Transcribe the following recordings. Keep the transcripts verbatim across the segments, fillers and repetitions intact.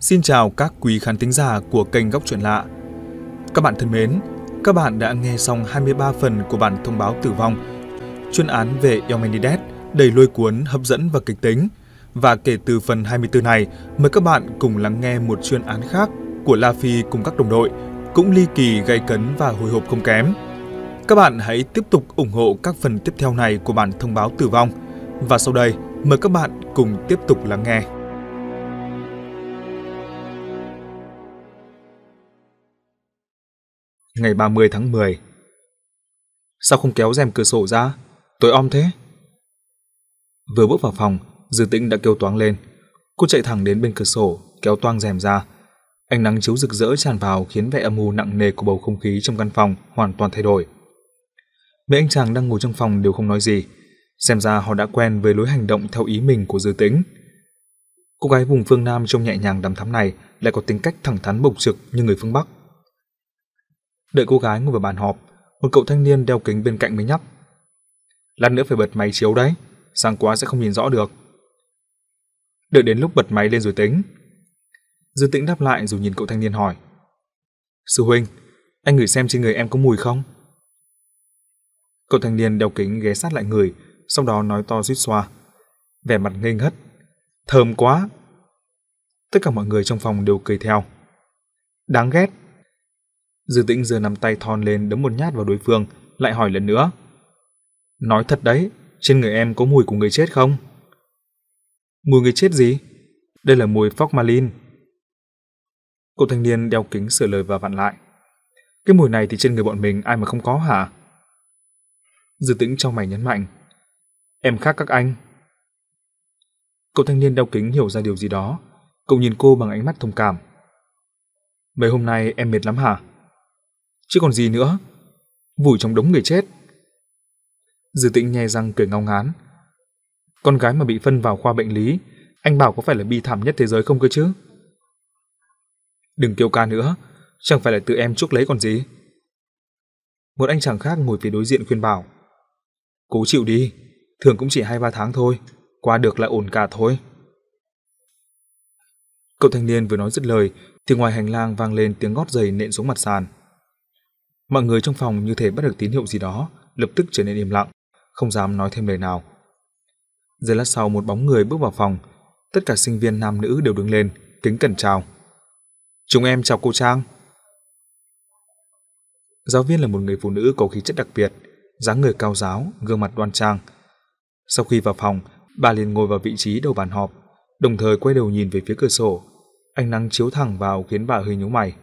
Xin chào các quý khán thính giả của kênh Góc Chuyện Lạ. Các bạn thân mến, các bạn đã nghe xong hai mươi ba phần của bản thông báo tử vong, chuyên án về Ioannidis đầy lôi cuốn, hấp dẫn và kịch tính. Và kể từ phần hai mươi tư này, mời các bạn cùng lắng nghe một chuyên án khác của La Phi cùng các đồng đội, cũng ly kỳ, gay cấn và hồi hộp không kém. Các bạn hãy tiếp tục ủng hộ các phần tiếp theo này của bản thông báo tử vong. Và sau đây, mời các bạn cùng tiếp tục lắng nghe. Ngày ba mươi tháng mười. Sao không kéo rèm cửa sổ ra? Tối om thế. Vừa bước vào phòng, Dư Tĩnh đã kêu toáng lên. Cô chạy thẳng đến bên cửa sổ, kéo toang rèm ra. Ánh nắng chiếu rực rỡ tràn vào khiến vẻ âm u nặng nề của bầu không khí trong căn phòng hoàn toàn thay đổi. Mấy anh chàng đang ngồi trong phòng đều không nói gì, xem ra họ đã quen với lối hành động theo ý mình của Dư Tĩnh. Cô gái vùng phương Nam trông nhẹ nhàng đằm thắm này lại có tính cách thẳng thắn bộc trực như người phương Bắc. Đợi cô gái ngồi vào bàn họp, một cậu thanh niên đeo kính bên cạnh mới nhắc: "Lát nữa phải bật máy chiếu đấy, sáng quá sẽ không nhìn rõ được." "Đợi đến lúc bật máy lên rồi tính." Dư Tĩnh đáp lại rồi nhìn cậu thanh niên hỏi: "Sư huynh, anh ngửi xem trên người em có mùi không?" Cậu thanh niên đeo kính ghé sát lại người, sau đó nói to suýt xoa, vẻ mặt ngây ngất: "Thơm quá!" Tất cả mọi người trong phòng đều cười theo. "Đáng ghét!" Dư Tĩnh giơ nắm tay thon lên đấm một nhát vào đối phương, lại hỏi lần nữa: "Nói thật đấy, trên người em có mùi của người chết không?" "Mùi người chết gì? Đây là mùi formalin." Cậu thanh niên đeo kính sửa lời và vặn lại: "Cái mùi này thì trên người bọn mình ai mà không có hả?" Dư Tĩnh trong mày nhấn mạnh: "Em khác các anh." Cậu thanh niên đeo kính hiểu ra điều gì đó, cậu nhìn cô bằng ánh mắt thông cảm: "Mấy hôm nay em mệt lắm hả?" "Chứ còn gì nữa, vùi trong đống người chết." Dư Tĩnh nhe răng cười ngao ngán: "Con gái mà bị phân vào khoa bệnh lý, anh bảo có phải là bi thảm nhất thế giới không cơ chứ?" "Đừng kêu ca nữa, chẳng phải là tự em chuốc lấy còn gì." Một anh chàng khác ngồi phía đối diện khuyên bảo: "Cố chịu đi, thường cũng chỉ hai ba tháng thôi, qua được là ổn cả thôi." Cậu thanh niên vừa nói dứt lời thì ngoài hành lang vang lên tiếng gót giày nện xuống mặt sàn. Mọi người trong phòng như thể bắt được tín hiệu gì đó, lập tức trở nên im lặng, không dám nói thêm lời nào. Giây lát sau một bóng người bước vào phòng, tất cả sinh viên nam nữ đều đứng lên, kính cẩn chào. "Chúng em chào cô Trang." Giáo viên là một người phụ nữ có khí chất đặc biệt, dáng người cao ráo, gương mặt đoan trang. Sau khi vào phòng, bà liền ngồi vào vị trí đầu bàn họp, đồng thời quay đầu nhìn về phía cửa sổ. Ánh nắng chiếu thẳng vào khiến bà hơi nhíu mày.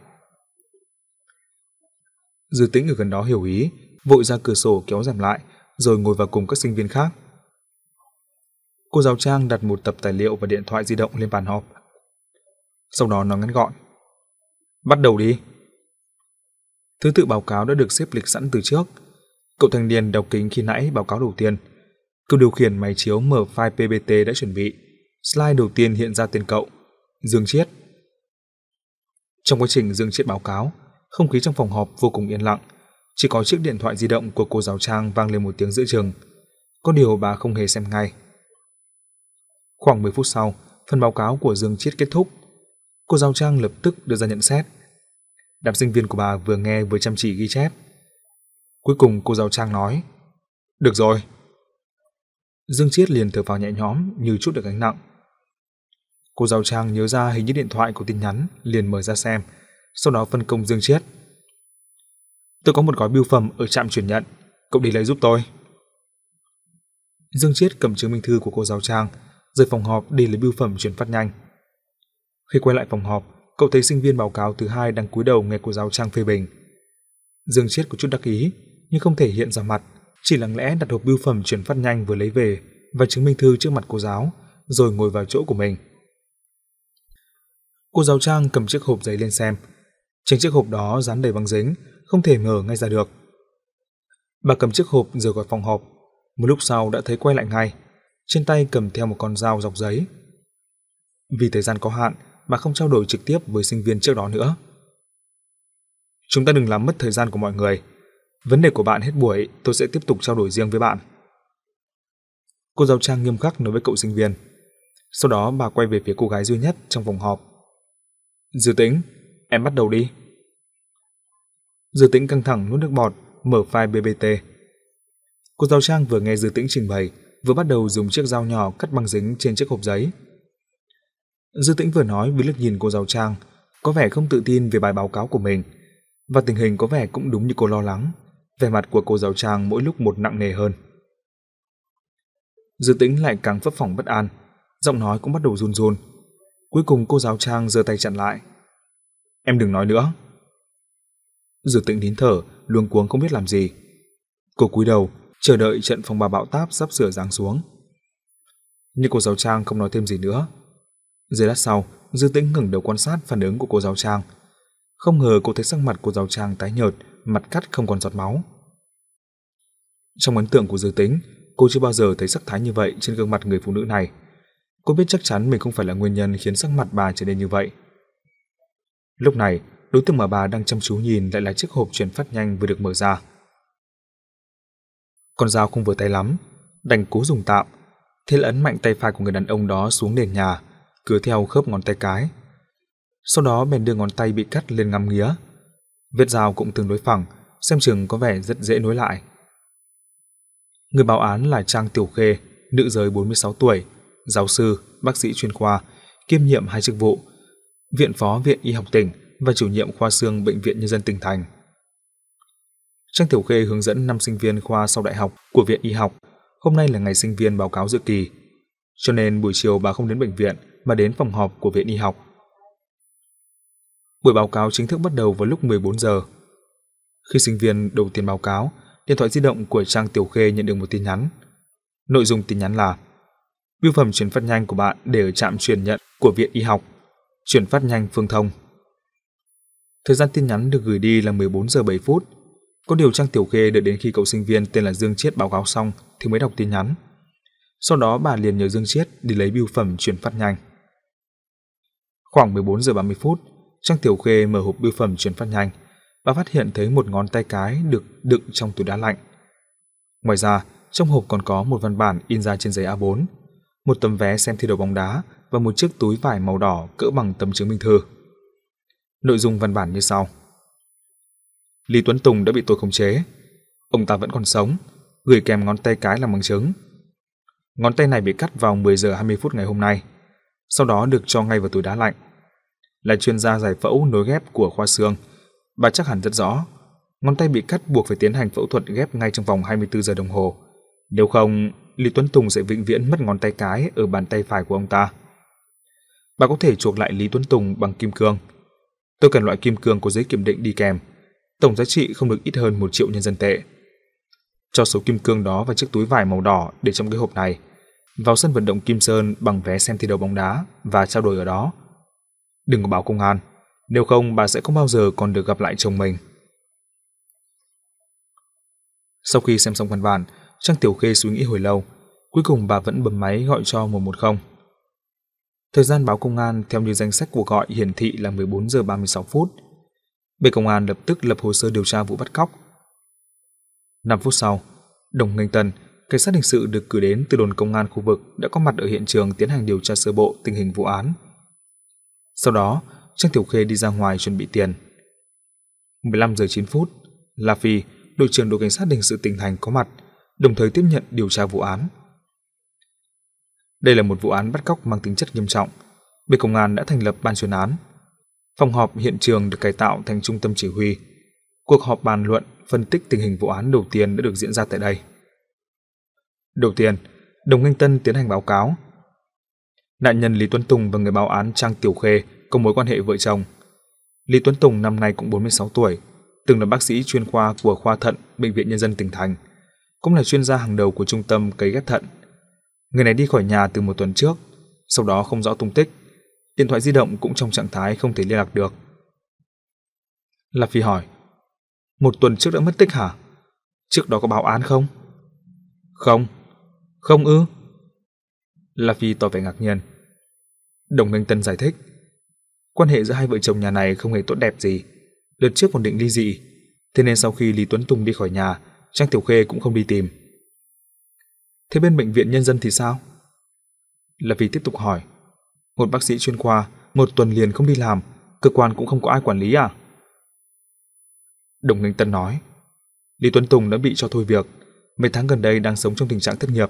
Dư Tĩnh ở gần đó hiểu ý, vội ra cửa sổ kéo rèm lại, rồi ngồi vào cùng các sinh viên khác. Cô giáo Trang đặt một tập tài liệu và điện thoại di động lên bàn họp. Sau đó nói ngắn gọn: "Bắt đầu đi." Thứ tự báo cáo đã được xếp lịch sẵn từ trước. Cậu thanh niên đeo kính khi nãy báo cáo đầu tiên. Cậu điều khiển máy chiếu mở file pê pê tê đã chuẩn bị. Slide đầu tiên hiện ra tên cậu: Dương Chiết. Trong quá trình Dương Chiết báo cáo, không khí trong phòng họp vô cùng yên lặng, chỉ có chiếc điện thoại di động của cô giáo Trang vang lên một tiếng giữa chừng. Có điều bà không hề xem ngay. Khoảng mười phút sau, phần báo cáo của Dương Chiết kết thúc. Cô giáo Trang lập tức đưa ra nhận xét. Đám sinh viên của bà vừa nghe vừa chăm chỉ ghi chép. Cuối cùng cô giáo Trang nói: "Được rồi." Dương Chiết liền thở phào nhẹ nhõm như chút được gánh nặng. Cô giáo Trang nhớ ra hình như điện thoại có tin nhắn, liền mở ra xem, sau đó phân công Dương Chiết: "Tôi có một gói bưu phẩm ở trạm chuyển nhận, cậu đi lấy giúp tôi." Dương Chiết cầm chứng minh thư của cô giáo Trang, rời phòng họp đi lấy bưu phẩm chuyển phát nhanh. Khi quay lại phòng họp, cậu thấy sinh viên báo cáo thứ hai đang cúi đầu nghe cô giáo Trang phê bình. Dương Chiết có chút đắc ý, nhưng không thể hiện ra mặt, chỉ lặng lẽ đặt hộp bưu phẩm chuyển phát nhanh vừa lấy về và chứng minh thư trước mặt cô giáo, rồi ngồi vào chỗ của mình. Cô giáo Trang cầm chiếc hộp giấy lên xem. Trên chiếc hộp đó dán đầy băng dính, không thể mở ngay ra được. Bà cầm chiếc hộp rời khỏi phòng họp, một lúc sau đã thấy quay lại ngay, trên tay cầm theo một con dao dọc giấy. Vì thời gian có hạn, bà không trao đổi trực tiếp với sinh viên trước đó nữa. "Chúng ta đừng làm mất thời gian của mọi người. Vấn đề của bạn hết buổi, tôi sẽ tiếp tục trao đổi riêng với bạn." Cô giáo Trang nghiêm khắc nói với cậu sinh viên. Sau đó bà quay về phía cô gái duy nhất trong phòng họp. Dư Tĩnh, em bắt đầu đi. Dư Tĩnh căng thẳng nuốt nước bọt, mở file bê bê tê. Cô giáo Trang vừa nghe Dư Tĩnh trình bày, vừa bắt đầu dùng chiếc dao nhỏ cắt băng dính trên chiếc hộp giấy. Dư Tĩnh vừa nói vừa liếc nhìn cô giáo Trang, có vẻ không tự tin về bài báo cáo của mình, và tình hình có vẻ cũng đúng như cô lo lắng. Vẻ mặt của cô giáo Trang mỗi lúc một nặng nề hơn. Dư Tĩnh lại càng phấp phỏng bất an, giọng nói cũng bắt đầu run run. Cuối cùng cô giáo Trang giơ tay chặn lại. Em đừng nói nữa. Dư Tĩnh nín thở, luống cuống không biết làm gì. Cô cúi đầu, chờ đợi trận phong ba bão táp sắp sửa giáng xuống. Nhưng cô giáo Trang không nói thêm gì nữa. Giây lát sau, Dư Tĩnh ngẩng đầu quan sát phản ứng của cô giáo Trang. Không ngờ cô thấy sắc mặt cô giáo Trang tái nhợt, mặt cắt không còn giọt máu. Trong ấn tượng của Dư Tĩnh, cô chưa bao giờ thấy sắc thái như vậy trên gương mặt người phụ nữ này. Cô biết chắc chắn mình không phải là nguyên nhân khiến sắc mặt bà trở nên như vậy. Lúc này, đối tượng mà bà đang chăm chú nhìn lại là chiếc hộp chuyển phát nhanh vừa được mở ra. Con dao không vừa tay lắm, đành cố dùng tạm, thế là ấn mạnh tay phải của người đàn ông đó xuống nền nhà, cứ theo khớp ngón tay cái. Sau đó bèn đưa ngón tay bị cắt lên ngắm nghía. Vết dao cũng tương đối phẳng, xem chừng có vẻ rất dễ nối lại. Người báo án là Trang Tiểu Khê, nữ giới bốn mươi sáu tuổi, giáo sư, bác sĩ chuyên khoa, kiêm nhiệm hai chức vụ, viện phó Viện Y học tỉnh và chủ nhiệm khoa xương Bệnh viện Nhân dân tỉnh thành. Trang Tiểu Khê hướng dẫn năm sinh viên khoa sau đại học của Viện Y học. Hôm nay là ngày sinh viên báo cáo dự kỳ, cho nên buổi chiều bà không đến bệnh viện mà đến phòng họp của Viện Y học. Buổi báo cáo chính thức bắt đầu vào lúc mười bốn giờ. Khi sinh viên đầu tiên báo cáo, điện thoại di động của Trang Tiểu Khê nhận được một tin nhắn. Nội dung tin nhắn là: bưu phẩm chuyển phát nhanh của bạn để ở trạm chuyển nhận của Viện Y học, chuyển phát nhanh Phương Thông. Thời gian tin nhắn được gửi đi là mười bốn giờ bảy phút. Có điều Trang Tiểu Khê đợi đến khi cậu sinh viên tên là Dương Chiết báo cáo xong thì mới đọc tin nhắn. Sau đó bà liền nhờ Dương Chiết đi lấy bưu phẩm chuyển phát nhanh. Khoảng mười bốn giờ ba mươi phút, Trang Tiểu Khê mở hộp bưu phẩm chuyển phát nhanh. Bà phát hiện thấy một ngón tay cái được đựng trong túi đá lạnh. Ngoài ra, trong hộp còn có một văn bản in ra trên giấy A bốn, một tấm vé xem thi đấu bóng đá và một chiếc túi vải màu đỏ cỡ bằng tấm chứng minh thư. Nội dung văn bản như sau: Lý Tuấn Tùng đã bị tôi khống chế. Ông ta vẫn còn sống, gửi kèm ngón tay cái làm bằng chứng. Ngón tay này bị cắt vào mười giờ hai mươi phút ngày hôm nay, sau đó được cho ngay vào túi đá lạnh. Là chuyên gia giải phẫu nối ghép của khoa xương, bà chắc hẳn rất rõ, ngón tay bị cắt buộc phải tiến hành phẫu thuật ghép ngay trong vòng hai mươi tư giờ đồng hồ. Nếu không, Lý Tuấn Tùng sẽ vĩnh viễn mất ngón tay cái ở bàn tay phải của ông ta. Bà có thể chuộc lại Lý Tuấn Tùng bằng kim cương. Tôi cần loại kim cương có giấy kiểm định đi kèm, tổng giá trị không được ít hơn một triệu nhân dân tệ. Cho số kim cương đó vào chiếc túi vải màu đỏ để trong cái hộp này, vào sân vận động Kim Sơn bằng vé xem thi đấu bóng đá và trao đổi ở đó. Đừng có báo công an, nếu không bà sẽ không bao giờ còn được gặp lại chồng mình. Sau khi xem xong văn bản, Trang Tiểu Khê suy nghĩ hồi lâu, cuối cùng bà vẫn bấm máy gọi cho một một không. Thời gian báo công an theo như danh sách cuộc gọi hiển thị là mười bốn giờ ba mươi sáu phút. Bên công an lập tức lập hồ sơ điều tra vụ bắt cóc. năm phút sau, Đồng Nghênh Tân, cảnh sát hình sự được cử đến từ đồn công an khu vực đã có mặt ở hiện trường tiến hành điều tra sơ bộ tình hình vụ án. Sau đó, Trang Tiểu Khê đi ra ngoài chuẩn bị tiền. mười lăm giờ chín phút, La Phi, đội trưởng đội cảnh sát hình sự tỉnh thành có mặt, đồng thời tiếp nhận điều tra vụ án. Đây là một vụ án bắt cóc mang tính chất nghiêm trọng. Bên công an đã thành lập ban chuyên án. Phòng họp hiện trường được cải tạo thành trung tâm chỉ huy. Cuộc họp bàn luận, phân tích tình hình vụ án đầu tiên đã được diễn ra tại đây. Đầu tiên, Đồng Nghênh Tân tiến hành báo cáo. Nạn nhân Lý Tuấn Tùng và người báo án Trang Tiểu Khê có mối quan hệ vợ chồng. Lý Tuấn Tùng năm nay cũng bốn mươi sáu tuổi, từng là bác sĩ chuyên khoa của khoa thận Bệnh viện Nhân dân tỉnh thành, cũng là chuyên gia hàng đầu của trung tâm cấy ghép thận. Người này đi khỏi nhà từ một tuần trước, sau đó không rõ tung tích, điện thoại di động cũng trong trạng thái không thể liên lạc được. La Phi hỏi: Một tuần trước đã mất tích hả? Trước đó có báo án không? Không. Không ư? La Phi tỏ vẻ ngạc nhiên. Đồng Nghênh Tân giải thích: Quan hệ giữa hai vợ chồng nhà này không hề tốt đẹp gì, đợt trước còn định ly dị, thế nên sau khi Lý Tuấn Tùng đi khỏi nhà, Trang Tiểu Khê cũng không đi tìm. Thế bên bệnh viện Nhân dân thì sao? La Phi tiếp tục hỏi: Một bác sĩ chuyên khoa một tuần liền không đi làm, Cơ quan cũng không có ai quản lý à? Đồng Nghênh Tân nói. Lý Tuấn Tùng đã bị cho thôi việc, mấy tháng gần đây đang sống trong tình trạng thất nghiệp.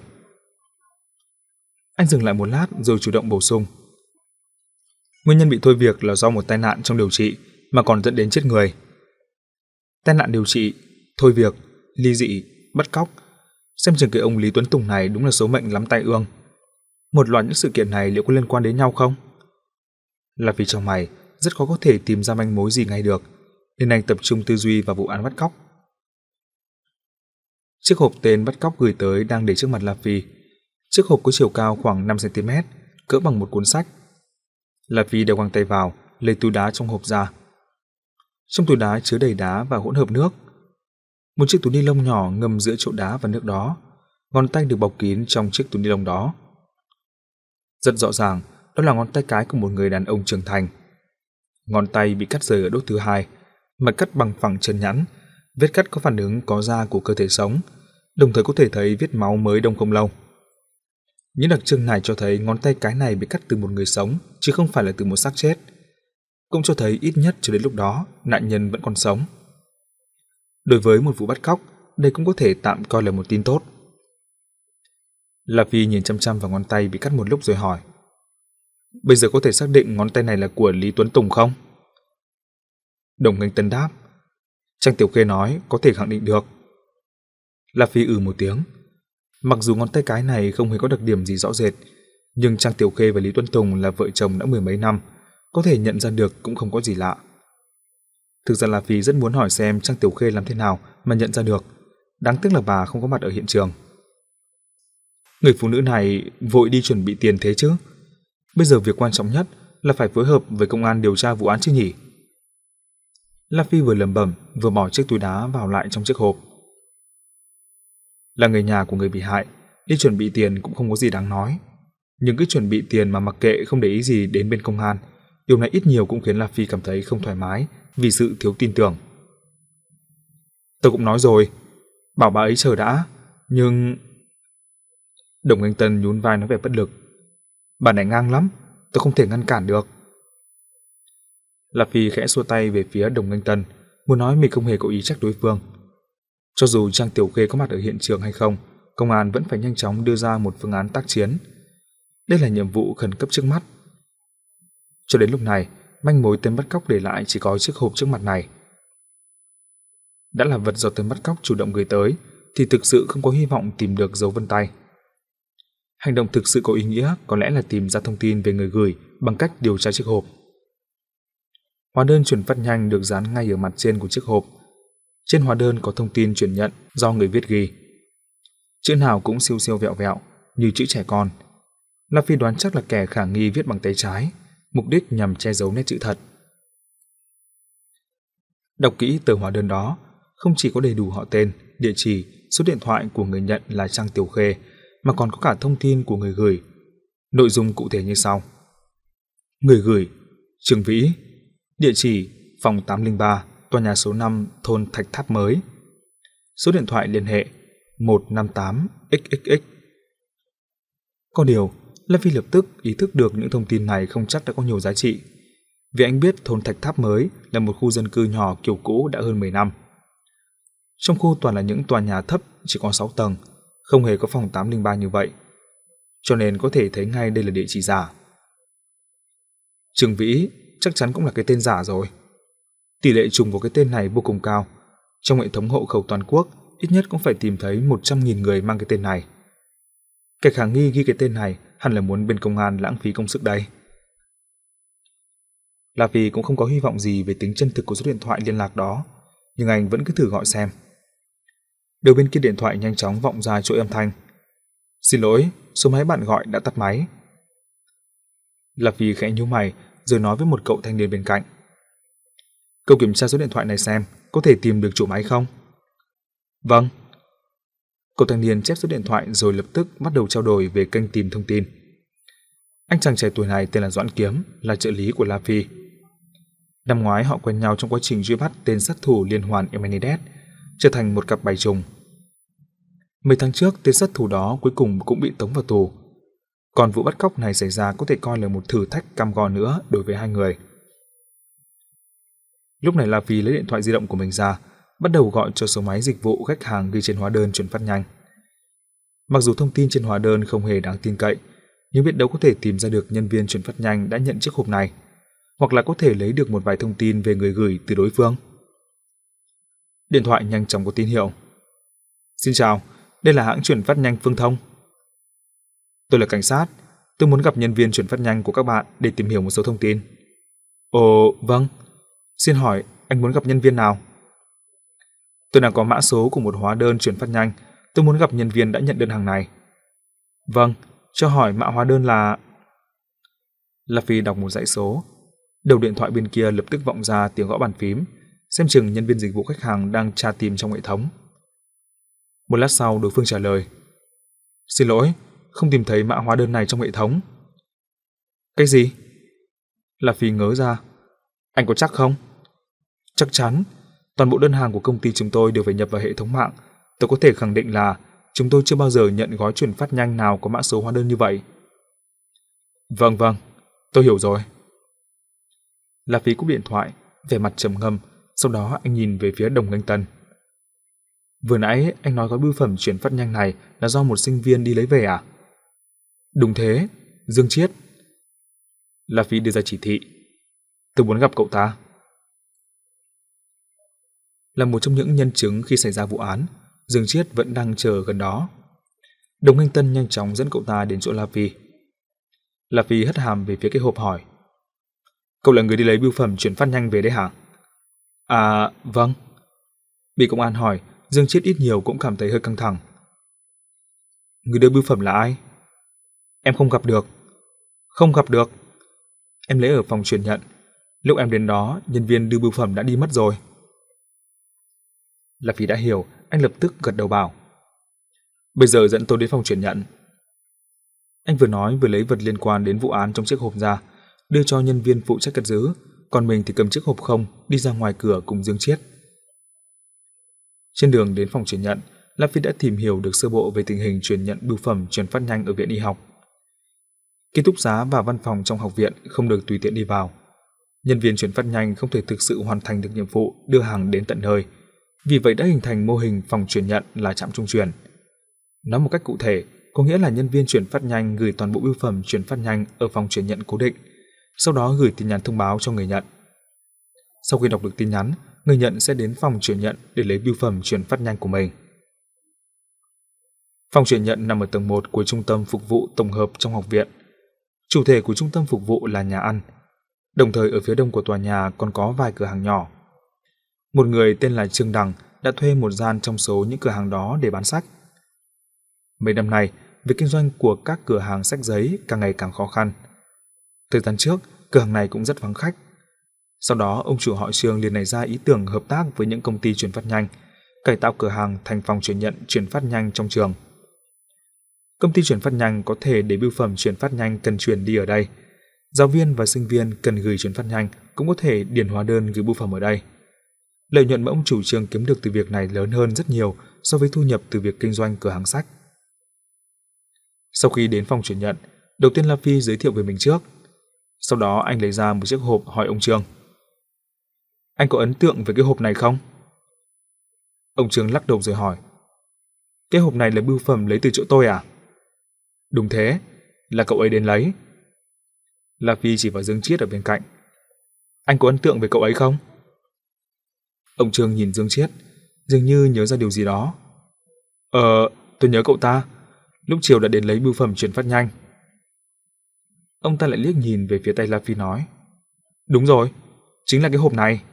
Anh dừng lại một lát rồi chủ động bổ sung. Nguyên nhân bị thôi việc là do một tai nạn trong điều trị mà còn dẫn đến chết người. Tai nạn điều trị, thôi việc, ly dị, bắt cóc. Xem chừng cái ông Lý Tuấn Tùng này đúng là số mệnh lắm tai ương. Một loạt những sự kiện này liệu có liên quan đến nhau không? Là vì trong mày rất khó có thể tìm ra manh mối gì ngay được, nên anh tập trung tư duy vào vụ án bắt cóc. Chiếc hộp tên bắt cóc gửi tới đang để trước mặt La Phi. Chiếc hộp có chiều cao khoảng năm xăng ti mét, cỡ bằng một cuốn sách. La Phi đeo găng tay vào, lấy túi đá trong hộp ra. Trong túi đá chứa đầy đá và hỗn hợp nước. Một chiếc túi ni lông nhỏ ngâm giữa chỗ đá và nước đó, ngón tay được bọc kín trong chiếc túi ni lông đó. Rất rõ ràng, đó là ngón tay cái của một người đàn ông trưởng thành. Ngón tay bị cắt rời ở đốt thứ hai, mặt cắt bằng phẳng chân nhẵn, vết cắt có phản ứng có da của cơ thể sống, đồng thời có thể thấy vết máu mới đông không lâu. Những đặc trưng này cho thấy ngón tay cái này bị cắt từ một người sống, chứ không phải là từ một xác chết. Cũng cho thấy ít nhất cho đến lúc đó, nạn nhân vẫn còn sống. Đối với một vụ bắt cóc, đây cũng có thể tạm coi là một tin tốt. La Phi nhìn chăm chăm vào ngón tay bị cắt một lúc rồi hỏi. Bây giờ có thể xác định ngón tay này là của Lý Tuấn Tùng không? Đồng Nghênh Tân đáp. Trang Tiểu Khê nói có thể khẳng định được. La Phi ừ một tiếng. Mặc dù ngón tay cái này không hề có đặc điểm gì rõ rệt, nhưng Trang Tiểu Khê và Lý Tuấn Tùng là vợ chồng đã mười mấy năm, có thể nhận ra được cũng không có gì lạ. Thực ra La Phi rất muốn hỏi xem Trang Tiểu Khê làm thế nào mà nhận ra được, đáng tiếc là bà không có mặt ở hiện trường. Người phụ nữ này vội đi chuẩn bị tiền thế chứ? Bây giờ việc quan trọng nhất là phải phối hợp với công an điều tra vụ án chứ nhỉ? La Phi vừa lẩm bẩm vừa bỏ chiếc túi đá vào lại trong chiếc hộp. Là người nhà của người bị hại, đi chuẩn bị tiền cũng không có gì đáng nói. Nhưng cứ chuẩn bị tiền mà mặc kệ không để ý gì đến bên công an, điều này ít nhiều cũng khiến La Phi cảm thấy không thoải mái vì sự thiếu tin tưởng. Tôi cũng nói rồi, bảo bà ấy chờ đã, nhưng... Đồng Nghênh Tân nhún vai nói vẻ bất lực. Bà này ngang lắm, tôi không thể ngăn cản được. La Phi khẽ xua tay về phía Đồng Nghênh Tân, muốn nói mình không hề có ý trách đối phương. Cho dù Trang Tiểu Khê có mặt ở hiện trường hay không, công an vẫn phải nhanh chóng đưa ra một phương án tác chiến. Đây là nhiệm vụ khẩn cấp trước mắt. Cho đến lúc này, manh mối tên bắt cóc để lại chỉ có chiếc hộp trước mặt này. Đã là vật do tên bắt cóc chủ động gửi tới, thì thực sự không có hy vọng tìm được dấu vân tay. Hành động thực sự có ý nghĩa có lẽ là tìm ra thông tin về người gửi bằng cách điều tra chiếc hộp. Hóa đơn chuyển phát nhanh được dán ngay ở mặt trên của chiếc hộp. Trên hóa đơn có thông tin chuyển nhận do người viết ghi. Chữ nào cũng siêu siêu vẹo vẹo như chữ trẻ con. La Phi đoán chắc là kẻ khả nghi viết bằng tay trái, mục đích nhằm che giấu nét chữ thật. Đọc kỹ tờ hóa đơn đó, không chỉ có đầy đủ họ tên, địa chỉ, số điện thoại của người nhận là Trang Tiểu Khê, mà còn có cả thông tin của người gửi. Nội dung cụ thể như sau. Người gửi: Trương Vĩ. Địa chỉ: phòng tám không ba, tòa nhà số năm, thôn Thạch Tháp Mới. Số điện thoại liên hệ: một năm tám x x x. Có điều, La Phi lập tức ý thức được những thông tin này không chắc đã có nhiều giá trị. Vì anh biết thôn Thạch Tháp Mới là một khu dân cư nhỏ kiểu cũ đã hơn mười năm. Trong khu toàn là những tòa nhà thấp chỉ có sáu tầng, không hề có phòng tám không ba như vậy. Cho nên có thể thấy ngay đây là địa chỉ giả. Trương Vĩ chắc chắn cũng là cái tên giả rồi. Tỷ lệ trùng của cái tên này vô cùng cao. Trong hệ thống hộ khẩu toàn quốc, ít nhất cũng phải tìm thấy một trăm nghìn người mang cái tên này. Kẻ khả nghi ghi cái tên này hẳn là muốn bên công an lãng phí công sức đây. La Phi cũng không có hy vọng gì về tính chân thực của số điện thoại liên lạc đó, nhưng anh vẫn cứ thử gọi xem. Đầu bên kia điện thoại nhanh chóng vọng ra chuỗi âm thanh. Xin lỗi, số máy bạn gọi đã tắt máy. La Phi khẽ nhíu mày rồi nói với một cậu thanh niên bên cạnh. Cậu kiểm tra số điện thoại này xem, có thể tìm được chủ máy không? Vâng. Cậu thanh niên chép số điện thoại rồi lập tức bắt đầu trao đổi về kênh tìm thông tin. Anh chàng trẻ tuổi này tên là Doãn Kiếm, là trợ lý của La Phi. Năm ngoái họ quen nhau trong quá trình truy bắt tên sát thủ liên hoàn Emenides, trở thành một cặp bày trùng. Mấy tháng trước, tên sát thủ đó cuối cùng cũng bị tống vào tù. Còn vụ bắt cóc này xảy ra có thể coi là một thử thách cam go nữa đối với hai người. Lúc này La Phi lấy điện thoại di động của mình ra, bắt đầu gọi cho số máy dịch vụ khách hàng ghi trên hóa đơn chuyển phát nhanh. Mặc dù thông tin trên hóa đơn không hề đáng tin cậy, nhưng biết đâu có thể tìm ra được nhân viên chuyển phát nhanh đã nhận chiếc hộp này, hoặc là có thể lấy được một vài thông tin về người gửi từ đối phương. Điện thoại nhanh chóng có tín hiệu. Xin chào, đây là hãng chuyển phát nhanh Phương Thông. Tôi là cảnh sát, tôi muốn gặp nhân viên chuyển phát nhanh của các bạn để tìm hiểu một số thông tin. Ồ, vâng. Xin hỏi, anh muốn gặp nhân viên nào? Tôi đang có mã số của một hóa đơn chuyển phát nhanh, tôi muốn gặp nhân viên đã nhận đơn hàng này. Vâng, cho hỏi mã hóa đơn là... La Phi đọc một dãy số. Đầu điện thoại bên kia lập tức vọng ra tiếng gõ bàn phím, xem chừng nhân viên dịch vụ khách hàng đang tra tìm trong hệ thống. Một lát sau đối phương trả lời. Xin lỗi, không tìm thấy mã hóa đơn này trong hệ thống. Cái gì? La Phi ngớ ra. Anh có chắc không? Chắc chắn. Toàn bộ đơn hàng của công ty chúng tôi đều phải nhập vào hệ thống mạng. Tôi có thể khẳng định là chúng tôi chưa bao giờ nhận gói chuyển phát nhanh nào có mã số hóa đơn như vậy. Vâng vâng, tôi hiểu rồi. La Phi cúp điện thoại, vẻ mặt trầm ngâm, sau đó anh nhìn về phía Đồng Nghênh Tân. Vừa nãy anh nói gói bưu phẩm chuyển phát nhanh này là do một sinh viên đi lấy về à? Đúng thế, Dương Chiết. La Phi đưa ra chỉ thị. Tôi muốn gặp cậu ta. Là một trong những nhân chứng khi xảy ra vụ án, Dương Chiết vẫn đang chờ gần đó. Đồng Nghênh Tân nhanh chóng dẫn cậu ta đến chỗ La Phi. La Phi hất hàm về phía cái hộp hỏi. Cậu là người đi lấy bưu phẩm chuyển phát nhanh về đấy hả? À, vâng. Bị công an hỏi, Dương Chiết ít nhiều cũng cảm thấy hơi căng thẳng. Người đưa bưu phẩm là ai? Em không gặp được. Không gặp được. Em lấy ở phòng chuyển nhận. Lúc em đến đó, nhân viên đưa bưu phẩm đã đi mất rồi. La Phi đã hiểu, anh lập tức gật đầu bảo. Bây giờ dẫn tôi đến phòng chuyển nhận. Anh vừa nói vừa lấy vật liên quan đến vụ án trong chiếc hộp ra, đưa cho nhân viên phụ trách cất giữ, còn mình thì cầm chiếc hộp không đi ra ngoài cửa cùng Dương Chiết. Trên đường đến phòng chuyển nhận, La Phi đã tìm hiểu được sơ bộ về tình hình chuyển nhận bưu phẩm chuyển phát nhanh ở viện y học. Ký túc xá và văn phòng trong học viện không được tùy tiện đi vào. Nhân viên chuyển phát nhanh không thể thực sự hoàn thành được nhiệm vụ đưa hàng đến tận nơi, vì vậy đã hình thành mô hình phòng chuyển nhận là trạm trung chuyển. Nói một cách cụ thể, có nghĩa là nhân viên chuyển phát nhanh gửi toàn bộ bưu phẩm chuyển phát nhanh ở phòng chuyển nhận cố định, sau đó gửi tin nhắn thông báo cho người nhận. Sau khi đọc được tin nhắn, người nhận sẽ đến phòng chuyển nhận để lấy bưu phẩm chuyển phát nhanh của mình. Phòng chuyển nhận nằm ở tầng một của trung tâm phục vụ tổng hợp trong học viện. Chủ thể của trung tâm phục vụ là nhà ăn. Đồng thời ở phía đông của tòa nhà còn có vài cửa hàng nhỏ. Một người tên là Trương Đằng đã thuê một gian trong số những cửa hàng đó để bán sách. Mấy năm nay, việc kinh doanh của các cửa hàng sách giấy càng ngày càng khó khăn. Thời gian trước, cửa hàng này cũng rất vắng khách. Sau đó, ông chủ họ Trương liền nảy ra ý tưởng hợp tác với những công ty chuyển phát nhanh, cải tạo cửa hàng thành phòng chuyển nhận chuyển phát nhanh trong trường. Công ty chuyển phát nhanh có thể để bưu phẩm chuyển phát nhanh cần chuyển đi ở đây. Giáo viên và sinh viên cần gửi chuyển phát nhanh cũng có thể điền hóa đơn gửi bưu phẩm ở đây. Lợi nhuận mà ông chủ Trương kiếm được từ việc này lớn hơn rất nhiều so với thu nhập từ việc kinh doanh cửa hàng sách. Sau khi đến phòng chuyển nhận, đầu tiên La Phi giới thiệu về mình trước. Sau đó anh lấy ra một chiếc hộp hỏi ông Trương. Anh có ấn tượng về cái hộp này không? Ông Trương lắc đầu rồi hỏi. Cái hộp này là bưu phẩm lấy từ chỗ tôi à? Đúng thế, là cậu ấy đến lấy. La Phi chỉ vào Dương Chiết ở bên cạnh. Anh có ấn tượng về cậu ấy không? Ông Trương nhìn Dương Chiết, dường như nhớ ra điều gì đó. Ờ, tôi nhớ cậu ta. Lúc chiều đã đến lấy bưu phẩm chuyển phát nhanh. Ông ta lại liếc nhìn về phía tay La Phi nói. Đúng rồi, chính là cái hộp này.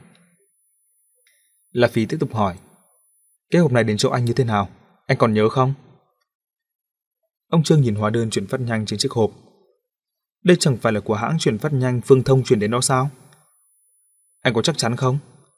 La Phi tiếp tục hỏi. Cái hộp này đến chỗ anh như thế nào? Anh còn nhớ không? Ông Trương nhìn hóa đơn chuyển phát nhanh trên chiếc hộp. Đây chẳng phải là của hãng chuyển phát nhanh Phương Thông chuyển đến đó sao? Anh có chắc chắn không?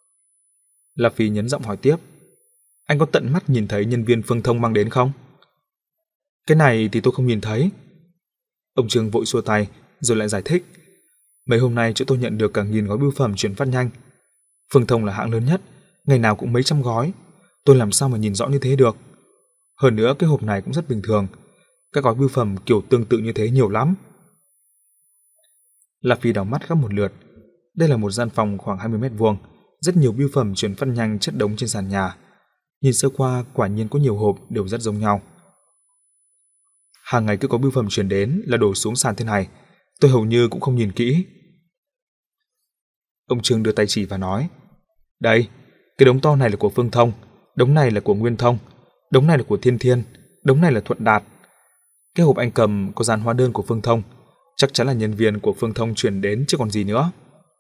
La Phi nhấn giọng hỏi tiếp. Anh có tận mắt nhìn thấy nhân viên Phương Thông mang đến không? Cái này thì tôi không nhìn thấy. Ông Trương vội xua tay rồi lại giải thích. Mấy hôm nay chỗ tôi nhận được cả nghìn gói bưu phẩm chuyển phát nhanh. Phương Thông là hãng lớn nhất, ngày nào cũng mấy trăm gói. Tôi làm sao mà nhìn rõ như thế được? Hơn nữa cái hộp này cũng rất bình thường. Các gói bưu phẩm kiểu tương tự như thế nhiều lắm. La Phi đảo mắt khắp một lượt. Đây là một gian phòng khoảng hai mươi mét vuông, rất nhiều bưu phẩm chuyển phát nhanh chất đống trên sàn nhà. Nhìn sơ qua quả nhiên có nhiều hộp đều rất giống nhau. Hàng ngày cứ có bưu phẩm chuyển đến là đổ xuống sàn thế này, tôi hầu như cũng không nhìn kỹ. Ông Trương đưa tay chỉ và nói, đây, cái đống to này là của Phương Thông, đống này là của Nguyên Thông, đống này là của Thiên Thiên, đống này là Thuận Đạt. Cái hộp anh cầm có dán hóa đơn của Phương Thông, chắc chắn là nhân viên của Phương Thông chuyển đến chứ còn gì nữa.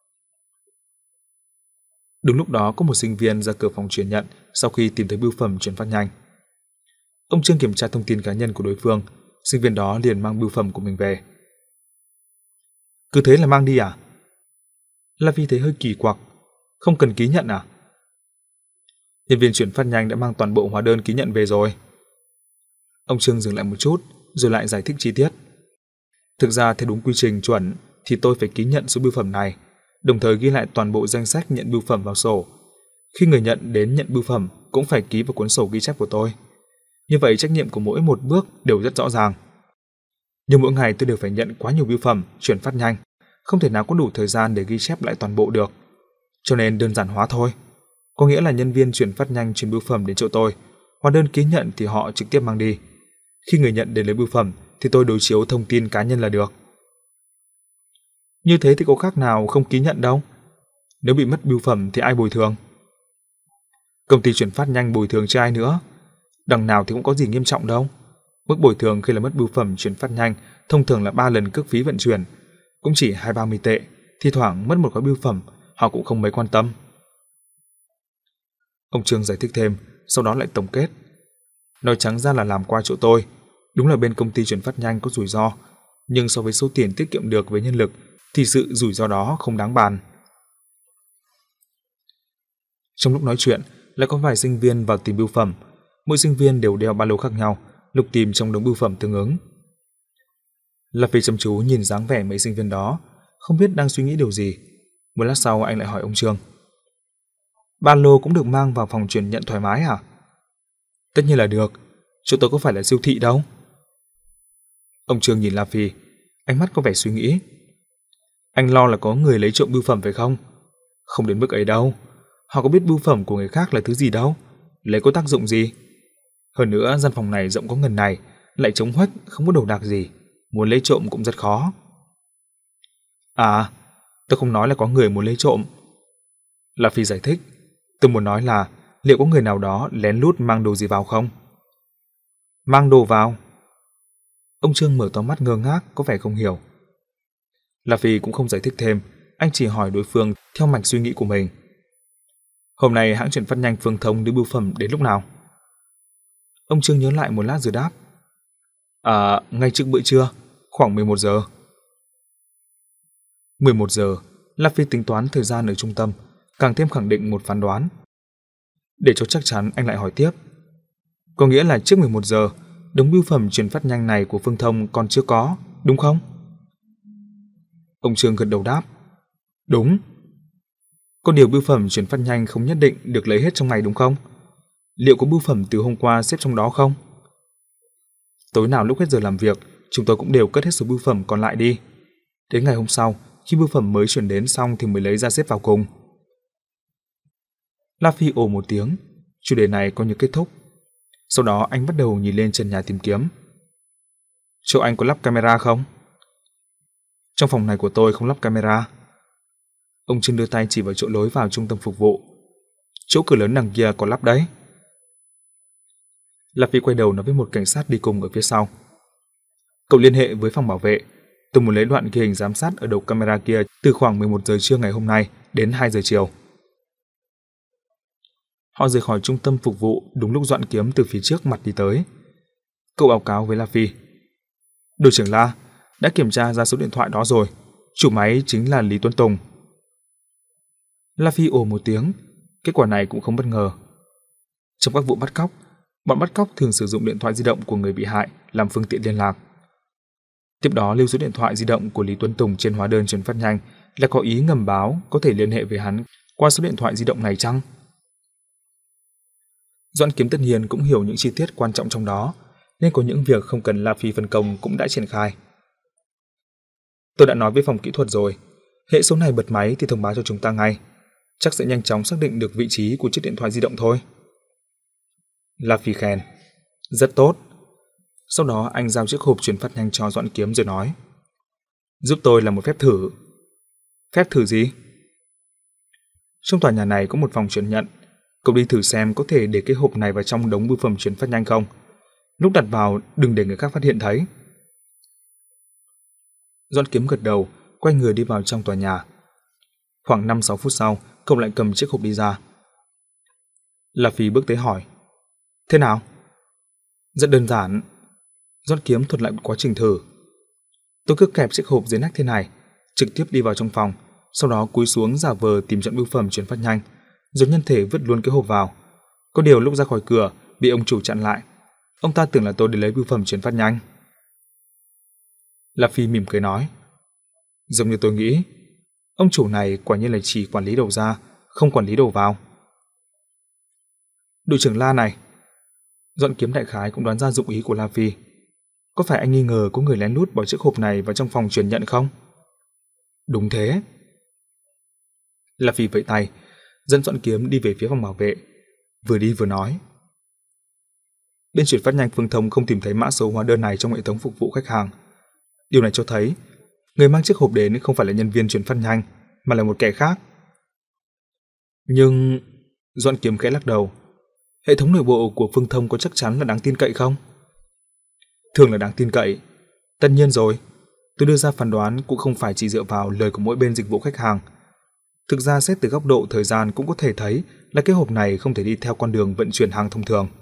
Đúng lúc đó có một sinh viên ra cửa phòng chuyển nhận sau khi tìm thấy bưu phẩm chuyển phát nhanh. Ông Trương kiểm tra thông tin cá nhân của đối phương, sinh viên đó liền mang bưu phẩm của mình về. Cứ thế là mang đi à? La Phi thấy hơi kỳ quặc, không cần ký nhận à? Nhân viên chuyển phát nhanh đã mang toàn bộ hóa đơn ký nhận về rồi. Ông Trương dừng lại một chút, rồi lại giải thích chi tiết. Thực ra theo đúng quy trình chuẩn thì tôi phải ký nhận số bưu phẩm này, đồng thời ghi lại toàn bộ danh sách nhận bưu phẩm vào sổ. Khi người nhận đến nhận bưu phẩm cũng phải ký vào cuốn sổ ghi chép của tôi. Như vậy trách nhiệm của mỗi một bước đều rất rõ ràng. Nhưng mỗi ngày tôi đều phải nhận quá nhiều bưu phẩm chuyển phát nhanh, không thể nào có đủ thời gian để ghi chép lại toàn bộ được. Cho nên đơn giản hóa thôi. Có nghĩa là nhân viên chuyển phát nhanh chuyển bưu phẩm đến chỗ tôi, hóa đơn ký nhận thì họ trực tiếp mang đi. Khi người nhận đến lấy bưu phẩm thì tôi đối chiếu thông tin cá nhân là được. Như thế thì có khác nào không ký nhận đâu. Nếu bị mất bưu phẩm thì ai bồi thường? Công ty chuyển phát nhanh bồi thường cho ai nữa? Đằng nào thì cũng có gì nghiêm trọng đâu. Mức bồi thường khi là mất bưu phẩm chuyển phát nhanh thông thường là ba lần cước phí vận chuyển, cũng chỉ hai ba mươi tệ, thi thoảng mất một gói bưu phẩm, họ cũng không mấy quan tâm. Ông Trương giải thích thêm, sau đó lại tổng kết. Nói trắng ra là làm qua chỗ tôi, đúng là bên công ty chuyển phát nhanh có rủi ro, nhưng so với số tiền tiết kiệm được với nhân lực thì sự rủi ro đó không đáng bàn. Trong lúc nói chuyện, lại có vài sinh viên vào tìm bưu phẩm, mỗi sinh viên đều đeo ba lô khác nhau, lục tìm trong đống bưu phẩm tương ứng. La Phi chăm chú nhìn dáng vẻ mấy sinh viên đó, không biết đang suy nghĩ điều gì. Một lát sau anh lại hỏi ông Trương. Ba lô cũng được mang vào phòng chuyển nhận thoải mái à? Tất nhiên là được, chỗ tôi có phải là siêu thị đâu. Ông Trương nhìn La Phi, ánh mắt có vẻ suy nghĩ. Anh lo là có người lấy trộm bưu phẩm phải không? Không đến mức ấy đâu, họ có biết bưu phẩm của người khác là thứ gì đâu, lấy có tác dụng gì? Hơn nữa gian phòng này rộng có ngần này, lại trống huếch, không có đồ đạc gì, muốn lấy trộm cũng rất khó. À, tôi không nói là có người muốn lấy trộm. La Phi giải thích, tôi muốn nói là liệu có người nào đó lén lút mang đồ gì vào không? Mang đồ vào? Ông Trương mở to mắt ngơ ngác, có vẻ không hiểu. La Phi cũng không giải thích thêm, anh chỉ hỏi đối phương theo mạch suy nghĩ của mình. Hôm nay hãng chuyển phát nhanh Phương Thông đưa bưu phẩm đến lúc nào? Ông Trương nhớ lại một lát rồi đáp. À, ngay trước bữa trưa, khoảng mười một giờ. mười một giờ, La Phi tính toán thời gian ở trung tâm, càng thêm khẳng định một phán đoán. Để cho chắc chắn anh lại hỏi tiếp. Có nghĩa là trước mười một giờ, đống bưu phẩm chuyển phát nhanh này của Phương Thông còn chưa có, đúng không? Ông Trương gật đầu đáp. Đúng. Có điều bưu phẩm chuyển phát nhanh không nhất định được lấy hết trong ngày đúng không? Liệu có bưu phẩm từ hôm qua xếp trong đó không? Tối nào lúc hết giờ làm việc, chúng tôi cũng đều cất hết số bưu phẩm còn lại đi. Đến ngày hôm sau, khi bưu phẩm mới chuyển đến xong thì mới lấy ra xếp vào cùng. La Phi ồ một tiếng, chủ đề này coi như kết thúc. Sau đó anh bắt đầu nhìn lên trần nhà tìm kiếm. Chỗ anh có lắp camera không? Trong phòng này của tôi không lắp camera. Ông Trương đưa tay chỉ vào chỗ lối vào trung tâm phục vụ. Chỗ cửa lớn đằng kia có lắp đấy. La Phi quay đầu nói với một cảnh sát đi cùng ở phía sau. Cậu liên hệ với phòng bảo vệ. Tôi muốn lấy đoạn ghi hình giám sát ở đầu camera kia từ khoảng mười một giờ trưa ngày hôm nay đến hai giờ chiều. Họ rời khỏi trung tâm phục vụ đúng lúc Doãn Kiếm từ phía trước mặt đi tới. Cậu báo cáo với La Phi. Đội trưởng La, đã kiểm tra ra số điện thoại đó rồi. Chủ máy chính là Lý Tuấn Tùng. La Phi ồ một tiếng. Kết quả này cũng không bất ngờ. Trong các vụ bắt cóc, bọn bắt cóc thường sử dụng điện thoại di động của người bị hại làm phương tiện liên lạc. Tiếp đó lưu số điện thoại di động của Lý Tuấn Tùng trên hóa đơn chuyển phát nhanh là có ý ngầm báo có thể liên hệ với hắn qua số điện thoại di động này chăng? Doãn Kiếm tất nhiên cũng hiểu những chi tiết quan trọng trong đó, nên có những việc không cần La Phi phân công cũng đã triển khai. Tôi đã nói với phòng kỹ thuật rồi, hệ số này bật máy thì thông báo cho chúng ta ngay. chắc sẽ nhanh chóng xác định được vị trí của chiếc điện thoại di động thôi. La Phi khen. Rất tốt. Sau đó anh giao chiếc hộp truyền phát nhanh cho Doãn Kiếm rồi nói. Giúp tôi làm một phép thử. Phép thử gì? Trong tòa nhà này có một phòng chuyển nhận. Cậu đi thử xem có thể để cái hộp này vào trong đống bưu phẩm chuyển phát nhanh không. Lúc đặt vào đừng để người khác phát hiện thấy. Doãn Kiếm gật đầu, quay người đi vào trong tòa nhà. Khoảng năm sáu phút sau, cậu lại cầm chiếc hộp đi ra. La Phi bước tới hỏi. Thế nào? Rất đơn giản. Doãn Kiếm thuật lại quá trình thử. Tôi cứ kẹp chiếc hộp dưới nách thế này, trực tiếp đi vào trong phòng, sau đó cúi xuống giả vờ tìm chọn bưu phẩm chuyển phát nhanh, rồi nhân thể vứt luôn cái hộp vào. Có điều lúc ra khỏi cửa bị ông chủ chặn lại. Ông ta tưởng là tôi đến lấy bưu phẩm chuyển phát nhanh. La Phi mỉm cười nói. Giống như tôi nghĩ, ông chủ này quả nhiên là chỉ quản lý đầu ra, không quản lý đầu vào. Đội trưởng La này. Doãn Kiếm đại khái cũng đoán ra dụng ý của La Phi. Có phải anh nghi ngờ có người lén lút bỏ chiếc hộp này vào trong phòng chuyển nhận không? Đúng thế. La Phi vẫy tay, dẫn Doãn Kiếm đi về phía phòng bảo vệ, vừa đi vừa nói. Bên chuyển phát nhanh Phương Thông không tìm thấy mã số hóa đơn này trong hệ thống phục vụ khách hàng. Điều này cho thấy người mang chiếc hộp đến không phải là nhân viên chuyển phát nhanh, mà là một kẻ khác. Nhưng Doãn Kiếm khẽ lắc đầu. Hệ thống nội bộ của Phương Thông có chắc chắn là đáng tin cậy không? Thường là đáng tin cậy. Tất nhiên rồi, tôi đưa ra phán đoán cũng không phải chỉ dựa vào lời của mỗi bên dịch vụ khách hàng. Thực ra xét từ góc độ thời gian cũng có thể thấy là cái hộp này không thể đi theo con đường vận chuyển hàng thông thường.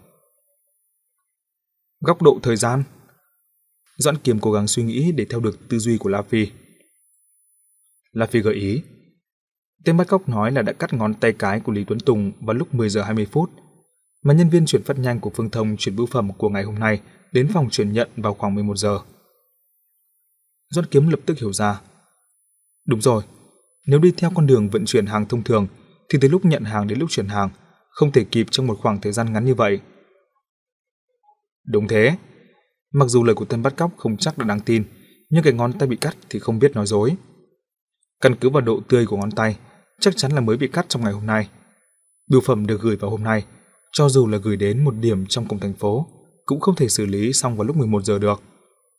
Góc độ thời gian? Doãn Kiếm cố gắng suy nghĩ để theo được tư duy của La Phi. La Phi gợi ý. Tên bắt cóc nói là đã cắt ngón tay cái của Lý Tuấn Tùng vào lúc mười giờ hai mươi phút, mà nhân viên chuyển phát nhanh của Phương Thông chuyển bưu phẩm của ngày hôm nay đến phòng chuyển nhận vào khoảng mười một giờ. Doãn Kiếm lập tức hiểu ra. Đúng rồi, nếu đi theo con đường vận chuyển hàng thông thường thì từ lúc nhận hàng đến lúc chuyển hàng không thể kịp trong một khoảng thời gian ngắn như vậy. Đúng thế. Mặc dù lời của tên bắt cóc không chắc đã đáng tin, nhưng cái ngón tay bị cắt thì không biết nói dối. Căn cứ vào độ tươi của ngón tay, chắc chắn là mới bị cắt trong ngày hôm nay. Bưu phẩm được gửi vào hôm nay, cho dù là gửi đến một điểm trong cổng thành phố, cũng không thể xử lý xong vào lúc mười một giờ được.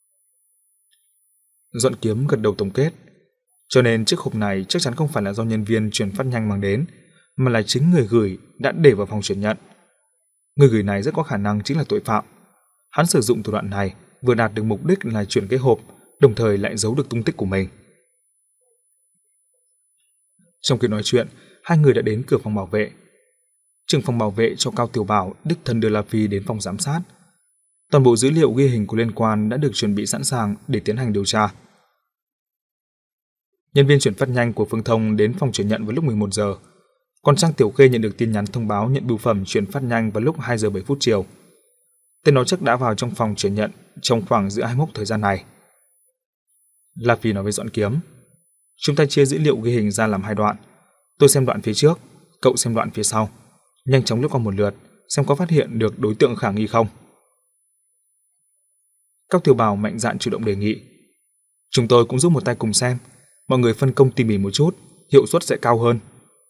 Doãn Kiếm gật đầu tổng kết. Cho nên chiếc hộp này chắc chắn không phải là do nhân viên chuyển phát nhanh mang đến, mà là chính người gửi đã để vào phòng chuyển nhận. Người gửi này rất có khả năng chính là tội phạm. Hắn sử dụng thủ đoạn này vừa đạt được mục đích là chuyển cái hộp, đồng thời lại giấu được tung tích của mình. Trong khi nói chuyện, hai người đã đến cửa phòng bảo vệ. Trưởng phòng bảo vệ cho Cao Tiểu Bảo đích thân đưa La Phi đến phòng giám sát. Toàn bộ dữ liệu ghi hình của liên quan đã được chuẩn bị sẵn sàng để tiến hành điều tra. Nhân viên chuyển phát nhanh của Phương Thông đến phòng chuyển nhận vào lúc mười một giờ, còn Trang Tiểu Khê nhận được tin nhắn thông báo nhận bưu phẩm chuyển phát nhanh vào lúc hai giờ bảy phút chiều. Tên nó chắc đã vào trong phòng chuyển nhận trong khoảng giữa hai mốc thời gian này. La Phi nói với Doãn Kiếm, chúng ta chia dữ liệu ghi hình ra làm hai đoạn. Tôi xem đoạn phía trước, cậu xem đoạn phía sau. Nhanh chóng lướt qua một lượt, xem có phát hiện được đối tượng khả nghi không. Cao Tiểu Bảo mạnh dạn chủ động đề nghị. Chúng tôi cũng giúp một tay cùng xem, mọi người phân công tỉ mỉ một chút, hiệu suất sẽ cao hơn.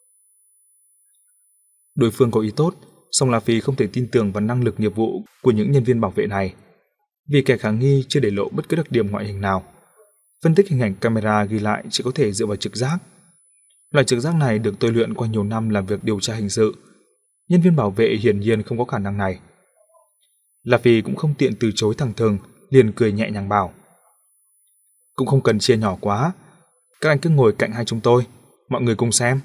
Đối phương có ý tốt, song La Phi không thể tin tưởng vào năng lực nghiệp vụ của những nhân viên bảo vệ này, vì kẻ khả nghi chưa để lộ bất cứ đặc điểm ngoại hình nào. Phân tích hình ảnh camera ghi lại chỉ có thể dựa vào trực giác. Loại trực giác này được tôi luyện qua nhiều năm làm việc điều tra hình sự. Nhân viên bảo vệ hiển nhiên không có khả năng này. La Phi cũng không tiện từ chối thẳng thừng, liền cười nhẹ nhàng bảo. Cũng không cần chia nhỏ quá, các anh cứ ngồi cạnh hai chúng tôi, mọi người cùng xem.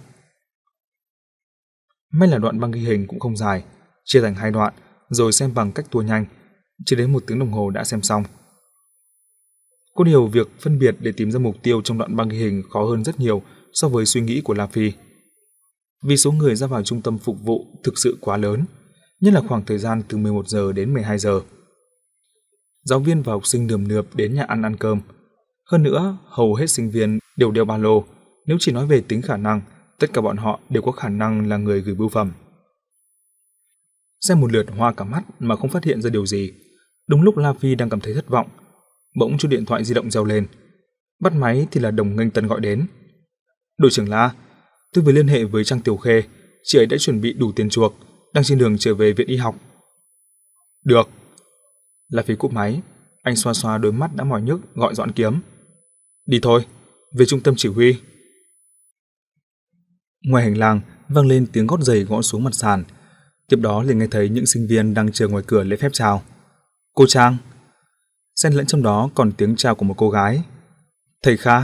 May là đoạn băng ghi hình cũng không dài, chia thành hai đoạn, rồi xem bằng cách tua nhanh, chỉ đến một tiếng đồng hồ đã xem xong. Có điều việc phân biệt để tìm ra mục tiêu trong đoạn băng ghi hình khó hơn rất nhiều so với suy nghĩ của La Phi. Vì số người ra vào trung tâm phục vụ thực sự quá lớn, nhất là khoảng thời gian từ mười một giờ đến mười hai giờ. Giáo viên và học sinh nườm nượp đến nhà ăn ăn cơm. Hơn nữa, hầu hết sinh viên đều đeo ba lô. Nếu chỉ nói về tính khả năng, tất cả bọn họ đều có khả năng là người gửi bưu phẩm. Xem một lượt hoa cả mắt mà không phát hiện ra điều gì. Đúng lúc La Phi đang cảm thấy thất vọng, bỗng chuông điện thoại di động reo lên. Bắt máy thì là Đồng Nghênh Tân gọi đến. Đội trưởng La, Tôi vừa liên hệ với Trang Tiểu Khê, chị ấy đã chuẩn bị đủ tiền chuộc, đang trên đường trở về viện y học. Được. La Phi cúp máy, anh xoa xoa đôi mắt đã mỏi nhức gọi Doãn Kiếm. Đi thôi, về trung tâm chỉ huy. Ngoài hành lang vang lên tiếng gót giày gõ xuống mặt sàn, tiếp đó liền nghe thấy những sinh viên đang chờ ngoài cửa lễ phép chào. Cô Trang. Xen lẫn trong đó còn tiếng chào của một cô gái. Thầy Kha.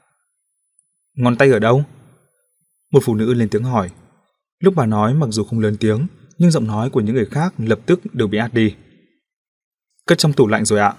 Ngón tay ở đâu? Một phụ nữ lên tiếng hỏi. Lúc bà nói mặc dù không lớn tiếng, nhưng giọng nói của những người khác lập tức đều bị át đi. Cất trong tủ lạnh rồi ạ.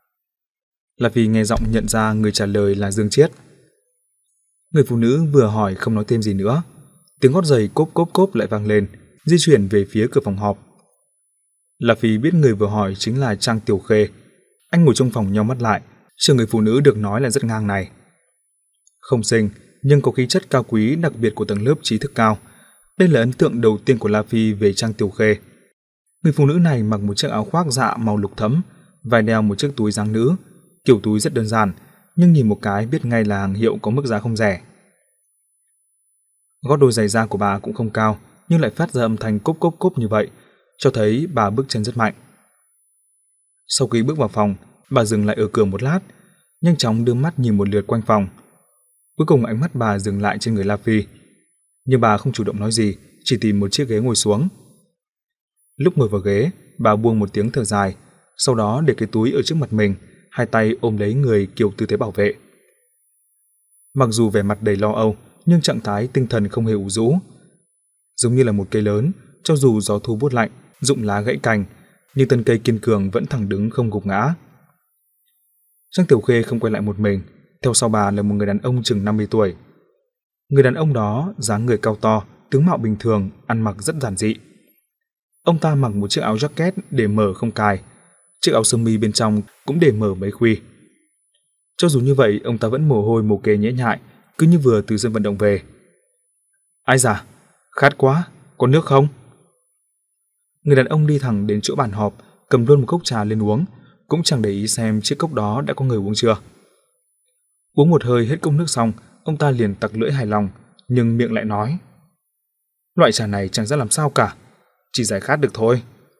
Là vì nghe giọng nhận ra người trả lời là Dương Chiết. Người phụ nữ vừa hỏi không nói thêm gì nữa. Tiếng gót giày cốp cốp cốp lại vang lên, di chuyển về phía cửa phòng họp. La Phi biết người vừa hỏi chính là Trang Tiểu Khê. Anh ngồi trong phòng nheo mắt lại, chờ người phụ nữ được nói là rất ngang này. Không xinh, nhưng có khí chất cao quý đặc biệt của tầng lớp trí thức cao. Đây là ấn tượng đầu tiên của La Phi về Trang Tiểu Khê. Người phụ nữ này mặc một chiếc áo khoác dạ màu lục thẫm, vai đeo một chiếc túi dáng nữ, kiểu túi rất đơn giản, nhưng nhìn một cái biết ngay là hàng hiệu có mức giá không rẻ. Gót đôi giày da của bà cũng không cao, nhưng lại phát ra âm thanh cốp cốp cốp như vậy, cho thấy bà bước chân rất mạnh. Sau khi bước vào phòng, bà dừng lại ở cửa một lát, nhanh chóng đưa mắt nhìn một lượt quanh phòng. Cuối cùng ánh mắt bà dừng lại trên người La Phi, nhưng bà không chủ động nói gì, chỉ tìm một chiếc ghế ngồi xuống. Lúc ngồi vào ghế, bà buông một tiếng thở dài, sau đó để cái túi ở trước mặt mình, hai tay ôm lấy người kiểu tư thế bảo vệ. Mặc dù vẻ mặt đầy lo âu, nhưng trạng thái tinh thần không hề ủ rũ. Giống như là một cây lớn, cho dù gió thu buốt lạnh, rụng lá gãy cành, nhưng thân cây kiên cường vẫn thẳng đứng không gục ngã. Trang Tiểu Khê không quay lại một mình, theo sau bà là một người đàn ông chừng năm mươi tuổi. Người đàn ông đó dáng người cao to, tướng mạo bình thường, ăn mặc rất giản dị. Ông ta mặc một chiếc áo jacket để mở không cài, chiếc áo sơ mi bên trong cũng để mở mấy khuy. Cho dù như vậy, ông ta vẫn mồ hôi mồ kê nhễ nhại, cứ như vừa từ sân vận động về. Ai da, khát quá, có nước không? Người đàn ông đi thẳng đến chỗ bàn họp, cầm luôn một cốc trà lên uống, cũng chẳng để ý xem chiếc cốc đó đã có người uống chưa. Uống một hơi hết cốc nước xong, ông ta liền tặc lưỡi hài lòng, nhưng miệng lại nói: loại trà này chẳng ra làm sao cả, chỉ giải khát được thôi.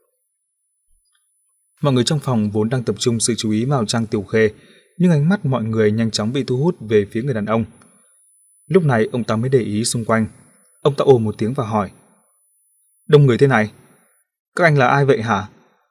Mọi người trong phòng vốn đang tập trung sự chú ý vào Trang Tiểu Khê, nhưng ánh mắt mọi người nhanh chóng bị thu hút về phía người đàn ông. Lúc này ông ta mới để ý xung quanh. Ông ta ồ một tiếng và hỏi: đông người thế này, các anh là ai vậy hả?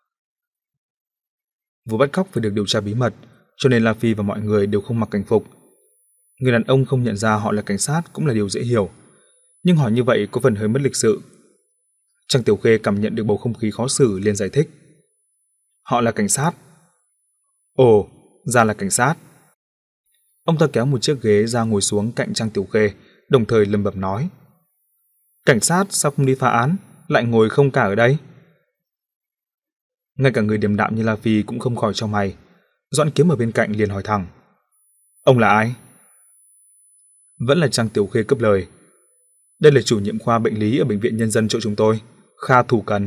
Vụ bắt cóc phải được điều tra bí mật, cho nên La Phi và mọi người đều không mặc cảnh phục. Người đàn ông không nhận ra họ là cảnh sát cũng là điều dễ hiểu, nhưng hỏi như vậy có phần hơi mất lịch sự. Trang Tiểu Khê cảm nhận được bầu không khí khó xử liền giải thích: họ là cảnh sát. Ồ, ra là cảnh sát. Ông ta kéo một chiếc ghế ra ngồi xuống cạnh Trang Tiểu Khê, đồng thời lẩm bẩm nói: cảnh sát sao không đi phá án, lại ngồi không cả ở đây? Ngay cả người điềm đạm như La Phi cũng không khỏi chau mày. Doãn Kiếm ở bên cạnh liền hỏi thẳng: ông là ai? Vẫn là Trang Tiểu Khê cấp lời: đây là chủ nhiệm khoa bệnh lý ở bệnh viện nhân dân chỗ chúng tôi, Kha Thủ Cần.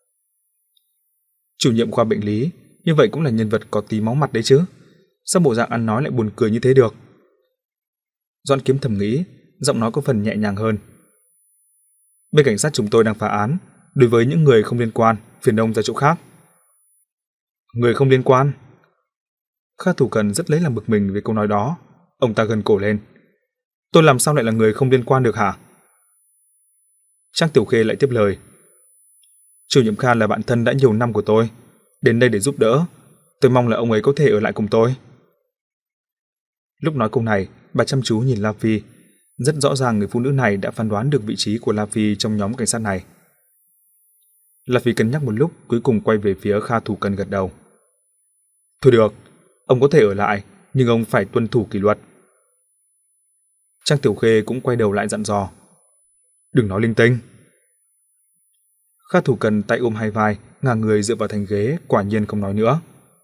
Chủ nhiệm khoa bệnh lý, như vậy cũng là nhân vật có tí máu mặt đấy chứ, sao bộ dạng ăn nói lại buồn cười như thế được? Doãn Kiếm thầm nghĩ, giọng nói có phần nhẹ nhàng hơn. Bên cảnh sát chúng tôi đang phá án, đối với những người không liên quan, phiền ông ra chỗ khác. Người không liên quan? Kha Thủ Cần rất lấy làm bực mình về câu nói đó. Ông ta gân cổ lên: tôi làm sao lại là người không liên quan được hả? Trang Tiểu Khê lại tiếp lời: chủ nhiệm Kha là bạn thân đã nhiều năm của tôi, đến đây để giúp đỡ, tôi mong là ông ấy có thể ở lại cùng tôi. Lúc nói câu này, bà chăm chú nhìn La Phi, rất rõ ràng người phụ nữ này đã phán đoán được vị trí của La Phi trong nhóm cảnh sát này. La Phi cân nhắc một lúc, cuối cùng quay về phía Kha Thủ Cần gật đầu. Thôi được, ông có thể ở lại, nhưng ông phải tuân thủ kỷ luật. Trang Tiểu Khê cũng quay đầu lại dặn dò: đừng nói linh tinh. Kha Thủ Cần tay ôm hai vai, ngả người dựa vào thành ghế, quả nhiên không nói nữa.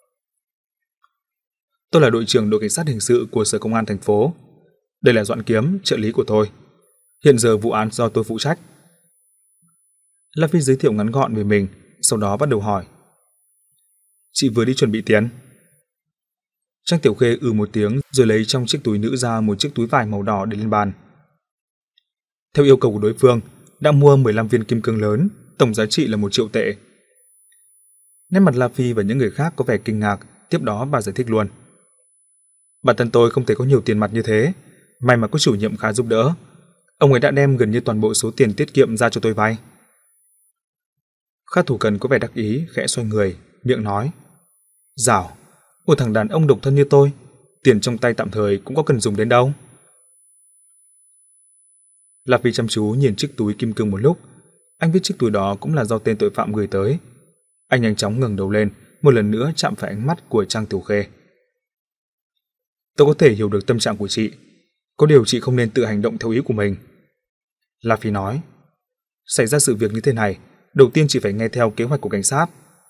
Tôi là đội trưởng đội cảnh sát hình sự của Sở Công an thành phố. Đây là Doãn Kiếm, trợ lý của tôi. Hiện giờ vụ án do tôi phụ trách. La Phi giới thiệu ngắn gọn về mình, sau đó bắt đầu hỏi: chị vừa đi chuẩn bị tiền? Trang Tiểu Khê ừ một tiếng rồi lấy trong chiếc túi nữ ra một chiếc túi vải màu đỏ để lên bàn. Theo yêu cầu của đối phương, đã mua mười lăm viên kim cương lớn, tổng giá trị là một triệu tệ. Nét mặt La Phi và những người khác có vẻ kinh ngạc, tiếp đó bà giải thích luôn. Bản thân tôi không thể có nhiều tiền mặt như thế, may mà có chủ nhiệm khá giúp đỡ. Ông ấy đã đem gần như toàn bộ số tiền tiết kiệm ra cho tôi vay. Khắc thủ cần có vẻ đắc ý, khẽ xoay người, miệng nói. Dảo, một thằng đàn ông độc thân như tôi, tiền trong tay tạm thời cũng có cần dùng đến đâu. La Phi chăm chú nhìn chiếc túi kim cương một lúc, anh biết chiếc túi đó cũng là do tên tội phạm gửi tới. Anh nhanh chóng ngẩng đầu lên, một lần nữa chạm phải ánh mắt của Trang Tiểu Khê. Tôi có thể hiểu được tâm trạng của chị, có điều chị không nên tự hành động theo ý của mình. La Phi nói, xảy ra sự việc như thế này, đầu tiên chị phải nghe theo kế hoạch của cảnh sát.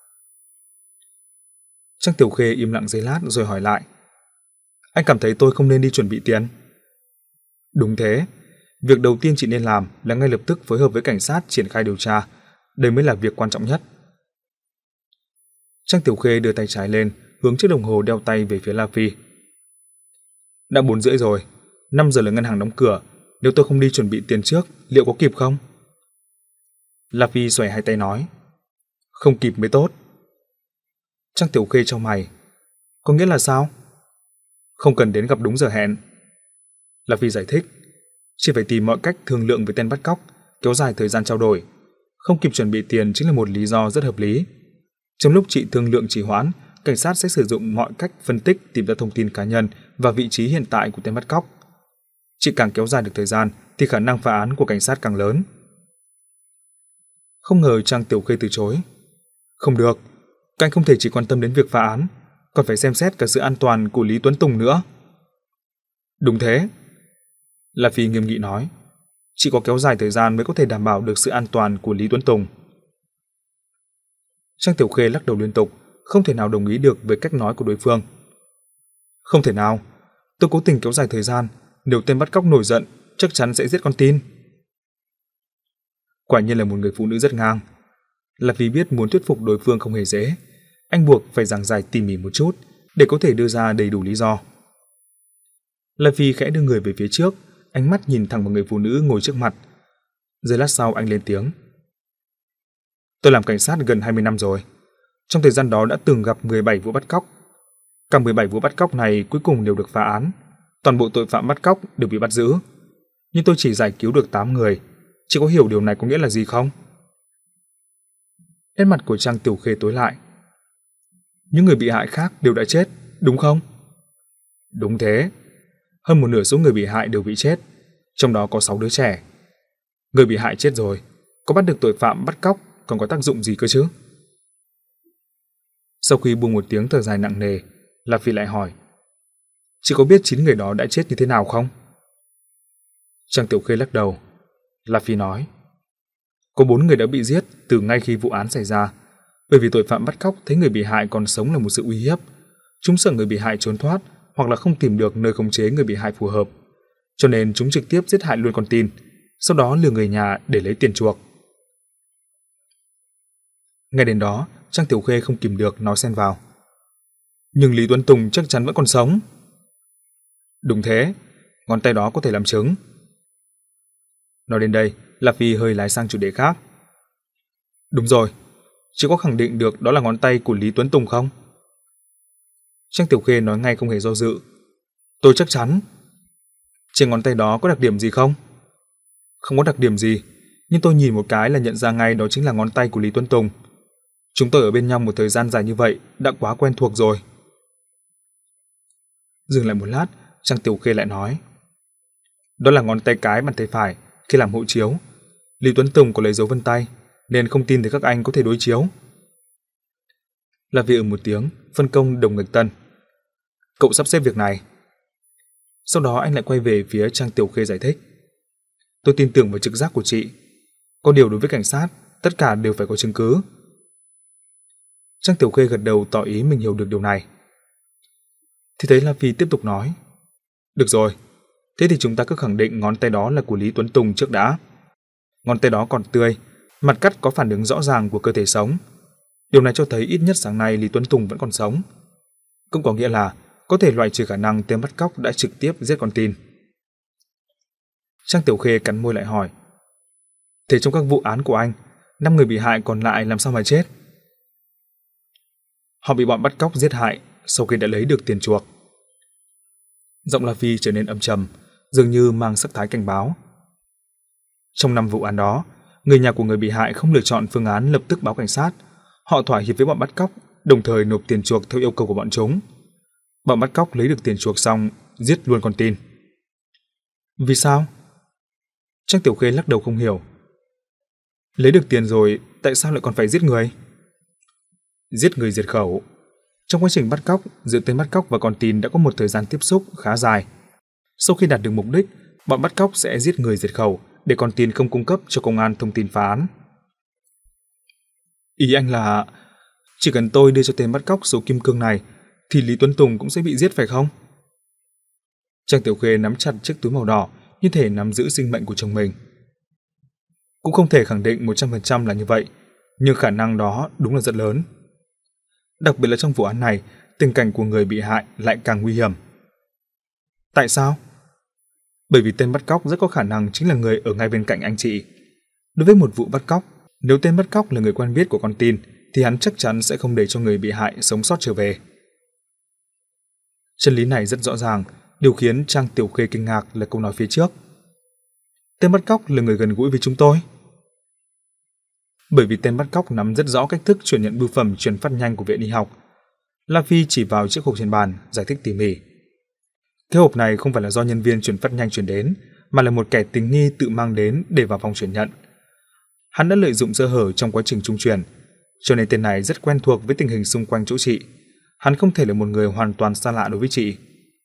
Trang Tiểu Khê im lặng giây lát rồi hỏi lại, anh cảm thấy tôi không nên đi chuẩn bị tiền? Đúng thế, việc đầu tiên chị nên làm là ngay lập tức phối hợp với cảnh sát triển khai điều tra, đây mới là việc quan trọng nhất. Trang Tiểu Khê đưa tay trái lên, hướng chiếc đồng hồ đeo tay về phía La Phi. Đã bốn rưỡi rồi, năm giờ là ngân hàng đóng cửa, nếu tôi không đi chuẩn bị tiền trước, liệu có kịp không? La Phi xoay hai tay nói, không kịp mới tốt. Trang Tiểu Khê chau mày, có nghĩa là sao? Không cần đến gặp đúng giờ hẹn. La Phi giải thích, chỉ phải tìm mọi cách thương lượng với tên bắt cóc, kéo dài thời gian trao đổi. Không kịp chuẩn bị tiền chính là một lý do rất hợp lý. Trong lúc chị thương lượng trì hoãn, cảnh sát sẽ sử dụng mọi cách phân tích tìm ra thông tin cá nhân và vị trí hiện tại của tên bắt cóc. Chị càng kéo dài được thời gian thì khả năng phá án của cảnh sát càng lớn. Không ngờ Trang Tiểu Khê từ chối. Không được, các anh không thể chỉ quan tâm đến việc phá án, còn phải xem xét cả sự an toàn của Lý Tuấn Tùng nữa. Đúng thế. La Phi nghiêm nghị nói, chỉ có kéo dài thời gian mới có thể đảm bảo được sự an toàn của Lý Tuấn Tùng. Trang Tiểu Khê lắc đầu liên tục, không thể nào đồng ý được với cách nói của đối phương. Không thể nào, tôi cố tình kéo dài thời gian, nếu tên bắt cóc nổi giận, chắc chắn sẽ giết con tin. Quả nhiên là một người phụ nữ rất ngang. Là vì biết muốn thuyết phục đối phương không hề dễ, anh buộc phải giảng giải tỉ mỉ một chút để có thể đưa ra đầy đủ lý do. Là vì khẽ đưa người về phía trước, ánh mắt nhìn thẳng vào người phụ nữ ngồi trước mặt. Giây lát sau anh lên tiếng. Tôi làm cảnh sát gần hai mươi năm rồi. Trong thời gian đó đã từng gặp mười bảy vụ bắt cóc. Cả mười bảy vụ bắt cóc này cuối cùng đều được phá án. Toàn bộ tội phạm bắt cóc đều bị bắt giữ. Nhưng tôi chỉ giải cứu được tám người. Chị có hiểu điều này có nghĩa là gì không? Nét mặt của Trang Tiểu Khê tối lại. Những người bị hại khác đều đã chết, đúng không? Đúng thế. Hơn một nửa số người bị hại đều bị chết, trong đó có sáu đứa trẻ. Người bị hại chết rồi, có bắt được tội phạm bắt cóc còn có tác dụng gì cơ chứ? Sau khi buông một tiếng thở dài nặng nề, La Phi lại hỏi, chị có biết chín người đó đã chết như thế nào không? Trang Tiểu Khê lắc đầu. La Phi nói, có bốn người đã bị giết từ ngay khi vụ án xảy ra, bởi vì tội phạm bắt cóc thấy người bị hại còn sống là một sự uy hiếp. Chúng sợ người bị hại trốn thoát hoặc là không tìm được nơi khống chế người bị hại phù hợp, cho nên chúng trực tiếp giết hại luôn con tin, sau đó lừa người nhà để lấy tiền chuộc. Nghe đến đó, Trang Tiểu Khê không kìm được nói xen vào. Nhưng Lý Tuấn Tùng chắc chắn vẫn còn sống. Đúng thế, ngón tay đó có thể làm chứng. Nói đến đây, La Phi hơi lái sang chủ đề khác. Đúng rồi, chị có khẳng định được đó là ngón tay của Lý Tuấn Tùng không? Trang Tiểu Khê nói ngay không hề do dự. Tôi chắc chắn. Trên ngón tay đó có đặc điểm gì không? Không có đặc điểm gì, nhưng tôi nhìn một cái là nhận ra ngay đó chính là ngón tay của Lý Tuấn Tùng. Chúng tôi ở bên nhau một thời gian dài như vậy đã quá quen thuộc rồi. Dừng lại một lát, Trang Tiểu Khê lại nói. Đó là ngón tay cái bàn tay phải khi làm hộ chiếu. Lý Tuấn Tùng có lấy dấu vân tay, nên không tin thì các anh có thể đối chiếu. La Phi ừ một tiếng, phân công đồng nghịch tân. Cậu sắp xếp việc này. Sau đó anh lại quay về phía Trang Tiểu Khê giải thích. Tôi tin tưởng vào trực giác của chị. Có điều đối với cảnh sát, tất cả đều phải có chứng cứ. Trang Tiểu Khê gật đầu tỏ ý mình hiểu được điều này. Thì thấy La Phi tiếp tục nói. Được rồi, thế thì chúng ta cứ khẳng định ngón tay đó là của Lý Tuấn Tùng trước đã. Ngón tay đó còn tươi, mặt cắt có phản ứng rõ ràng của cơ thể sống. Điều này cho thấy ít nhất sáng nay Lý Tuấn Tùng vẫn còn sống. Cũng có nghĩa là có thể loại trừ khả năng tên bắt cóc đã trực tiếp giết con tin. Trang Tiểu Khê cắn môi lại hỏi. Thế trong các vụ án của anh, năm người bị hại còn lại làm sao mà chết? Họ bị bọn bắt cóc giết hại sau khi đã lấy được tiền chuộc. Giọng La Phi trở nên âm trầm, dường như mang sắc thái cảnh báo. Trong năm vụ án đó, người nhà của người bị hại không lựa chọn phương án lập tức báo cảnh sát. Họ thỏa hiệp với bọn bắt cóc, đồng thời nộp tiền chuộc theo yêu cầu của bọn chúng. Bọn bắt cóc lấy được tiền chuộc xong, giết luôn con tin. Vì sao? Trang Tiểu Khê lắc đầu không hiểu. Lấy được tiền rồi, tại sao lại còn phải giết người? Giết người diệt khẩu. Trong quá trình bắt cóc, giữa tên bắt cóc và con tin đã có một thời gian tiếp xúc khá dài. Sau khi đạt được mục đích, bọn bắt cóc sẽ giết người diệt khẩu để con tin không cung cấp cho công an thông tin phá án. Ý anh là chỉ cần tôi đưa cho tên bắt cóc số kim cương này thì Lý Tuấn Tùng cũng sẽ bị giết phải không? Trang Tiểu Khê nắm chặt chiếc túi màu đỏ như thể nắm giữ sinh mệnh của chồng mình. Cũng không thể khẳng định một trăm phần trăm là như vậy, nhưng khả năng đó đúng là rất lớn. Đặc biệt là trong vụ án này, tình cảnh của người bị hại lại càng nguy hiểm. Tại sao? Bởi vì tên bắt cóc rất có khả năng chính là người ở ngay bên cạnh anh chị. Đối với một vụ bắt cóc, nếu tên bắt cóc là người quen biết của con tin, thì hắn chắc chắn sẽ không để cho người bị hại sống sót trở về. Chân lý này rất rõ ràng, điều khiến Trang Tiểu Khê kinh ngạc là câu nói phía trước. Tên bắt cóc là người gần gũi với chúng tôi. Bởi vì tên bắt cóc nắm rất rõ cách thức chuyển nhận bưu phẩm truyền phát nhanh của viện y học. La Phi chỉ vào chiếc hộp trên bàn, giải thích tỉ mỉ. Cái hộp này không phải là do nhân viên truyền phát nhanh chuyển đến, mà là một kẻ tình nghi tự mang đến để vào phòng chuyển nhận. Hắn đã lợi dụng sơ hở trong quá trình trung chuyển, cho nên tên này rất quen thuộc với tình hình xung quanh chỗ chị. Hắn không thể là một người hoàn toàn xa lạ đối với chị.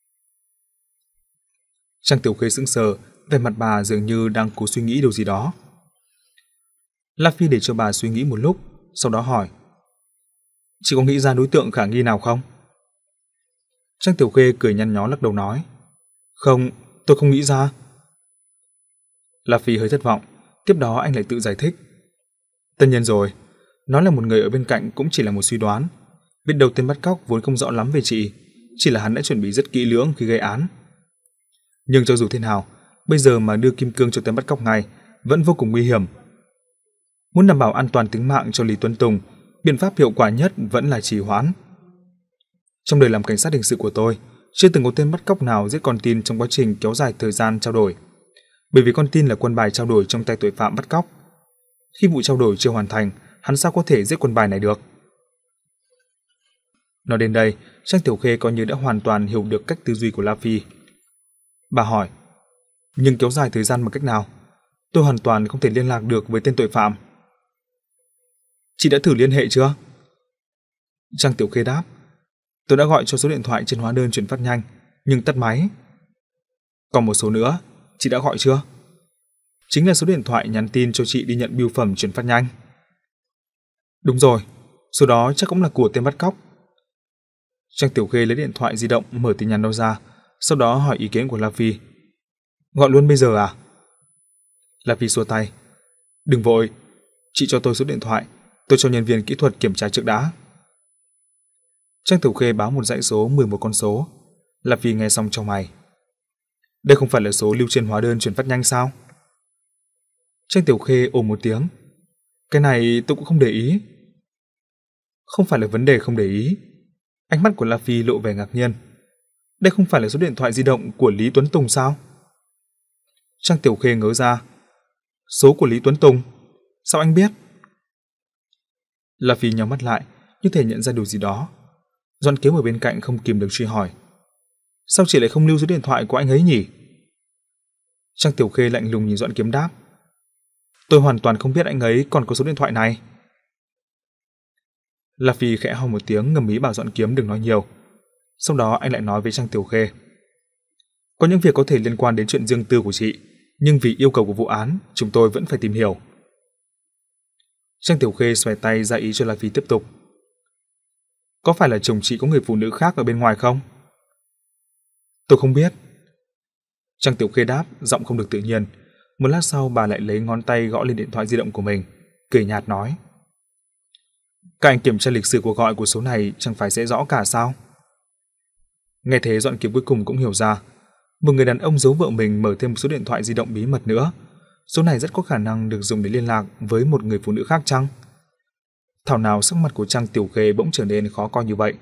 Trang Tiểu Khê sững sờ, vẻ mặt bà dường như đang cố suy nghĩ điều gì đó. La Phi để cho bà suy nghĩ một lúc, sau đó hỏi. Chị có nghĩ ra đối tượng khả nghi nào không? Trang Tiểu Khê cười nhăn nhó lắc đầu nói. Không, tôi không nghĩ ra. La Phi hơi thất vọng, tiếp đó anh lại tự giải thích. Tất nhiên rồi, nó là một người ở bên cạnh cũng chỉ là một suy đoán. Biết đầu tên bắt cóc vốn không rõ lắm về chị, chỉ là hắn đã chuẩn bị rất kỹ lưỡng khi gây án. Nhưng cho dù thế nào, bây giờ mà đưa kim cương cho tên bắt cóc ngay vẫn vô cùng nguy hiểm. Muốn đảm bảo an toàn tính mạng cho Lý Tuấn Tùng, biện pháp hiệu quả nhất vẫn là trì hoãn. Trong đời làm cảnh sát hình sự của tôi, chưa từng có tên bắt cóc nào giết con tin trong quá trình kéo dài thời gian trao đổi. Bởi vì con tin là quân bài trao đổi trong tay tội phạm bắt cóc. Khi vụ trao đổi chưa hoàn thành, hắn sao có thể giết quân bài này được? Nói đến đây, Trang Tiểu Khê coi như đã hoàn toàn hiểu được cách tư duy của La Phi. Bà hỏi, nhưng kéo dài thời gian bằng cách nào? Tôi hoàn toàn không thể liên lạc được với tên tội phạm. Chị đã thử liên hệ chưa? Trang Tiểu Khê đáp, tôi đã gọi cho số điện thoại trên hóa đơn chuyển phát nhanh, nhưng tắt máy. Còn một số nữa, chị đã gọi chưa? Chính là số điện thoại nhắn tin cho chị đi nhận bưu phẩm chuyển phát nhanh. Đúng rồi, số đó chắc cũng là của tên bắt cóc. Trang Tiểu Khê lấy điện thoại di động mở tin nhắn đó ra, sau đó hỏi ý kiến của La Phi. Gọi luôn bây giờ à? La Phi xua tay. Đừng vội, chị cho tôi số điện thoại, tôi cho nhân viên kỹ thuật kiểm tra trước đã. Trang Tiểu Khê báo một dãy số mười một con số. La Phi nghe xong chau mày. Đây không phải là số lưu trên hóa đơn chuyển phát nhanh sao? Trang Tiểu Khê ồ một tiếng. Cái này tôi cũng không để ý. Không phải là vấn đề không để ý. Ánh mắt của La Phi lộ vẻ ngạc nhiên. Đây không phải là số điện thoại di động của Lý Tuấn Tùng sao? Trang Tiểu Khê ngớ ra. Số của Lý Tuấn Tùng? Sao anh biết? La Phi nhắm mắt lại, như thể nhận ra điều gì đó. Doãn Kiếm ở bên cạnh không kìm được truy hỏi. Sao chị lại không lưu số điện thoại của anh ấy nhỉ? Trang Tiểu Khê lạnh lùng nhìn Doãn Kiếm đáp. Tôi hoàn toàn không biết anh ấy còn có số điện thoại này. La Phi khẽ ho một tiếng ngầm ý bảo Doãn Kiếm đừng nói nhiều. Sau đó anh lại nói với Trang Tiểu Khê. Có những việc có thể liên quan đến chuyện riêng tư của chị, nhưng vì yêu cầu của vụ án, chúng tôi vẫn phải tìm hiểu. Trang Tiểu Khê xoay tay ra ý cho La Phi tiếp tục. Có phải là chồng chị có người phụ nữ khác ở bên ngoài không? Tôi không biết. Trang Tiểu Khê đáp, giọng không được tự nhiên. Một lát sau bà lại lấy ngón tay gõ lên điện thoại di động của mình, cười nhạt nói. Các anh kiểm tra lịch sử cuộc gọi của số này chẳng phải sẽ rõ cả sao? Nghe thế Doãn Kiếm cuối cùng cũng hiểu ra. Một người đàn ông giấu vợ mình mở thêm một số điện thoại di động bí mật nữa. Số này rất có khả năng được dùng để liên lạc với một người phụ nữ khác chăng? Thảo nào sắc mặt của Trang Tiểu Khê bỗng trở nên khó coi như vậy.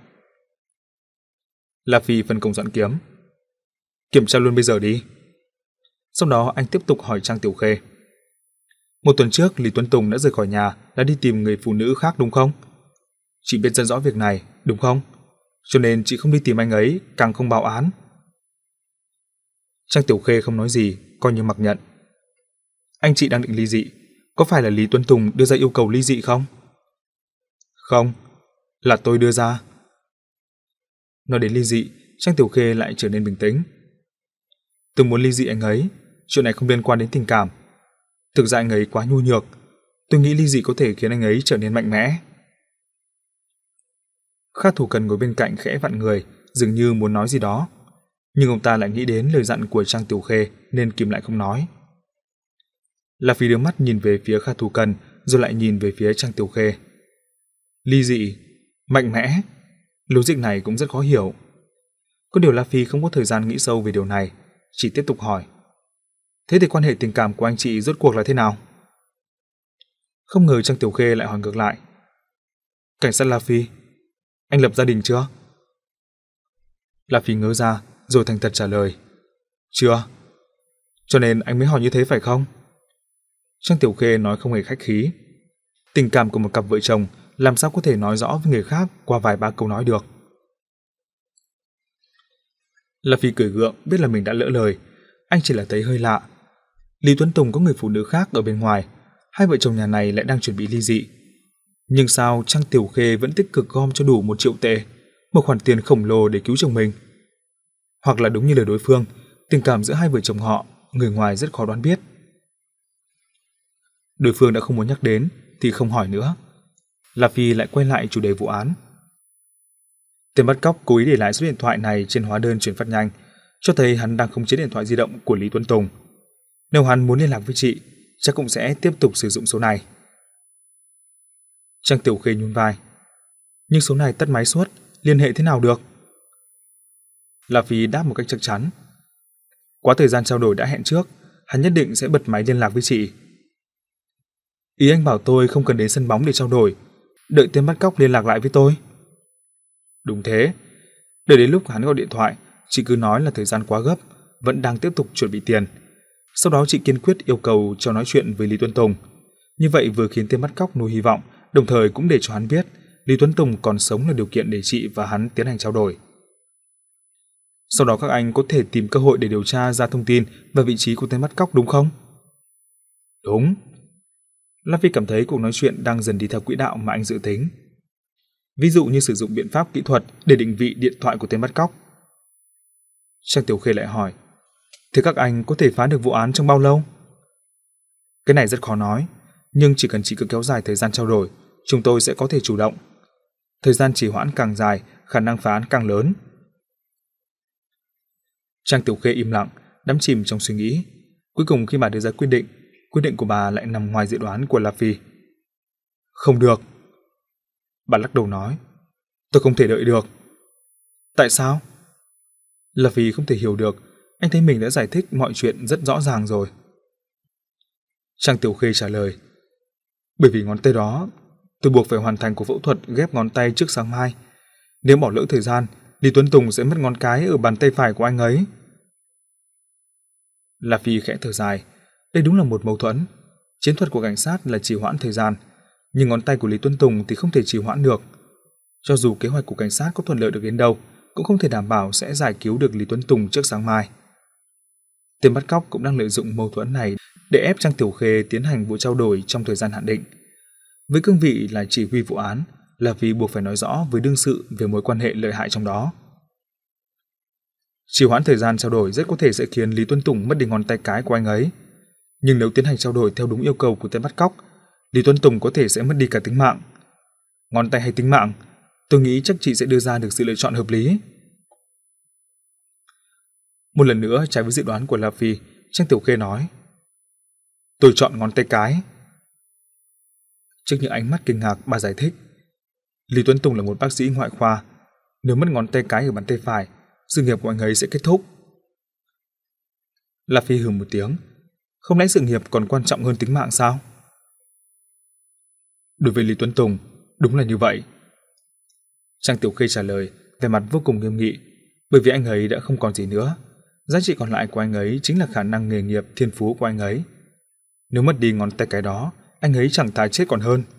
La Phi phân công dọn kiếm. Kiểm tra luôn bây giờ đi. Sau đó anh tiếp tục hỏi Trang Tiểu Khê. Một tuần trước Lý Tuấn Tùng đã rời khỏi nhà, đã đi tìm người phụ nữ khác đúng không? Chị biết rất rõ việc này, đúng không? Cho nên chị không đi tìm anh ấy, càng không báo án. Trang Tiểu Khê không nói gì, coi như mặc nhận. Anh chị đang định ly dị, có phải là Lý Tuấn Tùng đưa ra yêu cầu ly dị không? Không, là tôi đưa ra. Nói đến ly dị, Trang Tiểu Khê lại trở nên bình tĩnh. Tôi muốn ly dị anh ấy, chuyện này không liên quan đến tình cảm. Thực ra anh ấy quá nhu nhược, tôi nghĩ ly dị có thể khiến anh ấy trở nên mạnh mẽ. Kha Thủ Cần ngồi bên cạnh khẽ vặn người, dường như muốn nói gì đó, nhưng ông ta lại nghĩ đến lời dặn của Trang Tiểu Khê nên kìm lại không nói. La Phi đưa mắt nhìn về phía Kha Thủ Cần, rồi lại nhìn về phía Trang Tiểu Khê. Ly dị, mạnh mẽ, logic này cũng rất khó hiểu. Có điều La Phi không có thời gian nghĩ sâu về điều này, chỉ tiếp tục hỏi. Thế thì quan hệ tình cảm của anh chị rốt cuộc là thế nào? Không ngờ Trang Tiểu Khê lại hỏi ngược lại. Cảnh sát La Phi, anh lập gia đình chưa? La Phi ngớ ra, rồi thành thật trả lời. Chưa. Cho nên anh mới hỏi như thế phải không? Trang Tiểu Khê nói không hề khách khí. Tình cảm của một cặp vợ chồng làm sao có thể nói rõ với người khác qua vài ba câu nói được. La Phi cười gượng, biết là mình đã lỡ lời. Anh chỉ là thấy hơi lạ. Lý Tuấn Tùng có người phụ nữ khác ở bên ngoài, hai vợ chồng nhà này lại đang chuẩn bị ly dị. Nhưng sao Trang Tiểu Khê vẫn tích cực gom cho đủ một triệu tệ, một khoản tiền khổng lồ để cứu chồng mình? Hoặc là đúng như lời đối phương, tình cảm giữa hai vợ chồng họ, người ngoài rất khó đoán biết. Đối phương đã không muốn nhắc đến thì không hỏi nữa. La Phi lại quay lại chủ đề vụ án. Tên bắt cóc cố ý để lại số điện thoại này trên hóa đơn chuyển phát nhanh, cho thấy hắn đang khống chế điện thoại di động của Lý Tuấn Tùng. Nếu hắn muốn liên lạc với chị, chắc cũng sẽ tiếp tục sử dụng số này. Trang Tiểu Khê nhún vai. Nhưng số này tắt máy suốt, liên hệ thế nào được? La Phi đáp một cách chắc chắn. Quá thời gian trao đổi đã hẹn trước, hắn nhất định sẽ bật máy liên lạc với chị. Ý anh bảo tôi không cần đến sân bóng để trao đổi, đợi tên bắt cóc liên lạc lại với tôi. Đúng thế, đợi đến lúc hắn gọi điện thoại, chị cứ nói là thời gian quá gấp, vẫn đang tiếp tục chuẩn bị tiền. Sau đó chị kiên quyết yêu cầu cho nói chuyện với Lý Tuấn Tùng. Như vậy vừa khiến tên bắt cóc nuôi hy vọng, đồng thời cũng để cho hắn biết Lý Tuấn Tùng còn sống là điều kiện để chị và hắn tiến hành trao đổi. Sau đó các anh có thể tìm cơ hội để điều tra ra thông tin và vị trí của tên bắt cóc đúng không? Đúng. La Phi cảm thấy cuộc nói chuyện đang dần đi theo quỹ đạo mà anh dự tính. Ví dụ như sử dụng biện pháp kỹ thuật để định vị điện thoại của tên bắt cóc. Trang Tiểu Khê lại hỏi, thế các anh có thể phá được vụ án trong bao lâu? Cái này rất khó nói, nhưng chỉ cần chị cứ kéo dài thời gian trao đổi, chúng tôi sẽ có thể chủ động. Thời gian trì hoãn càng dài, khả năng phá án càng lớn. Trang Tiểu Khê im lặng, đắm chìm trong suy nghĩ. Cuối cùng khi bà đưa ra quyết định, quyết định của bà lại nằm ngoài dự đoán của La Phi. Không được. Bà lắc đầu nói, tôi không thể đợi được. Tại sao? La Phi không thể hiểu được, anh thấy mình đã giải thích mọi chuyện rất rõ ràng rồi. Trang Tiểu Khê trả lời, bởi vì ngón tay đó, tôi buộc phải hoàn thành cuộc phẫu thuật ghép ngón tay trước sáng mai. Nếu bỏ lỡ thời gian, Lý Tuấn Tùng sẽ mất ngón cái ở bàn tay phải của anh ấy. La Phi khẽ thở dài, đây đúng là một mâu thuẫn. Chiến thuật của cảnh sát là trì hoãn thời gian, nhưng ngón tay của Lý Tuấn Tùng thì không thể trì hoãn được. Cho dù kế hoạch của cảnh sát có thuận lợi được đến đâu, cũng không thể đảm bảo sẽ giải cứu được Lý Tuấn Tùng trước sáng mai. Tên bắt cóc cũng đang lợi dụng mâu thuẫn này để ép Trang Tiểu Khê tiến hành vụ trao đổi trong thời gian hạn định. Với cương vị là chỉ huy vụ án, là vì buộc phải nói rõ với đương sự về mối quan hệ lợi hại trong đó. Trì hoãn thời gian trao đổi rất có thể sẽ khiến Lý Tuấn Tùng mất đi ngón tay cái của anh ấy. Nhưng nếu tiến hành trao đổi theo đúng yêu cầu của tên bắt cóc, Lý Tuấn Tùng có thể sẽ mất đi cả tính mạng. Ngón tay hay tính mạng, tôi nghĩ chắc chị sẽ đưa ra được sự lựa chọn hợp lý. Một lần nữa trái với dự đoán của La Phi, Trang Tiểu Khê nói, tôi chọn ngón tay cái. Trước những ánh mắt kinh ngạc, bà giải thích, Lý Tuấn Tùng là một bác sĩ ngoại khoa, nếu mất ngón tay cái ở bàn tay phải, sự nghiệp của anh ấy sẽ kết thúc. La Phi hừ một tiếng. Không lẽ sự nghiệp còn quan trọng hơn tính mạng sao? Đối với Lý Tuấn Tùng, đúng là như vậy. Trang Tiểu Khê trả lời, vẻ mặt vô cùng nghiêm nghị, bởi vì anh ấy đã không còn gì nữa. Giá trị còn lại của anh ấy chính là khả năng nghề nghiệp, thiên phú của anh ấy. Nếu mất đi ngón tay cái đó, anh ấy chẳng thà chết còn hơn.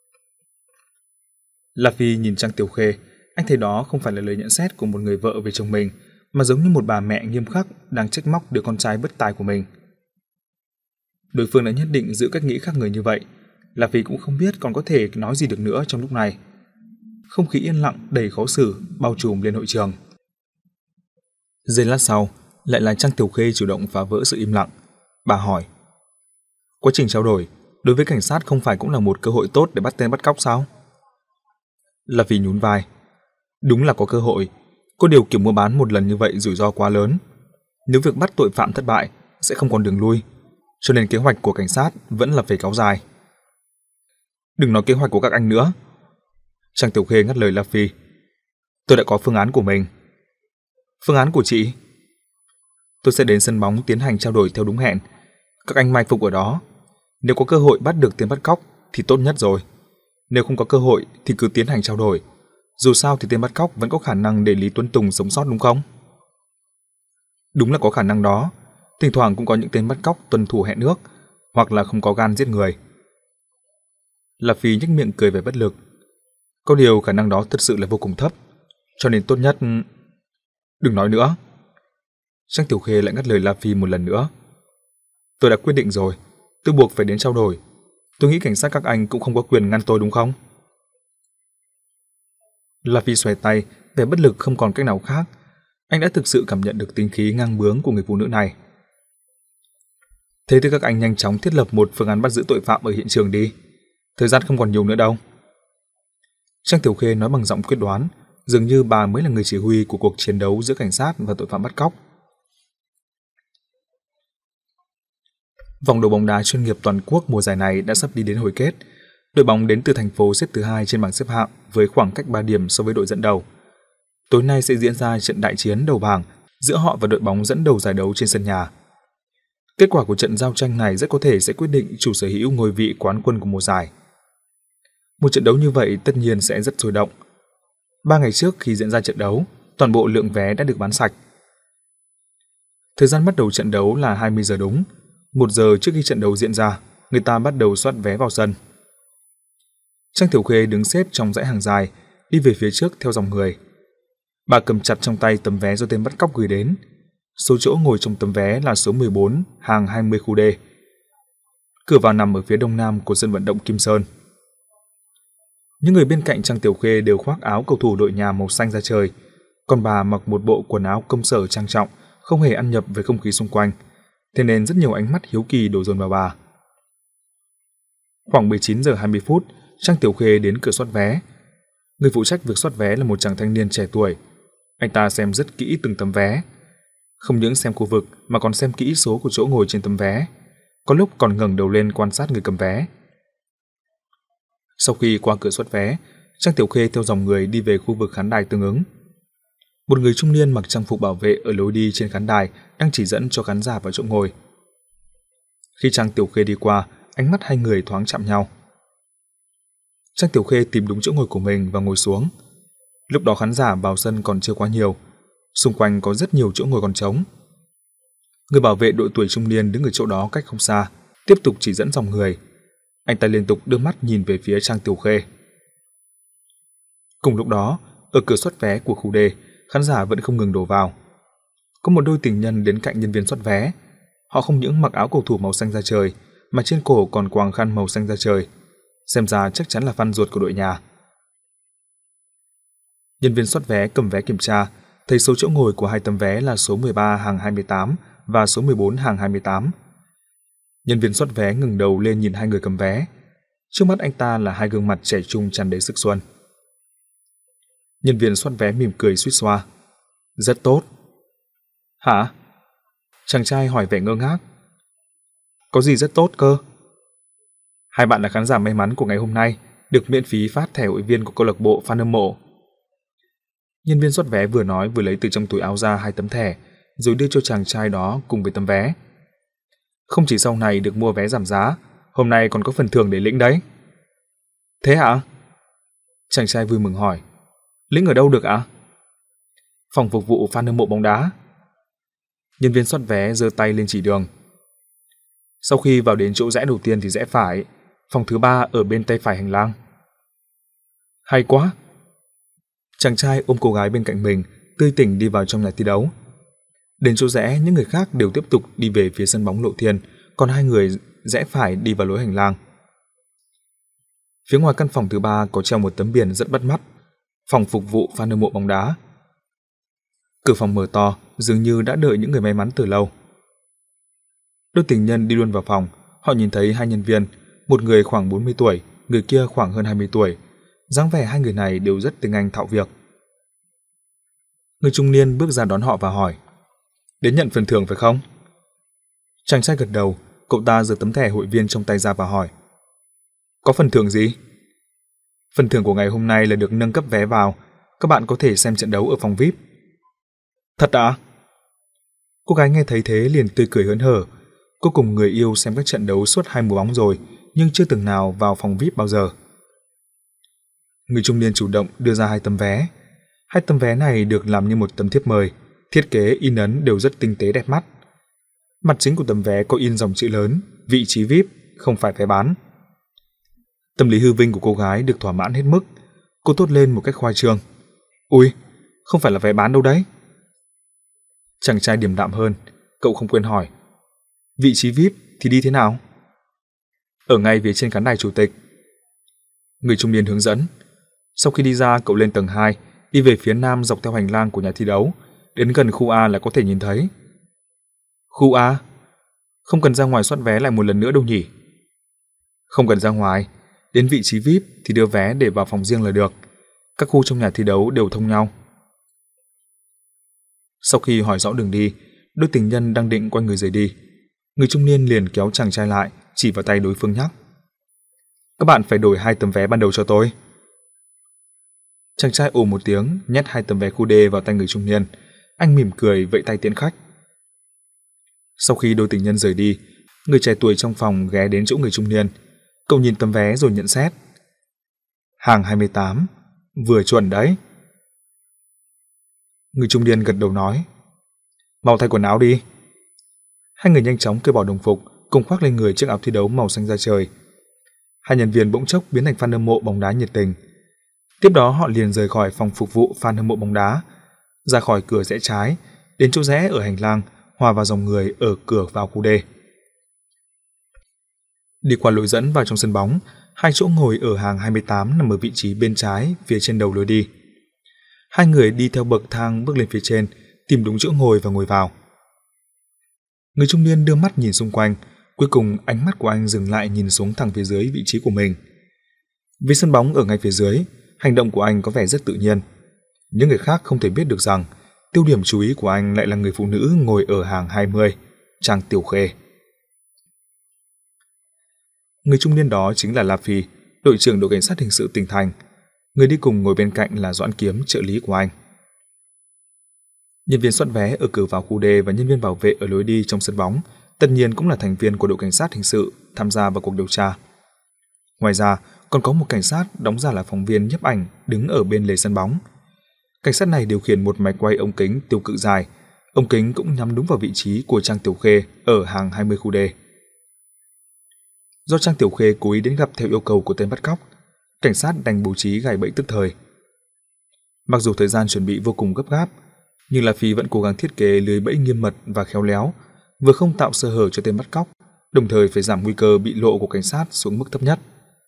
La Phi nhìn Trang Tiểu Khê, anh thấy đó không phải là lời nhận xét của một người vợ về chồng mình, mà giống như một bà mẹ nghiêm khắc đang trách móc đứa con trai bất tài của mình. Đối phương đã nhất định giữ cách nghĩ khác người như vậy, La Phi cũng không biết còn có thể nói gì được nữa trong lúc này. Không khí yên lặng đầy khó xử bao trùm lên hội trường. Giây lát sau, lại là Trang Tiểu Khê chủ động phá vỡ sự im lặng. Bà hỏi: quá trình trao đổi đối với cảnh sát không phải cũng là một cơ hội tốt để bắt tên bắt cóc sao? La Phi nhún vai: đúng là có cơ hội, có điều kiểu mua bán một lần như vậy rủi ro quá lớn. Nếu việc bắt tội phạm thất bại sẽ không còn đường lui, cho nên kế hoạch của cảnh sát vẫn là phải kéo dài. Đừng nói kế hoạch của các anh nữa. Trang Tiểu Khê ngắt lời La Phi: tôi đã có phương án của mình. Phương án của chị? Tôi sẽ đến sân bóng tiến hành trao đổi theo đúng hẹn. Các anh mai phục ở đó. Nếu có cơ hội bắt được tên bắt cóc thì tốt nhất rồi. Nếu không có cơ hội thì cứ tiến hành trao đổi. Dù sao thì tên bắt cóc vẫn có khả năng để Lý Tuấn Tùng sống sót đúng không? Đúng là có khả năng đó. Thỉnh thoảng cũng có những tên bắt cóc tuân thủ hẹn ước, hoặc là không có gan giết người. La Phi nhếch miệng cười vẻ bất lực. Có điều khả năng đó thật sự là vô cùng thấp, cho nên tốt nhất... Đừng nói nữa. Trang Tiểu Khê lại ngắt lời La Phi một lần nữa. Tôi đã quyết định rồi, tôi buộc phải đến trao đổi. Tôi nghĩ cảnh sát các anh cũng không có quyền ngăn tôi đúng không? La Phi xoay tay, vẻ bất lực không còn cách nào khác. Anh đã thực sự cảm nhận được tính khí ngang bướng của người phụ nữ này. Thế thì các anh nhanh chóng thiết lập một phương án bắt giữ tội phạm ở hiện trường đi. Thời gian không còn nhiều nữa đâu. Trang Tiểu Khê nói bằng giọng quyết đoán, dường như bà mới là người chỉ huy của cuộc chiến đấu giữa cảnh sát và tội phạm bắt cóc. Vòng đấu bóng đá chuyên nghiệp toàn quốc mùa giải này đã sắp đi đến hồi kết. Đội bóng đến từ thành phố xếp thứ hai trên bảng xếp hạng với khoảng cách ba điểm so với đội dẫn đầu. Tối nay sẽ diễn ra trận đại chiến đầu bảng giữa họ và đội bóng dẫn đầu giải đấu trên sân nhà. Kết quả của trận giao tranh này rất có thể sẽ quyết định chủ sở hữu ngôi vị quán quân của mùa giải. Một trận đấu như vậy tất nhiên sẽ rất sôi động. Ba ngày trước khi diễn ra trận đấu, toàn bộ lượng vé đã được bán sạch. Thời gian bắt đầu trận đấu là hai mươi giờ đúng. Một giờ trước khi trận đấu diễn ra, người ta bắt đầu soát vé vào sân. Trang Tiểu Khê đứng xếp trong dãy hàng dài, đi về phía trước theo dòng người. Bà cầm chặt trong tay tấm vé do tên bắt cóc gửi đến. Số chỗ ngồi trong tấm vé là số mười bốn, hàng hai mươi khu D. Cửa vào nằm ở phía đông nam của sân vận động Kim Sơn. Những người bên cạnh Trang Tiểu Khê đều khoác áo cầu thủ đội nhà màu xanh da trời, còn bà mặc một bộ quần áo công sở trang trọng, không hề ăn nhập với không khí xung quanh, thế nên rất nhiều ánh mắt hiếu kỳ đổ dồn vào bà. Khoảng mười chín giờ hai mươi phút, Trang Tiểu Khê đến cửa soát vé. Người phụ trách việc soát vé là một chàng thanh niên trẻ tuổi. Anh ta xem rất kỹ từng tấm vé. Không những xem khu vực mà còn xem kỹ số của chỗ ngồi trên tấm vé. Có lúc còn ngẩng đầu lên quan sát người cầm vé. Sau khi qua cửa soát vé, Trang Tiểu Khê theo dòng người đi về khu vực khán đài tương ứng. Một người trung niên mặc trang phục bảo vệ ở lối đi trên khán đài đang chỉ dẫn cho khán giả vào chỗ ngồi. Khi Trang Tiểu Khê đi qua, ánh mắt hai người thoáng chạm nhau. Trang Tiểu Khê tìm đúng chỗ ngồi của mình và ngồi xuống. Lúc đó khán giả vào sân còn chưa quá nhiều, xung quanh có rất nhiều chỗ ngồi còn trống. Người bảo vệ độ tuổi trung niên đứng ở chỗ đó cách không xa, tiếp tục chỉ dẫn dòng người. Anh ta liên tục đưa mắt nhìn về phía Trang Tiểu Khê. Cùng lúc đó, ở cửa soát vé của khu D, khán giả vẫn không ngừng đổ vào. Có một đôi tình nhân đến cạnh nhân viên soát vé. Họ không những mặc áo cầu thủ màu xanh da trời, mà trên cổ còn quàng khăn màu xanh da trời. Xem ra chắc chắn là fan ruột của đội nhà. Nhân viên soát vé cầm vé kiểm tra, thấy số chỗ ngồi của hai tấm vé là số mười ba hàng hai mươi tám và số mười bốn hàng hai mươi tám. Nhân viên soát vé ngẩng đầu lên nhìn hai người cầm vé. Trước mắt anh ta là hai gương mặt trẻ trung tràn đầy sức xuân. Nhân viên soát vé mỉm cười suýt xoa. Rất tốt. Hả? Chàng trai hỏi vẻ ngơ ngác. Có gì rất tốt cơ? Hai bạn là khán giả may mắn của ngày hôm nay, được miễn phí phát thẻ hội viên của câu lạc bộ fan hâm mộ. Nhân viên soát vé vừa nói vừa lấy từ trong túi áo ra hai tấm thẻ, rồi đưa cho chàng trai đó cùng với tấm vé. Không chỉ sau này được mua vé giảm giá, hôm nay còn có phần thưởng để lĩnh đấy. Thế hả? Chàng trai vui mừng hỏi. Lĩnh ở đâu được ạ? Phòng phục vụ fan hâm mộ bóng đá. Nhân viên soát vé giơ tay lên chỉ đường. Sau khi vào đến chỗ rẽ đầu tiên thì rẽ phải, phòng thứ ba ở bên tay phải hành lang. Hay quá! Chàng trai ôm cô gái bên cạnh mình, tươi tỉnh đi vào trong nhà thi đấu. Đến chỗ rẽ, những người khác đều tiếp tục đi về phía sân bóng Lộ Thiên, còn hai người rẽ phải đi vào lối hành lang. Phía ngoài căn phòng thứ ba có treo một tấm biển rất bắt mắt, phòng phục vụ fan hâm mộ bóng đá. Cửa phòng mở to, dường như đã đợi những người may mắn từ lâu. Đôi tình nhân đi luôn vào phòng, họ nhìn thấy hai nhân viên, một người khoảng bốn mươi tuổi, người kia khoảng hơn hai mươi tuổi. Dáng vẻ hai người này đều rất tiếng Anh thạo việc. Người trung niên bước ra đón họ và hỏi, đến nhận phần thưởng phải không? Chàng trai gật đầu, cậu ta giơ tấm thẻ hội viên trong tay ra và hỏi, có phần thưởng gì? Phần thưởng của ngày hôm nay là được nâng cấp vé vào, các bạn có thể xem trận đấu ở phòng vi ai pi. Thật ạ? Cô gái nghe thấy thế liền tươi cười hớn hở. Cô cùng người yêu xem các trận đấu suốt hai mùa bóng rồi, nhưng chưa từng nào vào phòng vi ai pi bao giờ. Người trung niên chủ động đưa ra hai tấm vé. Hai tấm vé này được làm như một tấm thiếp mời, thiết kế in ấn đều rất tinh tế đẹp mắt. Mặt chính của tấm vé có in dòng chữ lớn, vị trí vi ai pi, không phải vé bán. Tâm lý hư vinh của cô gái được thỏa mãn hết mức. Cô thốt lên một cách khoai trương. Ui, không phải là vé bán đâu đấy. Chàng trai điềm đạm hơn, cậu không quên hỏi, vị trí vi ai pi thì đi thế nào? Ở ngay phía trên khán đài chủ tịch. Người trung niên hướng dẫn. Sau khi đi ra, cậu lên tầng hai, đi về phía nam dọc theo hành lang của nhà thi đấu, đến gần khu A là có thể nhìn thấy. Khu A? Không cần ra ngoài soát vé lại một lần nữa đâu nhỉ? Không cần ra ngoài, đến vị trí vi ai pi thì đưa vé để vào phòng riêng là được. Các khu trong nhà thi đấu đều thông nhau. Sau khi hỏi rõ đường đi, đôi tình nhân đang định quay người rời đi. Người trung niên liền kéo chàng trai lại, chỉ vào tay đối phương nhắc. Các bạn phải đổi hai tấm vé ban đầu cho tôi. Chàng trai ồ một tiếng, nhét hai tấm vé khu D vào tay người trung niên. Anh mỉm cười vẫy tay tiễn khách. Sau khi đôi tình nhân rời đi, người trẻ tuổi trong phòng ghé đến chỗ người trung niên. Cậu nhìn tấm vé rồi nhận xét. Hàng hai mươi tám, vừa chuẩn đấy. Người trung niên gật đầu nói, mau thay quần áo đi. Hai người nhanh chóng cởi bỏ đồng phục, cùng khoác lên người chiếc áo thi đấu màu xanh da trời. Hai nhân viên bỗng chốc biến thành fan hâm mộ bóng đá nhiệt tình. Tiếp đó họ liền rời khỏi phòng phục vụ fan hâm mộ bóng đá, ra khỏi cửa rẽ trái, đến chỗ rẽ ở hành lang, hòa vào dòng người ở cửa vào khu D. Đi qua lối dẫn vào trong sân bóng, hai chỗ ngồi ở hàng hai mươi tám nằm ở vị trí bên trái phía trên đầu lối đi. Hai người đi theo bậc thang bước lên phía trên, tìm đúng chỗ ngồi và ngồi vào. Người trung niên đưa mắt nhìn xung quanh, cuối cùng ánh mắt của anh dừng lại nhìn xuống thẳng phía dưới vị trí của mình. Vì sân bóng ở ngay phía dưới, hành động của anh có vẻ rất tự nhiên. Những người khác không thể biết được rằng tiêu điểm chú ý của anh lại là người phụ nữ ngồi ở hàng hai mươi, Trang Tiểu Khê. Người trung niên đó chính là La Phi, đội trưởng đội cảnh sát hình sự tỉnh thành. Người đi cùng ngồi bên cạnh là Doãn Kiếm, trợ lý của anh. Nhân viên soát vé ở cửa vào khu D và nhân viên bảo vệ ở lối đi trong sân bóng tất nhiên cũng là thành viên của đội cảnh sát hình sự tham gia vào cuộc điều tra. Ngoài ra, còn có một cảnh sát đóng giả là phóng viên nhiếp ảnh đứng ở bên lề sân bóng. Cảnh sát này điều khiển một máy quay ống kính tiêu cự dài, ống kính cũng nhắm đúng vào vị trí của Trang Tiểu Khê ở hàng hai mươi khu D. Do Trang Tiểu Khê cố ý đến gặp theo yêu cầu của tên bắt cóc, cảnh sát đành bố trí gài bẫy tức thời. Mặc dù thời gian chuẩn bị vô cùng gấp gáp, nhưng La Phi vẫn cố gắng thiết kế lưới bẫy nghiêm mật và khéo léo, vừa không tạo sơ hở cho tên bắt cóc, đồng thời phải giảm nguy cơ bị lộ của cảnh sát xuống mức thấp nhất.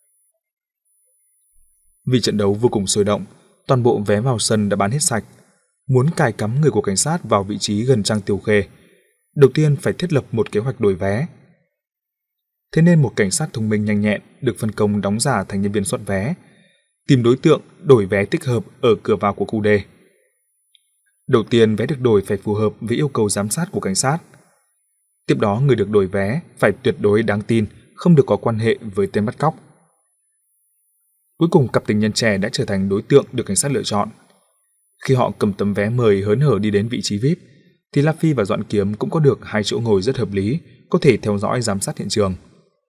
Vì trận đấu vô cùng sôi động, toàn bộ vé vào sân đã bán hết sạch. Muốn cài cắm người của cảnh sát vào vị trí gần Trang Tiểu Khê, đầu tiên phải thiết lập một kế hoạch đổi vé. Thế nên một cảnh sát thông minh nhanh nhẹn được phân công đóng giả thành nhân viên soát vé, tìm đối tượng đổi vé thích hợp ở cửa vào của khu D. Đầu tiên, vé được đổi phải phù hợp với yêu cầu giám sát của cảnh sát. Tiếp đó, người được đổi vé phải tuyệt đối đáng tin, không được có quan hệ với tên bắt cóc. Cuối cùng, cặp tình nhân trẻ đã trở thành đối tượng được cảnh sát lựa chọn. Khi họ cầm tấm vé mời hớn hở đi đến vị trí vi ai pi, thì La Phi và Doãn Kiếm cũng có được hai chỗ ngồi rất hợp lý, có thể theo dõi giám sát hiện trường.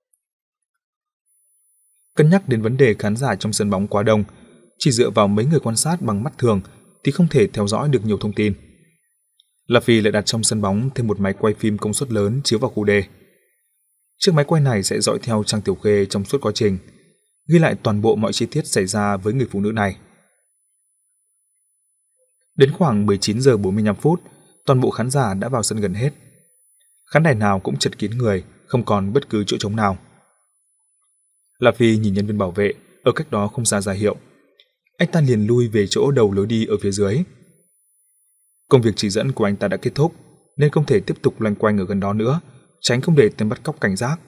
Cân nhắc đến vấn đề khán giả trong sân bóng quá đông, chỉ dựa vào mấy người quan sát bằng mắt thường thì không thể theo dõi được nhiều thông tin. La Phi lại đặt trong sân bóng thêm một máy quay phim công suất lớn chiếu vào khu D. Chiếc máy quay này sẽ dõi theo Trang Tiểu Khê trong suốt quá trình, ghi lại toàn bộ mọi chi tiết xảy ra với người phụ nữ này. Đến khoảng mười chín giờ bốn mươi lăm phút, toàn bộ khán giả đã vào sân gần hết. Khán đài nào cũng chật kín người, không còn bất cứ chỗ trống nào. La Phi nhìn nhân viên bảo vệ ở cách đó không xa ra hiệu. Anh ta liền lui về chỗ đầu lối đi ở phía dưới. Công việc chỉ dẫn của anh ta đã kết thúc, nên không thể tiếp tục loanh quanh ở gần đó nữa, tránh không để tên bắt cóc cảnh giác.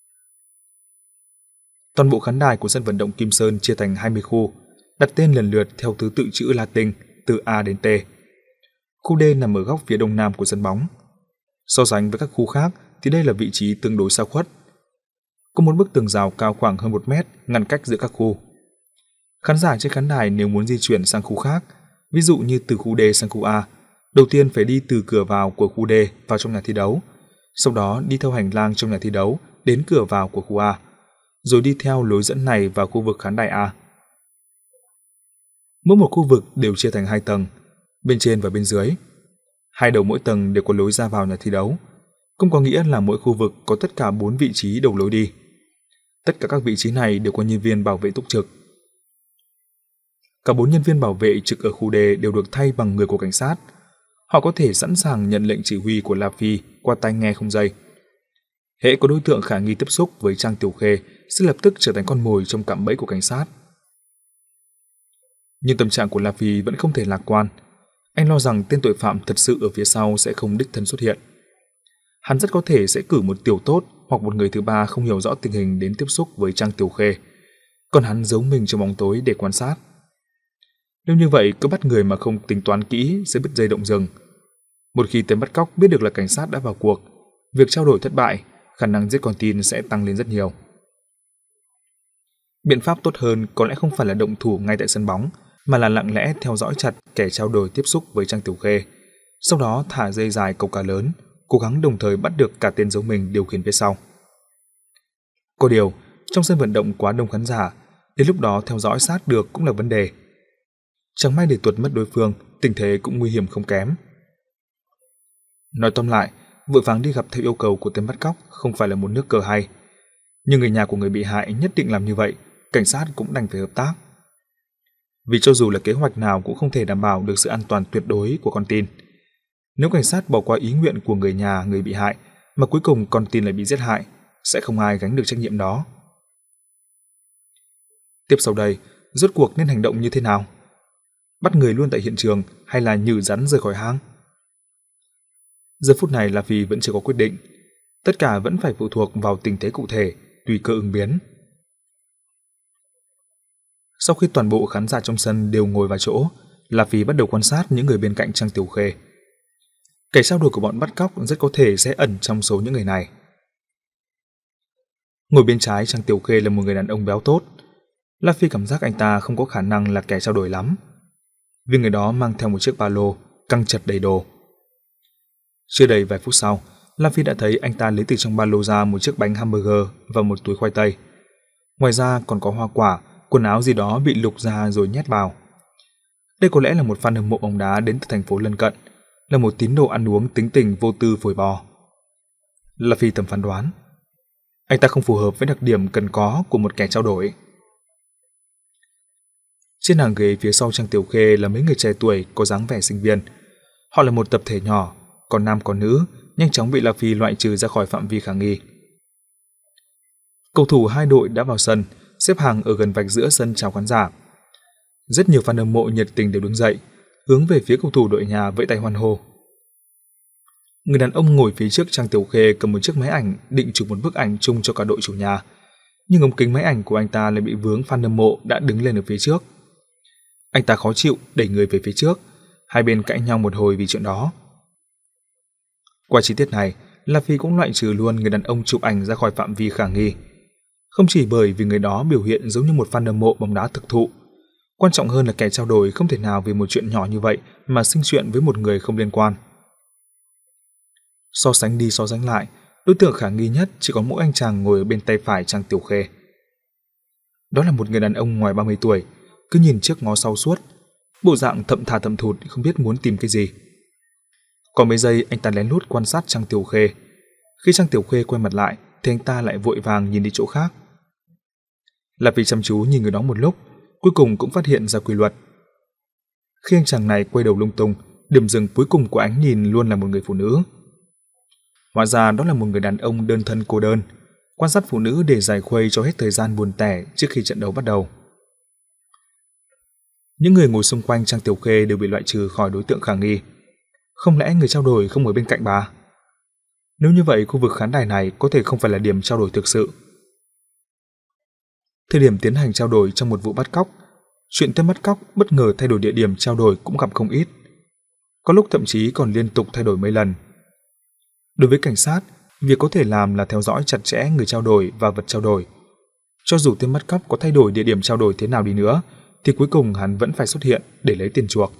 Toàn bộ khán đài của sân vận động Kim Sơn chia thành hai mươi khu, đặt tên lần lượt theo thứ tự chữ Latin từ A đến T. Khu D nằm ở góc phía đông nam của sân bóng. So sánh với các khu khác thì đây là vị trí tương đối xa khuất. Có một bức tường rào cao khoảng hơn một mét ngăn cách giữa các khu. Khán giả trên khán đài nếu muốn di chuyển sang khu khác, ví dụ như từ khu D sang khu A, đầu tiên phải đi từ cửa vào của khu D vào trong nhà thi đấu, sau đó đi theo hành lang trong nhà thi đấu đến cửa vào của khu A, rồi đi theo lối dẫn này vào khu vực khán đài A. Mỗi một khu vực đều chia thành hai tầng, bên trên và bên dưới. Hai đầu mỗi tầng đều có lối ra vào nhà thi đấu, cũng có nghĩa là mỗi khu vực có tất cả bốn vị trí đầu lối đi. Tất cả các vị trí này đều có nhân viên bảo vệ túc trực. Cả bốn nhân viên bảo vệ trực ở khu D đều được thay bằng người của cảnh sát. Họ có thể sẵn sàng nhận lệnh chỉ huy của La Phi qua tai nghe không dây. Hễ có đối tượng khả nghi tiếp xúc với Trang Tiểu Khê sẽ lập tức trở thành con mồi trong cạm bẫy của cảnh sát. Nhưng tâm trạng của La Phi vẫn không thể lạc quan. Anh lo rằng tên tội phạm thật sự ở phía sau sẽ không đích thân xuất hiện. Hắn rất có thể sẽ cử một tiểu tốt hoặc một người thứ ba không hiểu rõ tình hình đến tiếp xúc với Trang Tiểu Khê, còn hắn giấu mình trong bóng tối để quan sát. Nếu như vậy, cứ bắt người mà không tính toán kỹ sẽ bứt dây động rừng. Một khi tên bắt cóc biết được là cảnh sát đã vào cuộc, việc trao đổi thất bại, khả năng giết con tin sẽ tăng lên rất nhiều. Biện pháp tốt hơn có lẽ không phải là động thủ ngay tại sân bóng, mà là lặng lẽ theo dõi chặt kẻ trao đổi tiếp xúc với Trang Tiểu Khê, sau đó thả dây dài câu cá lớn, cố gắng đồng thời bắt được cả tên giấu mình điều khiển phía sau. Có điều, trong sân vận động quá đông khán giả, đến lúc đó theo dõi sát được cũng là vấn đề. Chẳng may để tuột mất đối phương, tình thế cũng nguy hiểm không kém. Nói tóm lại, vội vàng đi gặp theo yêu cầu của tên bắt cóc không phải là một nước cờ hay. Nhưng người nhà của người bị hại nhất định làm như vậy, cảnh sát cũng đành phải hợp tác. Vì cho dù là kế hoạch nào cũng không thể đảm bảo được sự an toàn tuyệt đối của con tin. Nếu cảnh sát bỏ qua ý nguyện của người nhà người bị hại mà cuối cùng con tin lại bị giết hại, sẽ không ai gánh được trách nhiệm đó. Tiếp sau đây, rốt cuộc nên hành động như thế nào? Bắt người luôn tại hiện trường hay là nhử rắn rời khỏi hang? Giờ phút này La Phi vẫn chưa có quyết định. Tất cả vẫn phải phụ thuộc vào tình thế cụ thể, tùy cơ ứng biến. Sau khi toàn bộ khán giả trong sân đều ngồi vào chỗ, La Phi bắt đầu quan sát những người bên cạnh Trang Tiểu Khê. Kẻ trao đổi của bọn bắt cóc rất có thể sẽ ẩn trong số những người này. Ngồi bên trái Trang Tiểu Khê là một người đàn ông béo tốt. La Phi cảm giác anh ta không có khả năng là kẻ trao đổi lắm, vì người đó mang theo một chiếc ba lô căng chặt đầy đồ. Chưa đầy vài phút sau, La Phi đã thấy anh ta lấy từ trong ba lô ra một chiếc bánh hamburger và một túi khoai tây. Ngoài ra còn có hoa quả, quần áo gì đó bị lục ra rồi nhét vào. Đây có lẽ là một fan hâm mộ bóng đá đến từ thành phố lân cận, là một tín đồ ăn uống tính tình vô tư phổi bò. La Phi thầm phán đoán, anh ta không phù hợp với đặc điểm cần có của một kẻ trao đổi. Trên hàng ghế phía sau Trang Tiểu Khê là mấy người trẻ tuổi có dáng vẻ sinh viên. Họ là một tập thể nhỏ, còn nam còn nữ, nhanh chóng bị La Phi loại trừ ra khỏi phạm vi khả nghi. Cầu thủ hai đội đã vào sân, xếp hàng ở gần vạch giữa sân chào khán giả. Rất nhiều fan hâm mộ nhiệt tình đều đứng dậy, hướng về phía cầu thủ đội nhà vẫy tay hoan hô. Người đàn ông ngồi phía trước Trang Tiểu Khê cầm một chiếc máy ảnh định chụp một bức ảnh chung cho cả đội chủ nhà, nhưng ống kính máy ảnh của anh ta lại bị vướng fan hâm mộ đã đứng lên ở phía trước. Anh ta khó chịu đẩy người về phía trước, hai bên cãi nhau một hồi vì chuyện đó. Qua chi tiết này, La Phi cũng loại trừ luôn người đàn ông chụp ảnh ra khỏi phạm vi khả nghi. Không chỉ bởi vì người đó biểu hiện giống như một fan hâm mộ bóng đá thực thụ, quan trọng hơn là kẻ trao đổi không thể nào vì một chuyện nhỏ như vậy mà sinh chuyện với một người không liên quan. So sánh đi so sánh lại, đối tượng khả nghi nhất chỉ có mỗi anh chàng ngồi ở bên tay phải Trang Tiểu Khê. Đó là một người đàn ông ngoài ba mươi tuổi, cứ nhìn trước ngó sau suốt, bộ dạng thậm thà thậm thụt không biết muốn tìm cái gì. Có mấy giây anh ta lén lút quan sát Trang Tiểu Khê. Khi Trang Tiểu Khê quay mặt lại thì anh ta lại vội vàng nhìn đi chỗ khác. Là vì chăm chú nhìn người đó một lúc, cuối cùng cũng phát hiện ra quy luật. Khi anh chàng này quay đầu lung tung, điểm dừng cuối cùng của ánh nhìn luôn là một người phụ nữ. Hóa ra đó là một người đàn ông đơn thân cô đơn, quan sát phụ nữ để giải khuây cho hết thời gian buồn tẻ trước khi trận đấu bắt đầu. Những người ngồi xung quanh Trang Tiểu Khê đều bị loại trừ khỏi đối tượng khả nghi. Không lẽ người trao đổi không ở bên cạnh bà? Nếu như vậy, khu vực khán đài này có thể không phải là điểm trao đổi thực sự. Thời điểm tiến hành trao đổi trong một vụ bắt cóc, chuyện tên bắt cóc bất ngờ thay đổi địa điểm trao đổi cũng gặp không ít. Có lúc thậm chí còn liên tục thay đổi mấy lần. Đối với cảnh sát, việc có thể làm là theo dõi chặt chẽ người trao đổi và vật trao đổi. Cho dù tên bắt cóc có thay đổi địa điểm trao đổi thế nào đi nữa, thì cuối cùng hắn vẫn phải xuất hiện để lấy tiền chuộc.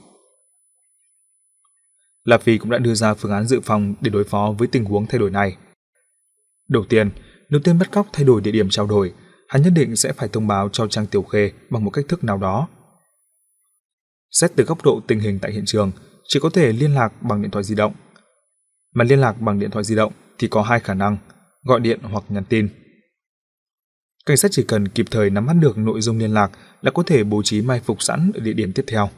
Lạp Phi cũng đã đưa ra phương án dự phòng để đối phó với tình huống thay đổi này. Đầu tiên, nếu tên bắt cóc thay đổi địa điểm trao đổi, hắn nhất định sẽ phải thông báo cho Trang Tiểu Khê bằng một cách thức nào đó. Xét từ góc độ tình hình tại hiện trường, chỉ có thể liên lạc bằng điện thoại di động. Mà liên lạc bằng điện thoại di động thì có hai khả năng, gọi điện hoặc nhắn tin. Cảnh sát chỉ cần kịp thời nắm bắt được nội dung liên lạc là có thể bố trí mai phục sẵn ở địa điểm tiếp theo.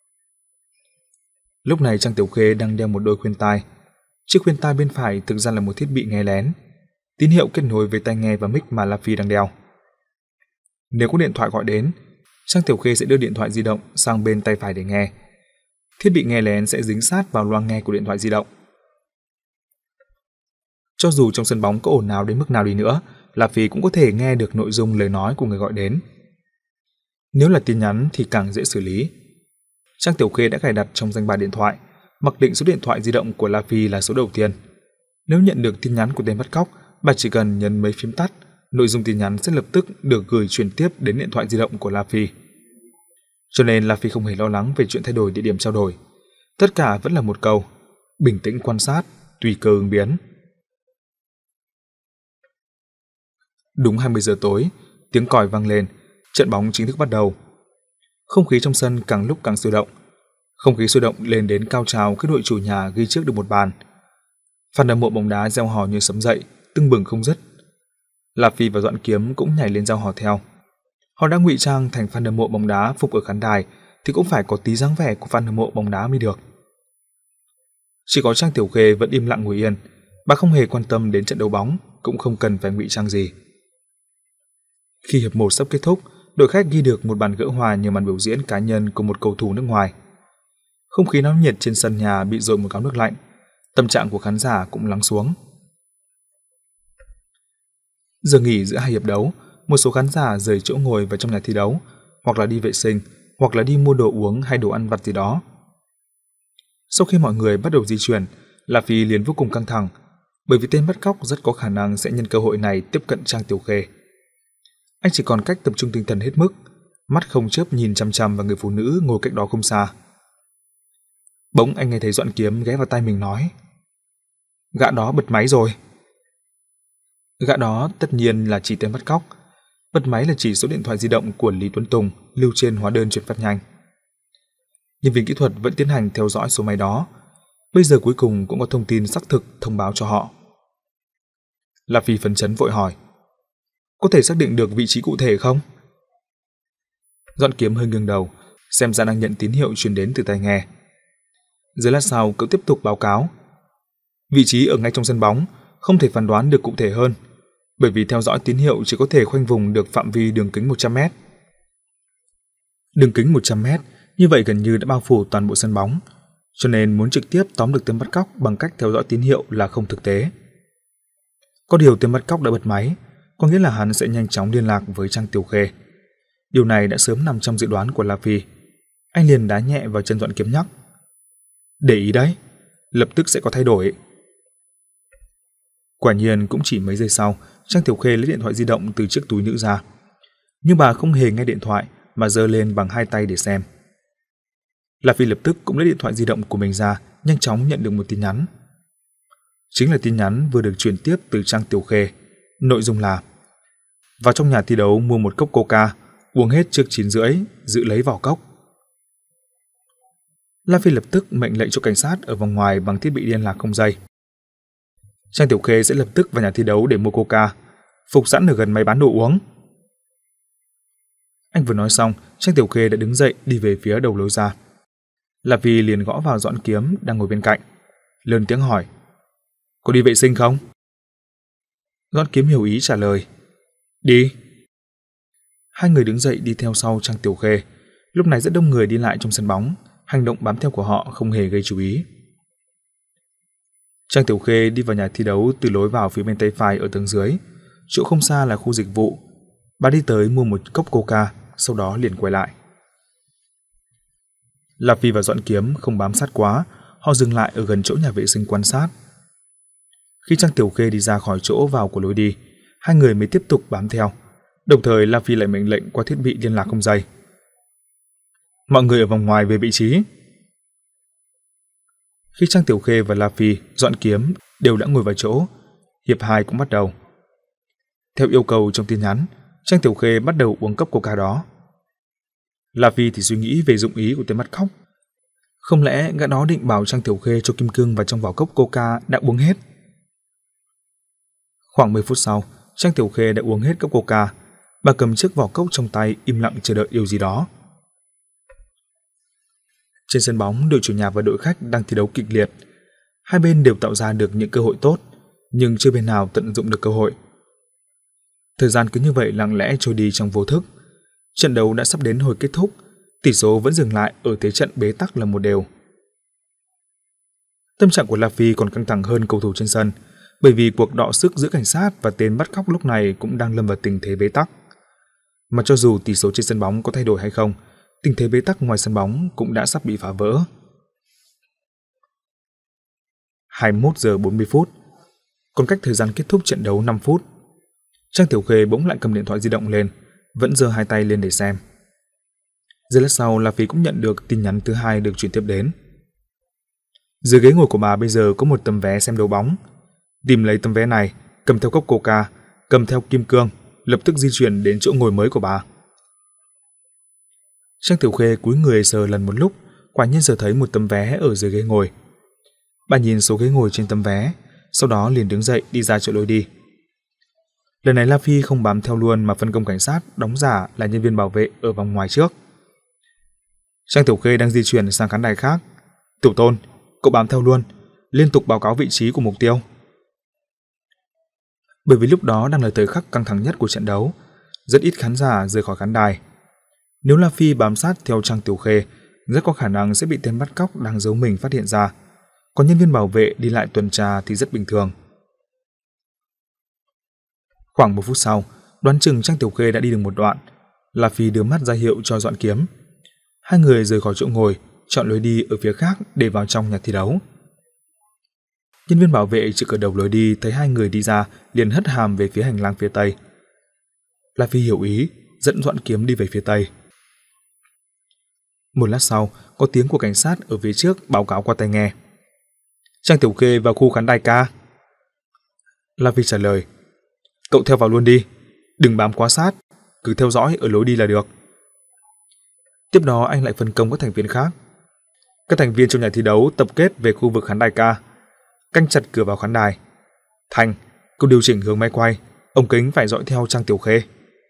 Lúc này Trang Tiểu Khê đang đeo một đôi khuyên tai. Chiếc khuyên tai bên phải thực ra là một thiết bị nghe lén, tín hiệu kết nối với tai nghe và mic mà La Phi đang đeo. Nếu có điện thoại gọi đến, Trang Tiểu Khê sẽ đưa điện thoại di động sang bên tay phải để nghe. Thiết bị nghe lén sẽ dính sát vào loa nghe của điện thoại di động. Cho dù trong sân bóng có ồn ào đến mức nào đi nữa, La Phi cũng có thể nghe được nội dung lời nói của người gọi đến. Nếu là tin nhắn thì càng dễ xử lý. Trang Tiểu Khê đã cài đặt trong danh bạ điện thoại, mặc định số điện thoại di động của La Phi là số đầu tiên. Nếu nhận được tin nhắn của tên bắt cóc, bà chỉ cần nhấn mấy phím tắt, nội dung tin nhắn sẽ lập tức được gửi truyền tiếp đến điện thoại di động của La Phi. Cho nên La Phi không hề lo lắng về chuyện thay đổi địa điểm trao đổi. Tất cả vẫn là một câu: bình tĩnh quan sát, tùy cơ ứng biến. Đúng hai mươi giờ tối, tiếng còi vang lên, trận bóng chính thức bắt đầu. Không khí trong sân càng lúc càng sôi động. Không khí sôi động lên đến cao trào khi đội chủ nhà ghi trước được một bàn. Fan hâm mộ bóng đá reo hò như sấm dậy, tưng bừng không dứt. La Phi và Doãn Kiếm cũng nhảy lên reo hò theo. Họ đã ngụy trang thành fan hâm mộ bóng đá phục ở khán đài thì cũng phải có tí dáng vẻ của fan hâm mộ bóng đá mới được. Chỉ có Trang Tiểu Khê vẫn im lặng ngồi yên, bà không hề quan tâm đến trận đấu bóng, cũng không cần phải ngụy trang gì. Khi hiệp một sắp kết thúc, đội khách ghi được một bàn gỡ hòa nhờ màn biểu diễn cá nhân của một cầu thủ nước ngoài. Không khí náo nhiệt trên sân nhà bị dội một gáo nước lạnh, tâm trạng của khán giả cũng lắng xuống. Giờ nghỉ giữa hai hiệp đấu, một số khán giả rời chỗ ngồi vào trong nhà thi đấu, hoặc là đi vệ sinh, hoặc là đi mua đồ uống hay đồ ăn vặt gì đó. Sau khi mọi người bắt đầu di chuyển, La Phi liền vô cùng căng thẳng, bởi vì tên bắt cóc rất có khả năng sẽ nhân cơ hội này tiếp cận Trang Tiểu Khê. Anh chỉ còn cách tập trung tinh thần hết mức, mắt không chớp nhìn chằm chằm vào người phụ nữ ngồi cách đó không xa. Bỗng anh nghe thấy Doãn Kiếm ghé vào tai mình nói: "Gã đó bật máy rồi." Gã đó tất nhiên là chỉ tên bắt cóc, bật máy là chỉ số điện thoại di động của Lý Tuấn Tùng lưu trên hóa đơn chuyển phát nhanh. Nhân viên kỹ thuật vẫn tiến hành theo dõi số máy đó, bây giờ cuối cùng cũng có thông tin xác thực thông báo cho họ. La Phi phấn chấn vội hỏi: "Có thể xác định được vị trí cụ thể không?" Doãn Kiếm hơi nghiêng đầu, xem ra đang nhận tín hiệu truyền đến từ tai nghe. Rồi lát sau cậu tiếp tục báo cáo: "Vị trí ở ngay trong sân bóng, không thể phán đoán được cụ thể hơn, bởi vì theo dõi tín hiệu chỉ có thể khoanh vùng được phạm vi đường kính một trăm mét. Đường kính một trăm mét, như vậy gần như đã bao phủ toàn bộ sân bóng, cho nên muốn trực tiếp tóm được tên bắt cóc bằng cách theo dõi tín hiệu là không thực tế. Có điều tên bắt cóc đã bật máy, có nghĩa là hắn sẽ nhanh chóng liên lạc với Trang Tiểu Khê. Điều này đã sớm nằm trong dự đoán của La Phi. Anh liền đá nhẹ vào chân Doãn Kiếm nhắc: "Để ý đấy, lập tức sẽ có thay đổi." Quả nhiên cũng chỉ mấy giây sau, Trang Tiểu Khê lấy điện thoại di động từ chiếc túi nữ ra. Nhưng bà không hề nghe điện thoại mà giơ lên bằng hai tay để xem. La Phi lập tức cũng lấy điện thoại di động của mình ra, nhanh chóng nhận được một tin nhắn. chính là tin nhắn vừa được truyền tiếp từ Trang Tiểu Khê. Nội dung là: vào trong nhà thi đấu mua một cốc Coca, uống hết trước chín rưỡi, giữ lấy vỏ cốc. La Phi lập tức mệnh lệnh cho cảnh sát ở vòng ngoài bằng thiết bị liên lạc không dây. Trang Tiểu Khê sẽ lập tức vào nhà thi đấu để mua Coca, phục sẵn ở gần máy bán đồ uống. Anh vừa nói xong, Trang Tiểu Khê đã đứng dậy đi về phía đầu lối ra. La Phi liền gõ vào Doãn Kiếm đang ngồi bên cạnh, lớn tiếng hỏi: có đi vệ sinh không? Doãn Kiếm hiểu ý trả lời: đi. Hai người đứng dậy đi theo sau Trang Tiểu Khê. Lúc này rất đông người đi lại trong sân bóng, hành động bám theo của họ không hề gây chú ý. Trang Tiểu Khê đi vào nhà thi đấu từ lối vào phía bên tay phải ở tầng dưới, chỗ không xa là khu dịch vụ. Bà đi tới mua một cốc Coca, sau đó liền quay lại. La Phi và Doãn Kiếm không bám sát quá, họ dừng lại ở gần chỗ nhà vệ sinh quan sát. Khi Trang Tiểu Khê đi ra khỏi chỗ vào của lối đi, hai người mới tiếp tục bám theo. Đồng thời La Phi lại mệnh lệnh qua thiết bị liên lạc không dây: mọi người ở vòng ngoài về vị trí. Khi Trang Tiểu Khê và La Phi, Doãn Kiếm đều đã ngồi vào chỗ, hiệp hai cũng bắt đầu. Theo yêu cầu trong tin nhắn, Trang Tiểu Khê bắt đầu uống cốc Coca đó. La Phi thì suy nghĩ về dụng ý của tên bắt cóc. Không lẽ gã đó định bảo Trang Tiểu Khê cho kim cương vào trong vỏ cốc Coca đã uống hết? Khoảng mười phút sau, Trang Tiểu Khê đã uống hết cốc Coca. Bà cầm chiếc vỏ cốc trong tay im lặng chờ đợi điều gì đó. Trên sân bóng, đội chủ nhà và đội khách đang thi đấu kịch liệt. Hai bên đều tạo ra được những cơ hội tốt, nhưng chưa bên nào tận dụng được cơ hội. Thời gian cứ như vậy lặng lẽ trôi đi trong vô thức. Trận đấu đã sắp đến hồi kết thúc, tỷ số vẫn dừng lại ở thế trận bế tắc là một đều. Tâm trạng của La Phi còn căng thẳng hơn cầu thủ trên sân, bởi vì cuộc đọ sức giữa cảnh sát và tên bắt cóc lúc này cũng đang lâm vào tình thế bế tắc. Mà cho dù tỷ số trên sân bóng có thay đổi hay không, tình thế bế tắc ngoài sân bóng cũng đã sắp bị phá vỡ. hai mươi mốt giờ bốn mươi phút, còn cách thời gian kết thúc trận đấu năm phút. Trang Tiểu Khê bỗng lại cầm điện thoại di động lên, vẫn giơ hai tay lên để xem. Giây lát sau, La Phi cũng nhận được tin nhắn thứ hai được chuyển tiếp đến. Dưới ghế ngồi của bà bây giờ có một tấm vé xem đấu bóng. Tìm lấy tấm vé này, cầm theo cốc Coca, cầm theo kim cương, lập tức di chuyển đến chỗ ngồi mới của bà. Trang Tiểu Khê cúi người sờ lần một lúc, quả nhiên sờ thấy một tấm vé ở dưới ghế ngồi. Bà nhìn số ghế ngồi trên tấm vé, sau đó liền đứng dậy đi ra chỗ lối đi. Lần này La Phi không bám theo luôn mà phân công cảnh sát đóng giả là nhân viên bảo vệ ở vòng ngoài trước. Trang Tiểu Khê đang di chuyển sang khán đài khác. Tiểu Tôn, cậu bám theo luôn, liên tục báo cáo vị trí của mục tiêu. Bởi vì lúc đó đang là thời khắc căng thẳng nhất của trận đấu, rất ít khán giả rời khỏi khán đài. Nếu La Phi bám sát theo Trang Tiểu Khê, rất có khả năng sẽ bị tên bắt cóc đang giấu mình phát hiện ra. Còn nhân viên bảo vệ đi lại tuần tra thì rất bình thường. Khoảng một phút sau, đoán chừng Trang Tiểu Khê đã đi được một đoạn. La Phi đưa mắt ra hiệu cho Doãn Kiếm. Hai người rời khỏi chỗ ngồi, chọn lối đi ở phía khác để vào trong nhà thi đấu. Nhân viên bảo vệ trực ở đầu lối đi thấy hai người đi ra, liền hất hàm về phía hành lang phía tây. La Phi hiểu ý, dẫn Doãn Kiếm đi về phía tây. Một lát sau, có tiếng của cảnh sát ở phía trước báo cáo qua tai nghe. Trang Tiểu Khê vào khu khán đài ca. La Phi trả lời: cậu theo vào luôn đi, đừng bám quá sát, cứ theo dõi ở lối đi là được. Tiếp đó anh lại phân công các thành viên khác. Các thành viên trong nhà thi đấu tập kết về khu vực khán đài ca, canh chặt cửa vào khán đài. Thành, cậu điều chỉnh hướng máy quay, ống kính phải dõi theo Trang Tiểu Khê.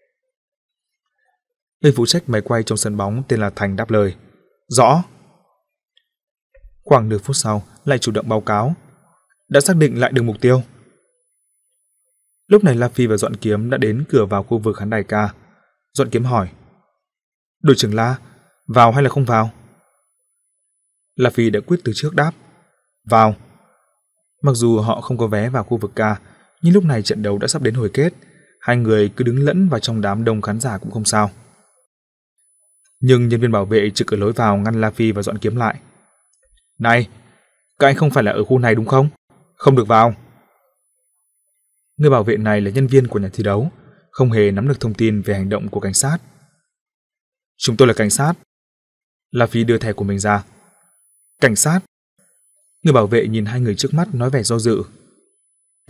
Người phụ trách máy quay trong sân bóng tên là Thành đáp lời: rõ. Khoảng nửa phút sau lại chủ động báo cáo: đã xác định lại được mục tiêu. Lúc này La Phi và Doãn Kiếm đã đến cửa vào khu vực khán đài ca. Doãn Kiếm hỏi: đội trưởng La, vào hay là không vào? La Phi đã quyết từ trước đáp: vào. Mặc dù họ không có vé vào khu vực ca, nhưng lúc này trận đấu đã sắp đến hồi kết, hai người cứ đứng lẫn vào trong đám đông khán giả cũng không sao. Nhưng nhân viên bảo vệ trực ở lối vào ngăn La Phi và Doãn Kiếm lại. Này, các anh không phải là ở khu này đúng không? Không được vào. Người bảo vệ này là nhân viên của nhà thi đấu, không hề nắm được thông tin về hành động của cảnh sát. Chúng tôi là cảnh sát. La Phi đưa thẻ của mình ra. Cảnh sát? Người bảo vệ nhìn hai người trước mắt nói vẻ do dự.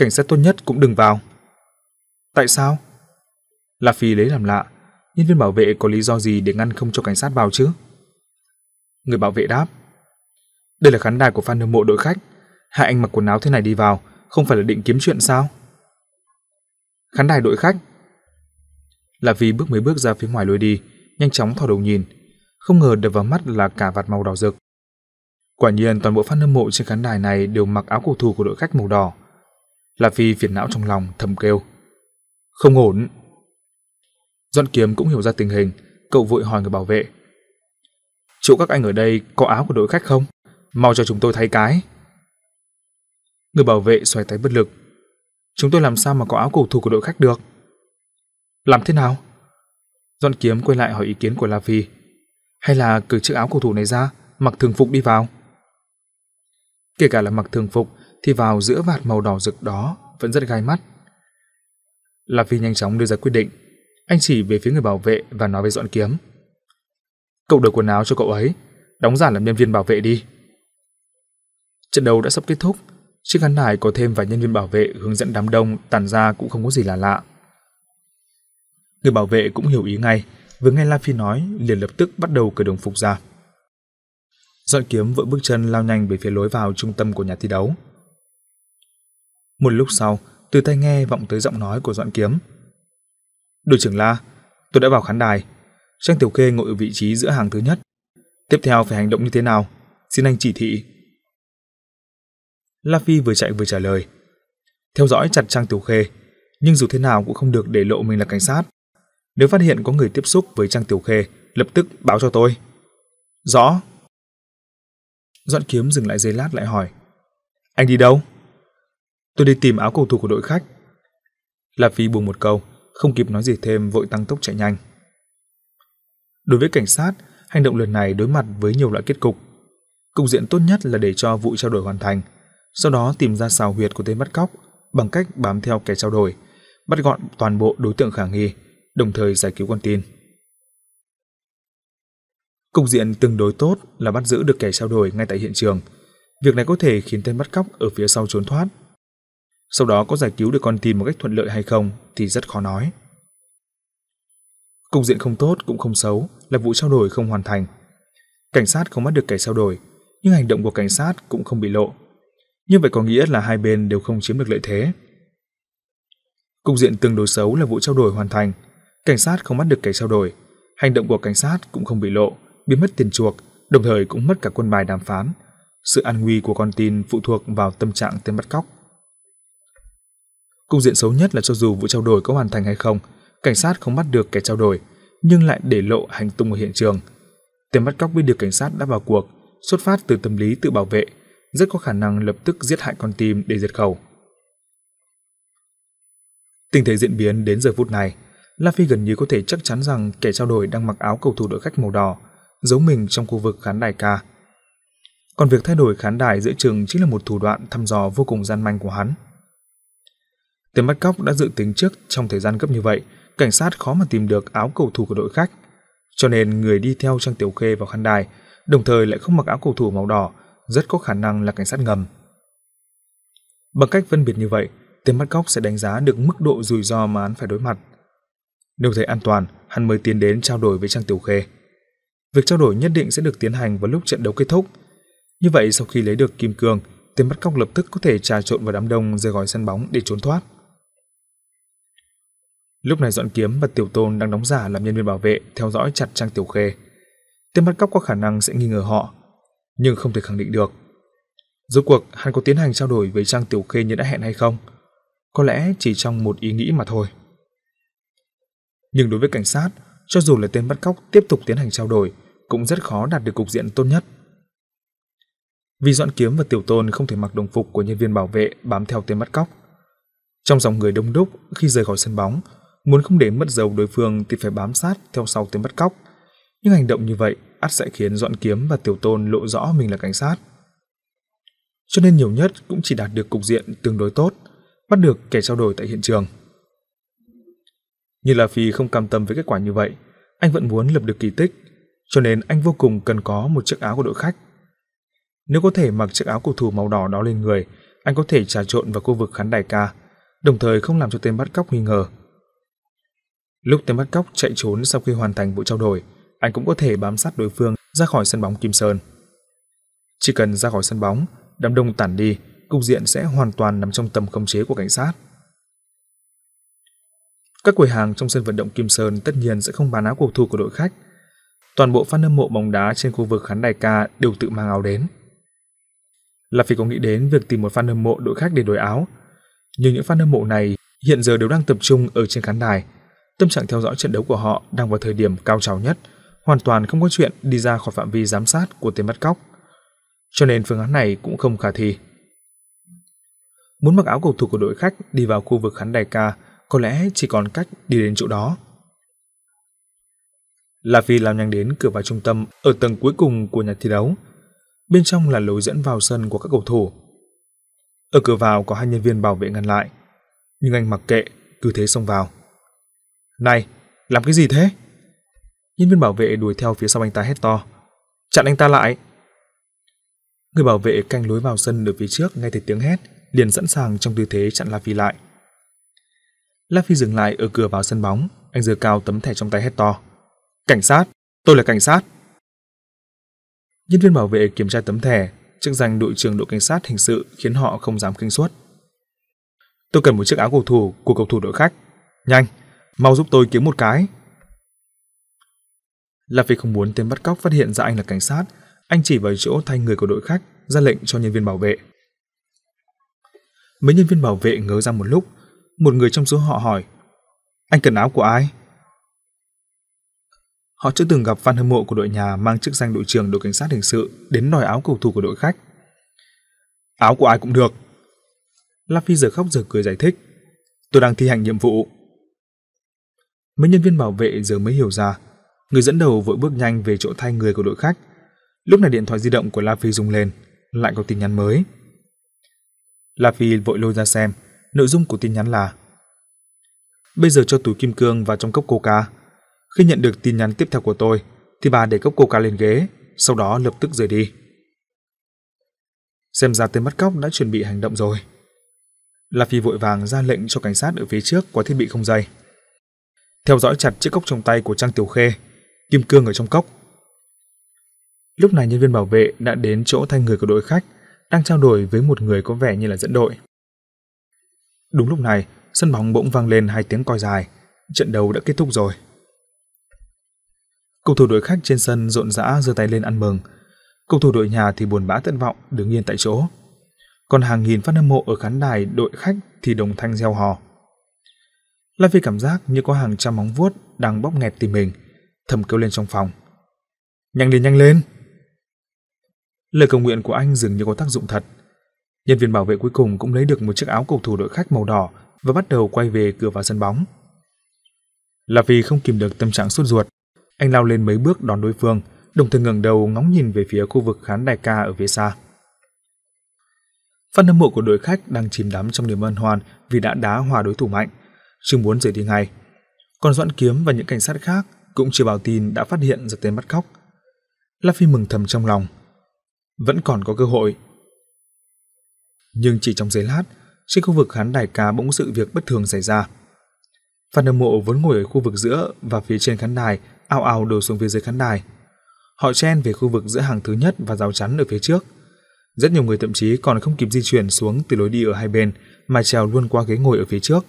Cảnh sát tốt nhất cũng đừng vào. Tại sao? La Phi lấy làm lạ, nhân viên bảo vệ có lý do gì để ngăn không cho cảnh sát vào chứ? Người bảo vệ đáp, đây là khán đài của fan hâm mộ đội khách, hai anh mặc quần áo thế này đi vào, không phải là định kiếm chuyện sao? Khán đài đội khách? La Phi bước mấy bước ra phía ngoài lối đi, nhanh chóng thò đầu nhìn, không ngờ đập vào mắt là cả vạt màu đỏ rực. Quả nhiên toàn bộ fan hâm mộ trên khán đài này đều mặc áo cầu thủ của đội khách màu đỏ. La Phi phiền não trong lòng, thầm kêu, không ổn. Doãn Kiếm cũng hiểu ra tình hình, cậu vội hỏi người bảo vệ, chỗ các anh ở đây có áo của đội khách không? Mau cho chúng tôi thay cái. Người bảo vệ xoay tay bất lực, chúng tôi làm sao mà có áo cầu thủ của đội khách được? Làm thế nào? Doãn Kiếm quay lại hỏi ý kiến của La Phi, hay là cởi chiếc áo cầu thủ này ra, mặc thường phục đi vào? Kể cả là mặc thường phục thì vào giữa vạt màu đỏ rực đó vẫn rất gai mắt. La Phi nhanh chóng đưa ra quyết định, anh chỉ về phía người bảo vệ và nói với Doãn Kiếm, cậu đổi quần áo cho cậu ấy, đóng giả làm nhân viên bảo vệ đi. Trận đấu đã sắp kết thúc, chiếc khán đài có thêm vài nhân viên bảo vệ hướng dẫn đám đông tản ra cũng không có gì là lạ. Người bảo vệ cũng hiểu ý ngay, vừa nghe La Phi nói liền lập tức bắt đầu cởi đồng phục ra. Doãn Kiếm vội bước chân lao nhanh về phía lối vào trung tâm của nhà thi đấu. Một lúc sau, từ tai nghe vọng tới giọng nói của Doãn Kiếm. Đội trưởng La, tôi đã vào khán đài. Trang Tiểu Khê ngồi ở vị trí giữa hàng thứ nhất. Tiếp theo phải hành động như thế nào? Xin anh chỉ thị. La Phi vừa chạy vừa trả lời. Theo dõi chặt Trang Tiểu Khê, nhưng dù thế nào cũng không được để lộ mình là cảnh sát. Nếu phát hiện có người tiếp xúc với Trang Tiểu Khê, lập tức báo cho tôi. Rõ. Doãn Kiếm dừng lại giây lát lại hỏi, anh đi đâu? Tôi đi tìm áo cầu thủ của đội khách. La Phi buông một câu, không kịp nói gì thêm vội tăng tốc chạy nhanh. Đối với cảnh sát, hành động lần này đối mặt với nhiều loại kết cục. Cục diện tốt nhất là để cho vụ trao đổi hoàn thành, sau đó tìm ra sào huyệt của tên bắt cóc bằng cách bám theo kẻ trao đổi, bắt gọn toàn bộ đối tượng khả nghi, đồng thời giải cứu con tin. Cục diện tương đối tốt là bắt giữ được kẻ trao đổi ngay tại hiện trường. Việc này có thể khiến tên bắt cóc ở phía sau trốn thoát. Sau đó có giải cứu được con tin một cách thuận lợi hay không thì rất khó nói. Cục diện không tốt cũng không xấu là vụ trao đổi không hoàn thành. Cảnh sát không bắt được kẻ trao đổi, nhưng hành động của cảnh sát cũng không bị lộ. Như vậy có nghĩa là hai bên đều không chiếm được lợi thế. Cục diện tương đối xấu là vụ trao đổi hoàn thành. Cảnh sát không bắt được kẻ trao đổi, hành động của cảnh sát cũng không bị lộ, biến mất tiền chuộc, đồng thời cũng mất cả quân bài đàm phán. Sự an nguy của con tin phụ thuộc vào tâm trạng tên bắt cóc. Cục diện xấu nhất là cho dù vụ trao đổi có hoàn thành hay không, cảnh sát không bắt được kẻ trao đổi, nhưng lại để lộ hành tung ở hiện trường. Tên bắt cóc biết được cảnh sát đã vào cuộc, xuất phát từ tâm lý tự bảo vệ, rất có khả năng lập tức giết hại con tin để diệt khẩu. Tình thế diễn biến đến giờ phút này, La Phi gần như có thể chắc chắn rằng kẻ trao đổi đang mặc áo cầu thủ đội khách màu đỏ, giấu mình trong khu vực khán đài ca. Còn việc thay đổi khán đài giữa chừng chính là một thủ đoạn thăm dò vô cùng gian manh của hắn. Tên bắt cóc đã dự tính trước trong thời gian gấp như vậy, cảnh sát khó mà tìm được áo cầu thủ của đội khách, cho nên người đi theo Trang Tiểu Khê vào khán đài, đồng thời lại không mặc áo cầu thủ màu đỏ, rất có khả năng là cảnh sát ngầm. Bằng cách phân biệt như vậy, tên bắt cóc sẽ đánh giá được mức độ rủi ro mà hắn phải đối mặt. Nếu thấy an toàn, hắn mới tiến đến trao đổi với Trang Tiểu Khê. Việc trao đổi nhất định sẽ được tiến hành vào lúc trận đấu kết thúc. Như vậy sau khi lấy được kim cương, tên bắt cóc lập tức có thể trà trộn vào đám đông rời khỏi sân bóng để trốn thoát. Lúc này Doãn Kiếm và Tiểu Tôn đang đóng giả làm nhân viên bảo vệ theo dõi chặt Trang Tiểu Khê. Tên bắt cóc có khả năng sẽ nghi ngờ họ, nhưng không thể khẳng định được. Rốt cuộc hắn có tiến hành trao đổi với Trang Tiểu Khê như đã hẹn hay không? Có lẽ chỉ trong một ý nghĩ mà thôi. Nhưng đối với cảnh sát, cho dù là tên bắt cóc tiếp tục tiến hành trao đổi, cũng rất khó đạt được cục diện tốt nhất. Vì Doãn Kiếm và Tiểu Tôn không thể mặc đồng phục của nhân viên bảo vệ bám theo tên bắt cóc. Trong dòng người đông đúc khi rời khỏi sân bóng, muốn không để mất dấu đối phương thì phải bám sát theo sau tên bắt cóc. Nhưng hành động như vậy ắt sẽ khiến Doãn Kiếm và Tiểu Tôn lộ rõ mình là cảnh sát. Cho nên nhiều nhất cũng chỉ đạt được cục diện tương đối tốt, bắt được kẻ trao đổi tại hiện trường. Nhưng La Phi không cam tâm với kết quả như vậy, anh vẫn muốn lập được kỳ tích, cho nên anh vô cùng cần có một chiếc áo của đội khách. Nếu có thể mặc chiếc áo cầu thủ màu đỏ đó lên người, anh có thể trà trộn vào khu vực khán đài ca, đồng thời không làm cho tên bắt cóc nghi ngờ. Lúc tên bắt cóc chạy trốn sau khi hoàn thành vụ trao đổi, anh cũng có thể bám sát đối phương ra khỏi sân bóng Kim Sơn. Chỉ cần ra khỏi sân bóng, đám đông tản đi, cục diện sẽ hoàn toàn nằm trong tầm khống chế của cảnh sát. Các quầy hàng trong sân vận động Kim Sơn tất nhiên sẽ không bán áo cầu thủ của đội khách. Toàn bộ fan hâm mộ bóng đá trên khu vực khán đài ca đều tự mang áo đến. Là vì có nghĩ đến việc tìm một fan hâm mộ đội khách để đổi áo, nhưng những fan hâm mộ này hiện giờ đều đang tập trung ở trên khán đài. Tâm trạng theo dõi trận đấu của họ đang vào thời điểm cao trào nhất, hoàn toàn không có chuyện đi ra khỏi phạm vi giám sát của tên bắt cóc. Cho nên phương án này cũng không khả thi. Muốn mặc áo cầu thủ của đội khách đi vào khu vực khán đài ca, có lẽ chỉ còn cách đi đến chỗ đó. La Phi lao nhanh đến cửa vào trung tâm ở tầng cuối cùng của nhà thi đấu. Bên trong là lối dẫn vào sân của các cầu thủ. Ở cửa vào có hai nhân viên bảo vệ ngăn lại, nhưng anh mặc kệ, cứ thế xông vào. Này, làm cái gì thế? Nhân viên bảo vệ đuổi theo phía sau anh ta hét to. Chặn anh ta lại! Người bảo vệ canh lối vào sân ở phía trước nghe thấy tiếng hét, liền sẵn sàng trong tư thế chặn La Phi lại. La Phi dừng lại ở cửa vào sân bóng, anh giơ cao tấm thẻ trong tay hét to. Cảnh sát! Tôi là cảnh sát! Nhân viên bảo vệ kiểm tra tấm thẻ, chức danh đội trưởng đội cảnh sát hình sự khiến họ không dám khinh suất. Tôi cần một chiếc áo cầu thủ của cầu thủ đội khách. Nhanh! Mau giúp tôi kiếm một cái! La Phi không muốn tên bắt cóc phát hiện ra anh là cảnh sát, anh chỉ vào chỗ thay người của đội khách, ra lệnh cho nhân viên bảo vệ. Mấy nhân viên bảo vệ ngớ ra một lúc, một người trong số họ hỏi, anh cần áo của ai? Họ chưa từng gặp fan hâm mộ của đội nhà mang chức danh đội trưởng đội cảnh sát hình sự đến đòi áo cầu thủ của đội khách. Áo của ai cũng được. La Phi giờ khóc giờ cười giải thích, tôi đang thi hành nhiệm vụ. Mấy nhân viên bảo vệ giờ mới hiểu ra, người dẫn đầu vội bước nhanh về chỗ thay người của đội khách. Lúc này điện thoại di động của La Phi rung lên, lại có tin nhắn mới. La Phi vội lôi ra xem, nội dung của tin nhắn là: bây giờ cho túi kim cương vào trong cốc coca. Khi nhận được tin nhắn tiếp theo của tôi, thì bà để cốc coca lên ghế, sau đó lập tức rời đi. Xem ra tên bắt cóc đã chuẩn bị hành động rồi. La Phi vội vàng ra lệnh cho cảnh sát ở phía trước có thiết bị không dây. Theo dõi chặt chiếc cốc trong tay của Trang Tiểu Khê, kim cương ở trong cốc. Lúc này nhân viên bảo vệ đã đến chỗ thay người của đội khách, đang trao đổi với một người có vẻ như là dẫn đội. Đúng lúc này, sân bóng bỗng vang lên hai tiếng còi dài, trận đấu đã kết thúc rồi. Cầu thủ đội khách trên sân rộn rã giơ tay lên ăn mừng, cầu thủ đội nhà thì buồn bã thất vọng đứng yên tại chỗ. Còn hàng nghìn fan hâm mộ ở khán đài đội khách thì đồng thanh reo hò. La Phi cảm giác như có hàng trăm móng vuốt đang bóp nghẹt tim mình, thầm kêu lên trong phòng. Nhanh lên, nhanh lên! Lời cầu nguyện của anh dường như có tác dụng thật. Nhân viên bảo vệ cuối cùng cũng lấy được một chiếc áo cầu thủ đội khách màu đỏ và bắt đầu quay về cửa vào sân bóng. La Phi không kìm được tâm trạng sốt ruột, anh lao lên mấy bước đón đối phương, đồng thời ngẩng đầu ngóng nhìn về phía khu vực khán đài ca ở phía xa. Fan hâm mộ của đội khách đang chìm đắm trong niềm hân hoan vì đã đá hòa đối thủ mạnh, chưa muốn rời đi ngay. Còn Doãn Kiếm và những cảnh sát khác cũng chưa báo tin đã phát hiện ra tên bắt cóc. La Phi mừng thầm trong lòng, vẫn còn có cơ hội. Nhưng chỉ trong giây lát, trên khu vực khán đài ca bỗng sự việc bất thường xảy ra. Fan hâm mộ vốn ngồi ở khu vực giữa và phía trên khán đài ào ào đổ xuống phía dưới khán đài. Họ chen về khu vực giữa hàng thứ nhất và rào chắn ở phía trước. Rất nhiều người thậm chí còn không kịp di chuyển xuống từ lối đi ở hai bên mà trèo luôn qua ghế ngồi ở phía trước.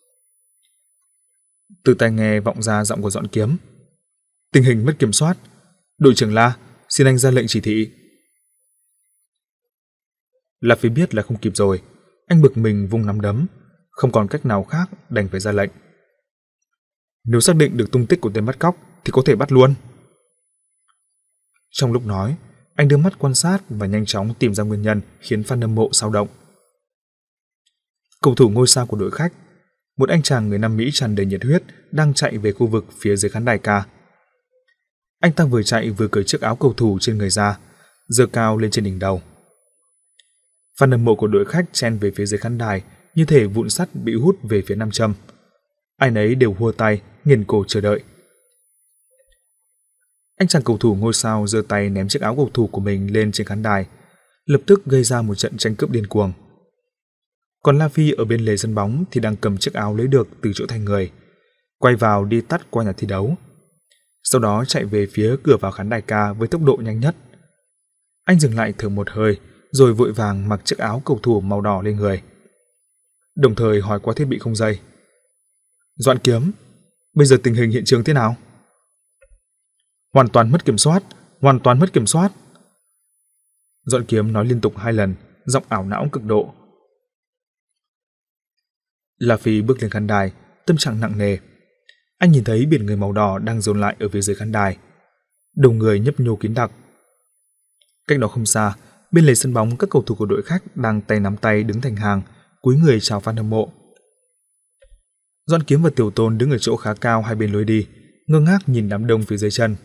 Từ tai nghe vọng ra giọng của Doãn Kiếm. Tình hình mất kiểm soát. Đội trưởng La, xin anh ra lệnh chỉ thị. La Phi biết là không kịp rồi. Anh bực mình vung nắm đấm, không còn cách nào khác đành phải ra lệnh. Nếu xác định được tung tích của tên bắt cóc thì có thể bắt luôn. Trong lúc nói, anh đưa mắt quan sát và nhanh chóng tìm ra nguyên nhân khiến fan hâm mộ xao động. Cầu thủ ngôi sao của đội khách, một anh chàng người Nam Mỹ tràn đầy nhiệt huyết, đang chạy về khu vực phía dưới khán đài ca. Anh ta vừa chạy vừa cởi chiếc áo cầu thủ trên người ra, giơ cao lên trên đỉnh đầu. Fan hâm mộ của đội khách chen về phía dưới khán đài, như thể vụn sắt bị hút về phía nam châm. Ai nấy đều hùa tay, nghiền cổ chờ đợi. Anh chàng cầu thủ ngôi sao giơ tay ném chiếc áo cầu thủ của mình lên trên khán đài, lập tức gây ra một trận tranh cướp điên cuồng. Còn La Phi ở bên lề sân bóng thì đang cầm chiếc áo lấy được từ chỗ thay người, quay vào đi tắt qua nhà thi đấu. Sau đó chạy về phía cửa vào khán đài ca với tốc độ nhanh nhất. Anh dừng lại thở một hơi, rồi vội vàng mặc chiếc áo cầu thủ màu đỏ lên người. Đồng thời hỏi qua thiết bị không dây. Doãn Kiếm, bây giờ tình hình hiện trường thế nào? Hoàn toàn mất kiểm soát, hoàn toàn mất kiểm soát. Doãn Kiếm nói liên tục hai lần, giọng ảo não cực độ. La Phi bước lên khán đài, tâm trạng nặng nề. Anh nhìn thấy biển người màu đỏ đang dồn lại ở phía dưới khán đài. Đầu người nhấp nhô kín đặc. Cách đó không xa, bên lề sân bóng các cầu thủ của đội khách đang tay nắm tay đứng thành hàng, cúi người chào fan hâm mộ. Doãn Kiếm và Tiểu Tôn đứng ở chỗ khá cao hai bên lối đi, ngơ ngác nhìn đám đông phía dưới chân.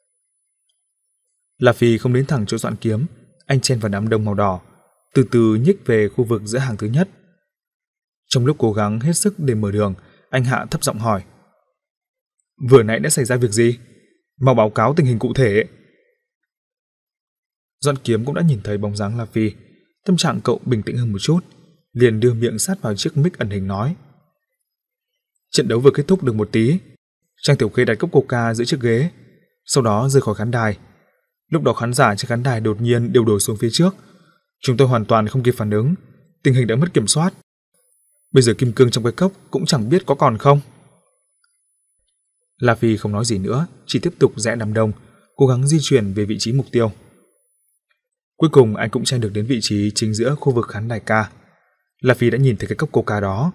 La Phi không đến thẳng chỗ Doãn Kiếm, anh chen vào đám đông màu đỏ, từ từ nhích về khu vực giữa hàng thứ nhất. Trong lúc cố gắng hết sức để mở đường, anh hạ thấp giọng hỏi: Vừa nãy đã xảy ra việc gì? Mau báo cáo tình hình cụ thể. Doãn Kiếm cũng đã nhìn thấy bóng dáng La Phi, tâm trạng cậu bình tĩnh hơn một chút, liền đưa miệng sát vào chiếc mic ẩn hình nói: Trận đấu vừa kết thúc được một tí, Trang Tiểu Khê đặt cốc coca giữa chiếc ghế, sau đó rời khỏi khán đài. Lúc đó khán giả trên khán đài đột nhiên đều đổ xuống phía trước, chúng tôi hoàn toàn không kịp phản ứng, tình hình đã mất kiểm soát. Bây giờ kim cương trong cái cốc cũng chẳng biết có còn không. La Phi không nói gì nữa, chỉ tiếp tục rẽ đám đông, cố gắng di chuyển về vị trí mục tiêu. Cuối cùng anh cũng chen được đến vị trí chính giữa khu vực khán đài ca. La Phi đã nhìn thấy cái cốc coca đó.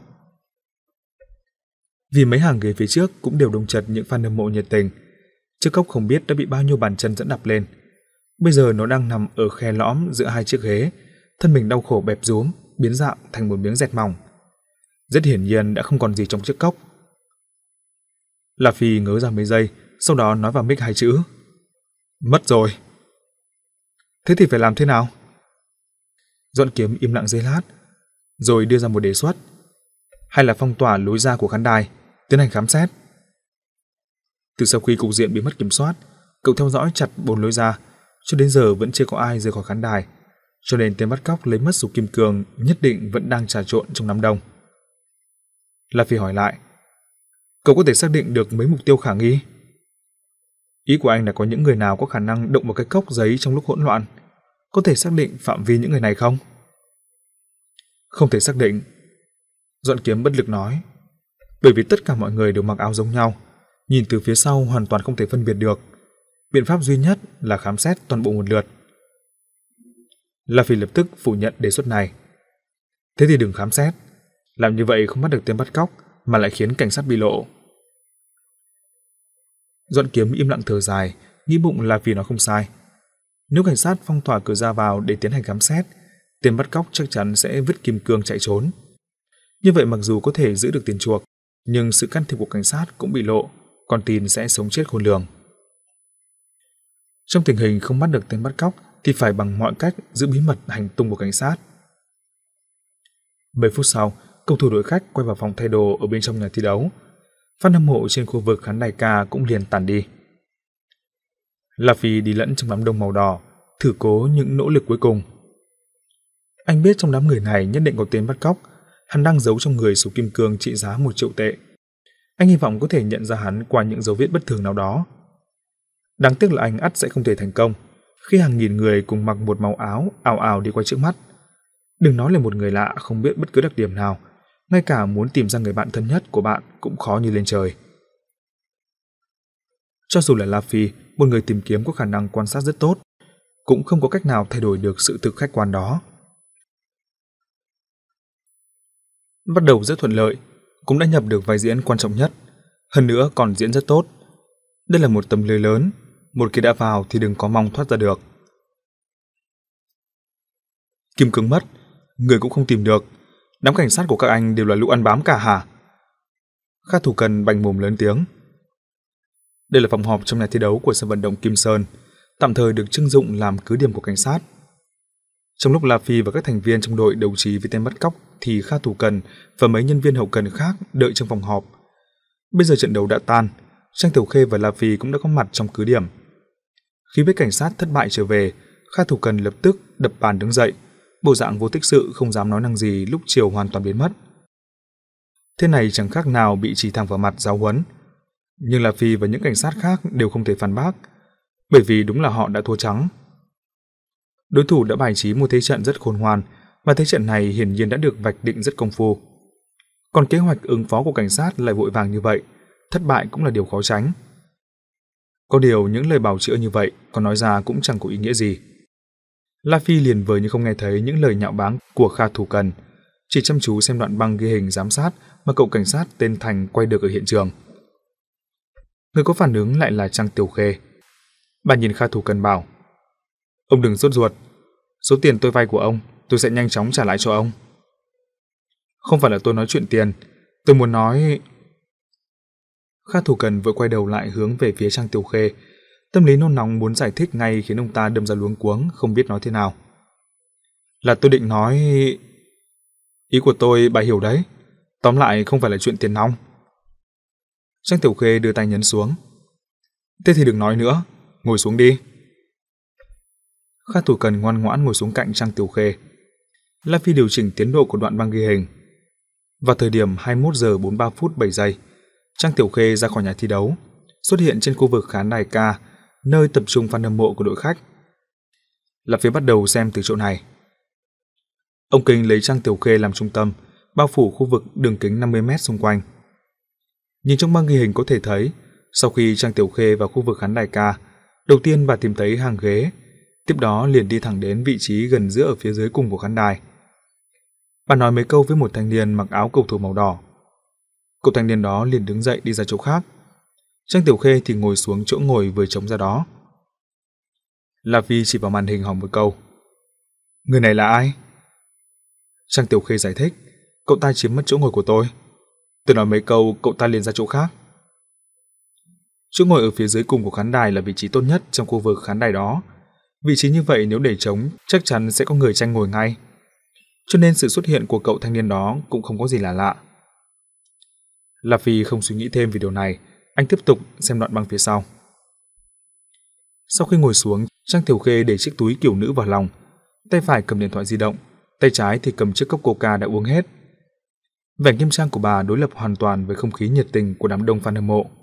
Vì mấy hàng ghế phía trước cũng đều đông chật những fan hâm mộ nhiệt tình, chiếc cốc không biết đã bị bao nhiêu bàn chân dẫn đập lên. Bây giờ nó đang nằm ở khe lõm giữa hai chiếc ghế, thân mình đau khổ bẹp rúm, biến dạng thành một miếng dẹt mỏng. Rất hiển nhiên đã không còn gì trong chiếc cốc. La Phi ngớ ra mấy giây, sau đó nói vào mic hai chữ: Mất rồi. Thế thì phải làm thế nào? Doãn Kiếm im lặng giây lát, rồi đưa ra một đề xuất: Hay là phong tỏa lối ra của khán đài, tiến hành khám xét. Từ sau khi cục diện bị mất kiểm soát, cậu theo dõi chặt bốn lối ra, cho đến giờ vẫn chưa có ai rời khỏi khán đài, cho nên tên bắt cóc lấy mất súng kim cương nhất định vẫn đang trà trộn trong đám đông. La Phi hỏi lại: Cậu có thể xác định được mấy mục tiêu khả nghi? Ý của anh là có những người nào có khả năng động vào cái cốc giấy trong lúc hỗn loạn? Có thể xác định phạm vi những người này không? Không thể xác định. Doãn Kiếm bất lực nói. Bởi vì tất cả mọi người đều mặc áo giống nhau, nhìn từ phía sau hoàn toàn không thể phân biệt được. Biện pháp duy nhất là khám xét toàn bộ một lượt. La Phi lập tức phủ nhận đề xuất này. Thế thì đừng khám xét. Làm như vậy không bắt được tên bắt cóc, mà lại khiến cảnh sát bị lộ. Doãn Kiếm im lặng thở dài, nghĩ bụng là vì nó không sai. Nếu cảnh sát phong tỏa cửa ra vào để tiến hành khám xét, tên bắt cóc chắc chắn sẽ vứt kim cương chạy trốn. Như vậy mặc dù có thể giữ được tiền chuộc, nhưng sự can thiệp của cảnh sát cũng bị lộ, con tin sẽ sống chết khôn lường. Trong tình hình không bắt được tên bắt cóc thì phải bằng mọi cách giữ bí mật hành tung của cảnh sát. Mấy phút sau, cầu thủ đội khách quay vào phòng thay đồ ở bên trong nhà thi đấu. Fan hâm mộ trên khu vực khán đài ca cũng liền tản đi. La Phi đi lẫn trong đám đông màu đỏ, thử cố những nỗ lực cuối cùng. Anh biết trong đám người này nhất định có tên bắt cóc, hắn đang giấu trong người số kim cương trị giá một triệu tệ. Anh hy vọng có thể nhận ra hắn qua những dấu vết bất thường nào đó. Đáng tiếc là anh ắt sẽ không thể thành công khi hàng nghìn người cùng mặc một màu áo ào ào đi qua trước mắt. Đừng nói là một người lạ không biết bất cứ đặc điểm nào, ngay cả muốn tìm ra người bạn thân nhất của bạn cũng khó như lên trời. Cho dù là La Phi, một người tìm kiếm có khả năng quan sát rất tốt, cũng không có cách nào thay đổi được sự thực khách quan đó. Bắt đầu rất thuận lợi, cũng đã nhập được vai diễn quan trọng nhất, hơn nữa còn diễn rất tốt. Đây là một tấm lưới lớn, một khi đã vào thì đừng có mong thoát ra được. Kim cương mất, người cũng không tìm được, đám cảnh sát của các anh đều là lũ ăn bám cả hả? Kha Thủ Cần bành mồm lớn tiếng. Đây là phòng họp trong nhà thi đấu của sân vận động Kim Sơn, tạm thời được trưng dụng làm cứ điểm của cảnh sát. Trong lúc La Phi và các thành viên trong đội đấu trí với tên bắt cóc thì Kha Thủ Cần và mấy nhân viên hậu cần khác đợi trong phòng họp. Bây giờ trận đấu đã tan, Trang Tiểu Khê và La Phi cũng đã có mặt trong cứ điểm. Khi biết cảnh sát thất bại trở về, Kha Thủ Cần lập tức đập bàn đứng dậy, bộ dạng vô tích sự không dám nói năng gì lúc chiều hoàn toàn biến mất. Thế này chẳng khác nào bị chỉ thẳng vào mặt giáo huấn. Nhưng La Phi và những cảnh sát khác đều không thể phản bác, bởi vì đúng là họ đã thua trắng. Đối thủ đã bài trí một thế trận rất khôn ngoan, và thế trận này hiển nhiên đã được vạch định rất công phu. Còn kế hoạch ứng phó của cảnh sát lại vội vàng như vậy, thất bại cũng là điều khó tránh. Có điều những lời bào chữa như vậy còn nói ra cũng chẳng có ý nghĩa gì. La Phi liền vờ như không nghe thấy những lời nhạo báng của Kha Thủ Cần, chỉ chăm chú xem đoạn băng ghi hình giám sát mà cậu cảnh sát tên Thành quay được ở hiện trường. Người có phản ứng lại là Trang Tiểu Khê. Bà nhìn Kha Thủ Cần bảo: "Ông đừng sốt ruột, số tiền tôi vay của ông tôi sẽ nhanh chóng trả lại cho ông." "Không phải là tôi nói chuyện tiền, tôi muốn nói..." Kha Thủ Cần vừa quay đầu lại hướng về phía Trang Tiểu Khê, tâm lý nôn nóng muốn giải thích ngay khiến ông ta đâm ra luống cuống không biết nói thế nào. "Là tôi định nói... ý của tôi bà hiểu đấy, tóm lại không phải là chuyện tiền nong." Trang Tiểu Khê đưa tay nhấn xuống. "Thế thì đừng nói nữa, ngồi xuống đi." Kha Thủ Cần ngoan ngoãn ngồi xuống cạnh Trang Tiểu Khê. La Phi điều chỉnh tiến độ của đoạn băng ghi hình. Vào thời điểm hai mươi mốt giờ bốn mươi ba phút bảy giây, Trang Tiểu Khê ra khỏi nhà thi đấu, xuất hiện trên khu vực khán đài ca, nơi tập trung fan hâm mộ của đội khách. La Phi bắt đầu xem từ chỗ này. Ống kính lấy Trang Tiểu Khê làm trung tâm, bao phủ khu vực đường kính năm mươi mét xung quanh. Nhìn trong băng ghi hình có thể thấy, sau khi Trang Tiểu Khê vào khu vực khán đài ca, đầu tiên bà tìm thấy hàng ghế, tiếp đó liền đi thẳng đến vị trí gần giữa ở phía dưới cùng của khán đài. Bà nói mấy câu với một thanh niên mặc áo cầu thủ màu đỏ. Cậu thanh niên đó liền đứng dậy đi ra chỗ khác. Trang Tiểu Khê thì ngồi xuống chỗ ngồi vừa trống ra đó. La Phi chỉ vào màn hình hỏi một câu: "Người này là ai?" Trang Tiểu Khê giải thích: "Cậu ta chiếm mất chỗ ngồi của tôi. Tôi nói mấy câu, cậu ta liền ra chỗ khác." Chỗ ngồi ở phía dưới cùng của khán đài là vị trí tốt nhất trong khu vực khán đài đó. Vị trí như vậy nếu để trống chắc chắn sẽ có người tranh ngồi ngay. Cho nên sự xuất hiện của cậu thanh niên đó cũng không có gì là lạ. La Phi không suy nghĩ thêm về điều này, anh tiếp tục xem đoạn băng phía sau. Sau khi ngồi xuống, Trang Tiểu Khê để chiếc túi kiểu nữ vào lòng, tay phải cầm điện thoại di động, tay trái thì cầm chiếc cốc coca đã uống hết. Vẻ nghiêm trang của bà đối lập hoàn toàn với không khí nhiệt tình của đám đông fan hâm mộ.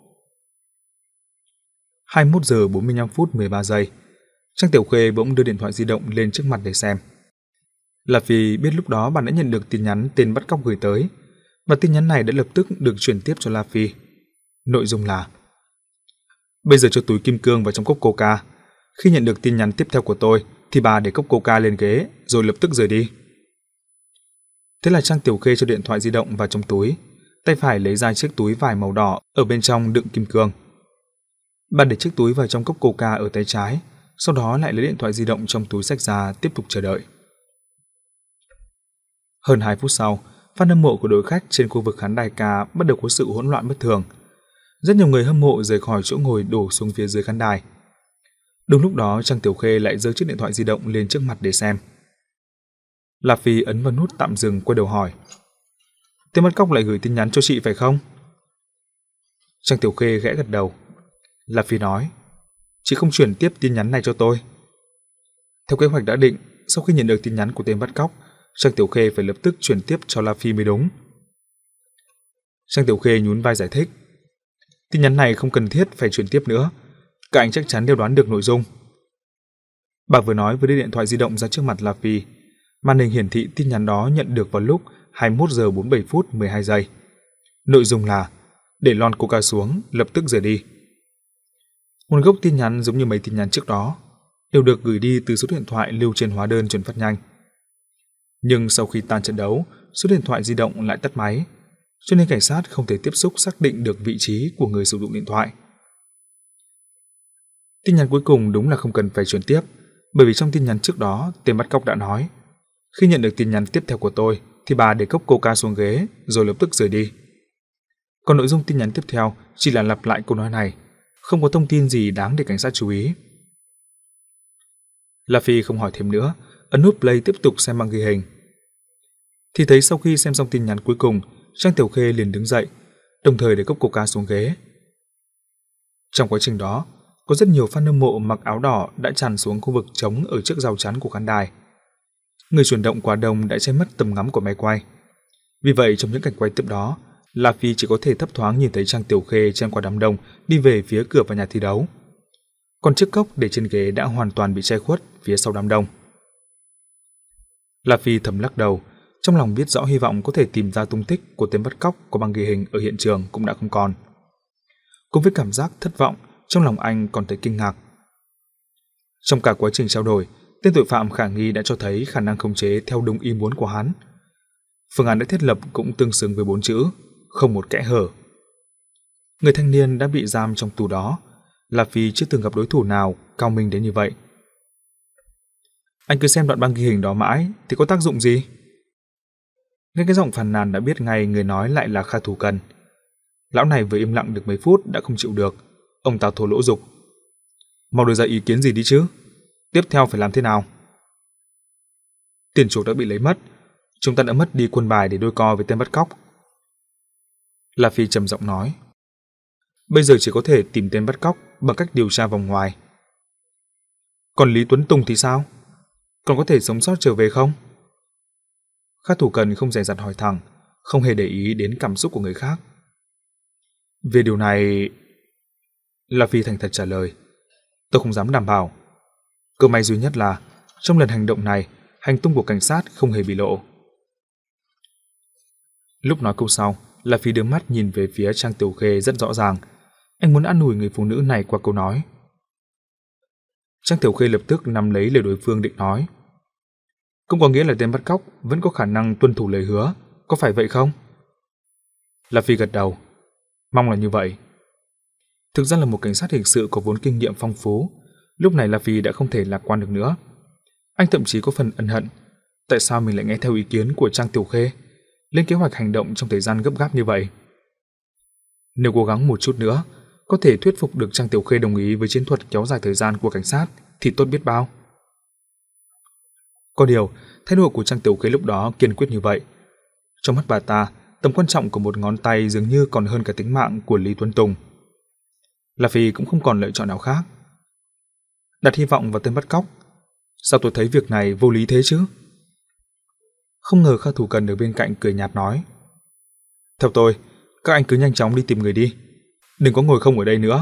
hai mươi mốt giờ bốn mươi lăm phút mười ba giây, Trang Tiểu Khê bỗng đưa điện thoại di động lên trước mặt để xem. La Phi biết lúc đó bà đã nhận được tin nhắn tên bắt cóc gửi tới, và tin nhắn này đã lập tức được chuyển tiếp cho La Phi. Nội dung là: "Bây giờ cho túi kim cương vào trong cốc coca. Khi nhận được tin nhắn tiếp theo của tôi thì bà để cốc coca lên ghế rồi lập tức rời đi." Thế là Trang Tiểu Khê cho điện thoại di động vào trong túi, tay phải lấy ra chiếc túi vải màu đỏ ở bên trong đựng kim cương. Bà để chiếc túi vào trong cốc coca ở tay trái, sau đó lại lấy điện thoại di động trong túi xách ra tiếp tục chờ đợi. Hơn hai phút sau, fan hâm mộ của đội khách trên khu vực khán đài ca bắt đầu có sự hỗn loạn bất thường. Rất nhiều người hâm mộ rời khỏi chỗ ngồi đổ xuống phía dưới khán đài. Đúng lúc đó, Trang Tiểu Khê lại giơ chiếc điện thoại di động lên trước mặt để xem. La Phi ấn vào nút tạm dừng, quay đầu hỏi: "Tên bắt cóc lại gửi tin nhắn cho chị phải không?" Trang Tiểu Khê gẽ gật đầu. La Phi nói: "Chị không chuyển tiếp tin nhắn này cho tôi." Theo kế hoạch đã định, sau khi nhận được tin nhắn của tên bắt cóc, Trang Tiểu Khê phải lập tức chuyển tiếp cho La Phi mới đúng. Trang Tiểu Khê nhún vai giải thích: "Tin nhắn này không cần thiết phải chuyển tiếp nữa, các anh chắc chắn đều đoán được nội dung." Bà vừa nói vừa đưa điện thoại di động ra trước mặt La Phi. Màn hình hiển thị tin nhắn đó nhận được vào lúc hai mươi mốt giờ bốn mươi bảy phút mười hai giây. Nội dung là: "Để lon coca xuống, lập tức rời đi." Nguồn gốc tin nhắn giống như mấy tin nhắn trước đó, đều được gửi đi từ số điện thoại lưu trên hóa đơn chuyển phát nhanh. Nhưng sau khi tan trận đấu, số điện thoại di động lại tắt máy, cho nên cảnh sát không thể tiếp xúc xác định được vị trí của người sử dụng điện thoại. Tin nhắn cuối cùng đúng là không cần phải chuyển tiếp, bởi vì trong tin nhắn trước đó, tên bắt cóc đã nói: "Khi nhận được tin nhắn tiếp theo của tôi, thì bà để cốc coca xuống ghế, rồi lập tức rời đi." Còn nội dung tin nhắn tiếp theo chỉ là lặp lại câu nói này, không có thông tin gì đáng để cảnh sát chú ý. La Phi không hỏi thêm nữa, ấn nút play tiếp tục xem băng ghi hình. Thì thấy sau khi xem xong tin nhắn cuối cùng, Trang Tiểu Khê liền đứng dậy, đồng thời để cốc coca xuống ghế. Trong quá trình đó, có rất nhiều fan hâm mộ mặc áo đỏ đã tràn xuống khu vực trống ở trước rào chắn của khán đài. Người chuyển động quá đông đã che mất tầm ngắm của máy quay. Vì vậy trong những cảnh quay tiếp đó, La Phi chỉ có thể thấp thoáng nhìn thấy Trang Tiểu Khê chen qua đám đông đi về phía cửa vào nhà thi đấu. Còn chiếc cốc để trên ghế đã hoàn toàn bị che khuất phía sau đám đông. La Phi thầm lắc đầu, trong lòng biết rõ hy vọng có thể tìm ra tung tích của tên bắt cóc có băng ghi hình ở hiện trường cũng đã không còn. Cùng với cảm giác thất vọng, trong lòng anh còn thấy kinh ngạc. Trong cả quá trình trao đổi, tên tội phạm khả nghi đã cho thấy khả năng khống chế theo đúng ý muốn của hắn. Phương án đã thiết lập cũng tương xứng với bốn chữ, không một kẽ hở. Người thanh niên đã bị giam trong tù đó, La Phi chưa từng gặp đối thủ nào cao minh đến như vậy. Anh cứ xem đoạn băng ghi hình đó mãi thì có tác dụng gì? Nghe cái giọng phàn nàn đã biết ngay người nói lại là Kha Thủ Cần. Lão này vừa im lặng được mấy phút đã không chịu được, ông ta thô lỗ dục: "Mau đưa ra ý kiến gì đi chứ? Tiếp theo phải làm thế nào?" "Tiền chuộc đã bị lấy mất, chúng ta đã mất đi quân bài để đôi co với tên bắt cóc." La Phi trầm giọng nói: "Bây giờ chỉ có thể tìm tên bắt cóc bằng cách điều tra vòng ngoài." "Còn Lý Tuấn Tùng thì sao? Còn có thể sống sót trở về không?" Kha Thủ Cần không dè dặt hỏi thẳng, không hề để ý đến cảm xúc của người khác. "Về điều này..." La Phi thành thật trả lời: "Tôi không dám đảm bảo. Cơ may duy nhất là trong lần hành động này, hành tung của cảnh sát không hề bị lộ." Lúc nói câu sau, La Phi đưa mắt nhìn về phía Trang Tiểu Khê rất rõ ràng. Anh muốn an ủi người phụ nữ này qua câu nói. Trang Tiểu Khê lập tức nắm lấy lời đối phương định nói: "Cũng có nghĩa là tên bắt cóc vẫn có khả năng tuân thủ lời hứa, có phải vậy không?" La Phi gật đầu: "Mong là như vậy." Thực ra là một cảnh sát hình sự có vốn kinh nghiệm phong phú, lúc này La Phi đã không thể lạc quan được nữa. Anh thậm chí có phần ân hận, tại sao mình lại nghe theo ý kiến của Trang Tiểu Khê, lên kế hoạch hành động trong thời gian gấp gáp như vậy. Nếu cố gắng một chút nữa, có thể thuyết phục được Trang Tiểu Khê đồng ý với chiến thuật kéo dài thời gian của cảnh sát thì tốt biết bao. Có điều, thái độ của Trang Tiểu Khê lúc đó kiên quyết như vậy. Trong mắt bà ta, tầm quan trọng của một ngón tay dường như còn hơn cả tính mạng của Lý Tuấn Tùng. La Phi cũng không còn lựa chọn nào khác. Đặt hy vọng vào tên bắt cóc. Sao tôi thấy việc này vô lý thế chứ? Không ngờ Kha Thủ Cần ở bên cạnh cười nhạt nói: "Theo tôi, các anh cứ nhanh chóng đi tìm người đi, đừng có ngồi không ở đây nữa."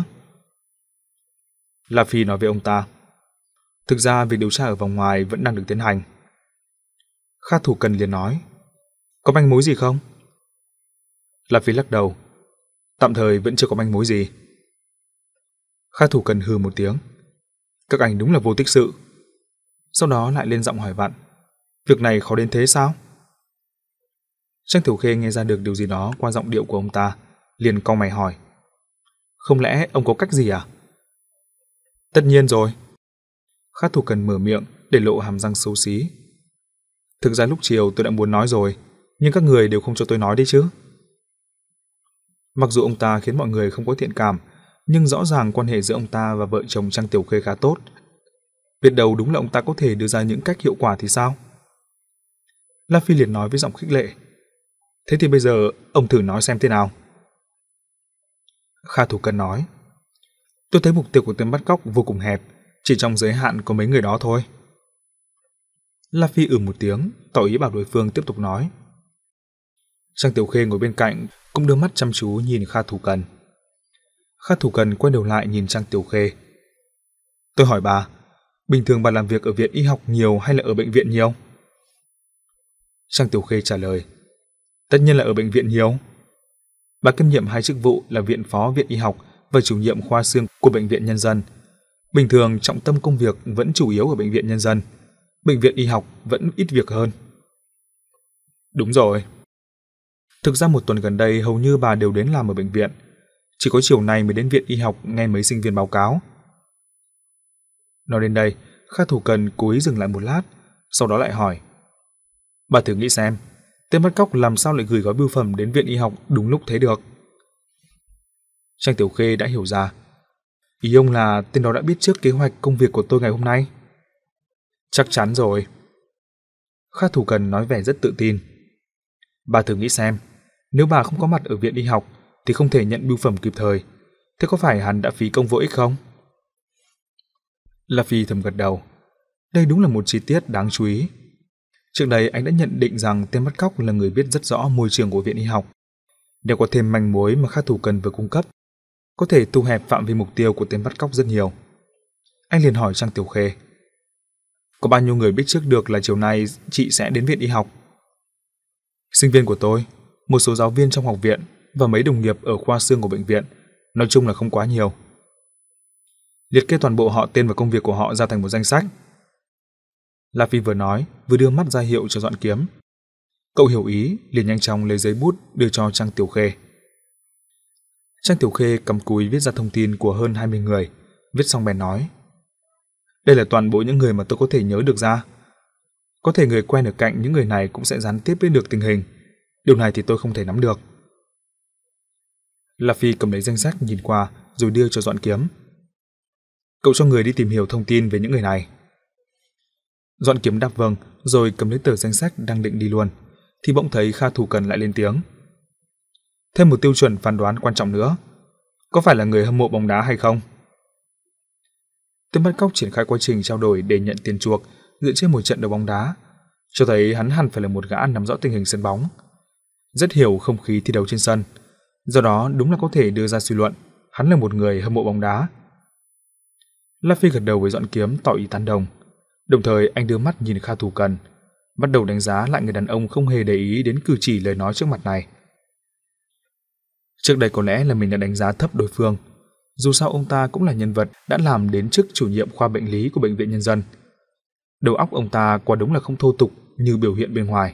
La Phi nói với ông ta: "Thực ra việc điều tra ở vòng ngoài vẫn đang được tiến hành." Kha Thủ Cần liền nói: "Có manh mối gì không?" La Phi lắc đầu: "Tạm thời vẫn chưa có manh mối gì." Kha Thủ Cần hừ một tiếng: "Các anh đúng là vô tích sự." Sau đó lại lên giọng hỏi vặn: "Việc này khó đến thế sao?" Trang Tiểu Khê nghe ra được điều gì đó qua giọng điệu của ông ta, liền cau mày hỏi: "Không lẽ ông có cách gì à?" "Tất nhiên rồi." Kha Thủ Cần mở miệng để lộ hàm răng xấu xí: "Thực ra lúc chiều tôi đã muốn nói rồi, nhưng các người đều không cho tôi nói đấy chứ." Mặc dù ông ta khiến mọi người không có thiện cảm, nhưng rõ ràng quan hệ giữa ông ta và vợ chồng Trang Tiểu Khê khá tốt. Biết đâu đúng là ông ta có thể đưa ra những cách hiệu quả thì sao? La Phi liền nói với giọng khích lệ: "Thế thì bây giờ ông thử nói xem thế nào." Kha Thủ Cần nói: "Tôi thấy mục tiêu của tên bắt cóc vô cùng hẹp, chỉ trong giới hạn có mấy người đó thôi." La Phi ừ một tiếng, tỏ ý bảo đối phương tiếp tục nói. Trang Tiểu Khê ngồi bên cạnh cũng đưa mắt chăm chú nhìn Kha Thủ Cần. Kha Thủ Cần quay đầu lại nhìn Trang Tiểu Khê: "Tôi hỏi bà, bình thường bà làm việc ở viện y học nhiều hay là ở bệnh viện nhiều?" Trang Tiểu Khê trả lời: "Tất nhiên là ở bệnh viện nhiều. Bà kiêm nhiệm hai chức vụ là viện phó viện y học và chủ nhiệm khoa xương của bệnh viện Nhân dân. Bình thường trọng tâm công việc vẫn chủ yếu ở bệnh viện Nhân dân, bệnh viện y học vẫn ít việc hơn." "Đúng rồi. Thực ra một tuần gần đây hầu như bà đều đến làm ở bệnh viện, chỉ có chiều nay mới đến viện y học nghe mấy sinh viên báo cáo." Nói đến đây, Kha Thủ Cần cố ý dừng lại một lát, sau đó lại hỏi: "Bà thử nghĩ xem, tên bắt cóc làm sao lại gửi gói bưu phẩm đến viện y học đúng lúc thế được?" Trang Tiểu Khê đã hiểu ra. Ý ông là tên đó đã biết trước kế hoạch công việc của tôi ngày hôm nay? Chắc chắn rồi. Kha Thủ Cần nói vẻ rất tự tin. Bà thử nghĩ xem, nếu bà không có mặt ở viện y học thì không thể nhận bưu phẩm kịp thời, thế có phải hắn đã phí công vô ích không? La Phi thầm gật đầu. Đây đúng là một chi tiết đáng chú ý. Trước đây anh đã nhận định rằng tên bắt cóc là người biết rất rõ môi trường của viện y học. Nếu có thêm manh mối mà Kha Thủ Cần vừa cung cấp, có thể thu hẹp phạm vi mục tiêu của tên bắt cóc rất nhiều. Anh liền hỏi Trang Tiểu Khê: "Có bao nhiêu người biết trước được là chiều nay chị sẽ đến viện y học?" "Sinh viên của tôi, một số giáo viên trong học viện và mấy đồng nghiệp ở khoa xương của bệnh viện, nói chung là không quá nhiều." "Liệt kê toàn bộ họ tên và công việc của họ ra thành một danh sách." La Phi vừa nói, vừa đưa mắt ra hiệu cho Doãn Kiếm. Cậu hiểu ý, liền nhanh chóng lấy giấy bút đưa cho Trang Tiểu Khê. Trang Tiểu Khê cầm cúi viết ra thông tin của hơn hai mươi người, viết xong bèn nói: "Đây là toàn bộ những người mà tôi có thể nhớ được ra. Có thể người quen ở cạnh những người này cũng sẽ gián tiếp biết được tình hình. Điều này thì tôi không thể nắm được." La Phi cầm lấy danh sách nhìn qua rồi đưa cho Doãn Kiếm. "Cậu cho người đi tìm hiểu thông tin về những người này." Doãn Kiếm đáp vâng, rồi cầm lấy tờ danh sách đang định đi luôn, thì bỗng thấy Kha Thủ Cần lại lên tiếng: "Thêm một tiêu chuẩn phán đoán quan trọng nữa, có phải là người hâm mộ bóng đá hay không?" Tên bắt cóc triển khai quá trình trao đổi để nhận tiền chuộc dựa trên một trận đấu bóng đá, cho thấy hắn hẳn phải là một gã nắm rõ tình hình sân bóng, rất hiểu không khí thi đấu trên sân, do đó đúng là có thể đưa ra suy luận hắn là một người hâm mộ bóng đá. La Phi gật đầu với Doãn Kiếm tỏ ý tán đồng, đồng thời anh đưa mắt nhìn Kha Thủ Cần, bắt đầu đánh giá lại người đàn ông không hề để ý đến cử chỉ lời nói trước mặt này. Trước đây có lẽ là mình đã đánh giá thấp đối phương, dù sao ông ta cũng là nhân vật đã làm đến chức chủ nhiệm khoa bệnh lý của Bệnh viện Nhân dân. Đầu óc ông ta quả đúng là không thô tục như biểu hiện bên ngoài.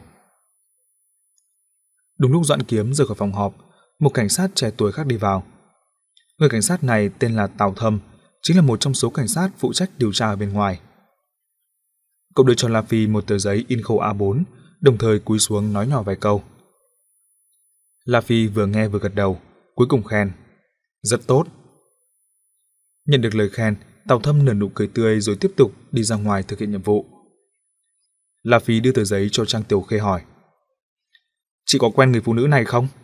Đúng lúc Doãn Kiếm rời khỏi phòng họp, một cảnh sát trẻ tuổi khác đi vào. Người cảnh sát này tên là Tào Thâm, chính là một trong số cảnh sát phụ trách điều tra ở bên ngoài. Cậu đưa cho La Phi một tờ giấy in khâu A bốn, đồng thời cúi xuống nói nhỏ vài câu. La Phi vừa nghe vừa gật đầu, cuối cùng khen: "Rất tốt." Nhận được lời khen, Tào Thâm nở nụ cười tươi rồi tiếp tục đi ra ngoài thực hiện nhiệm vụ. La Phi đưa tờ giấy cho Trang Tiểu Khê hỏi: "Chị có quen người phụ nữ này không?"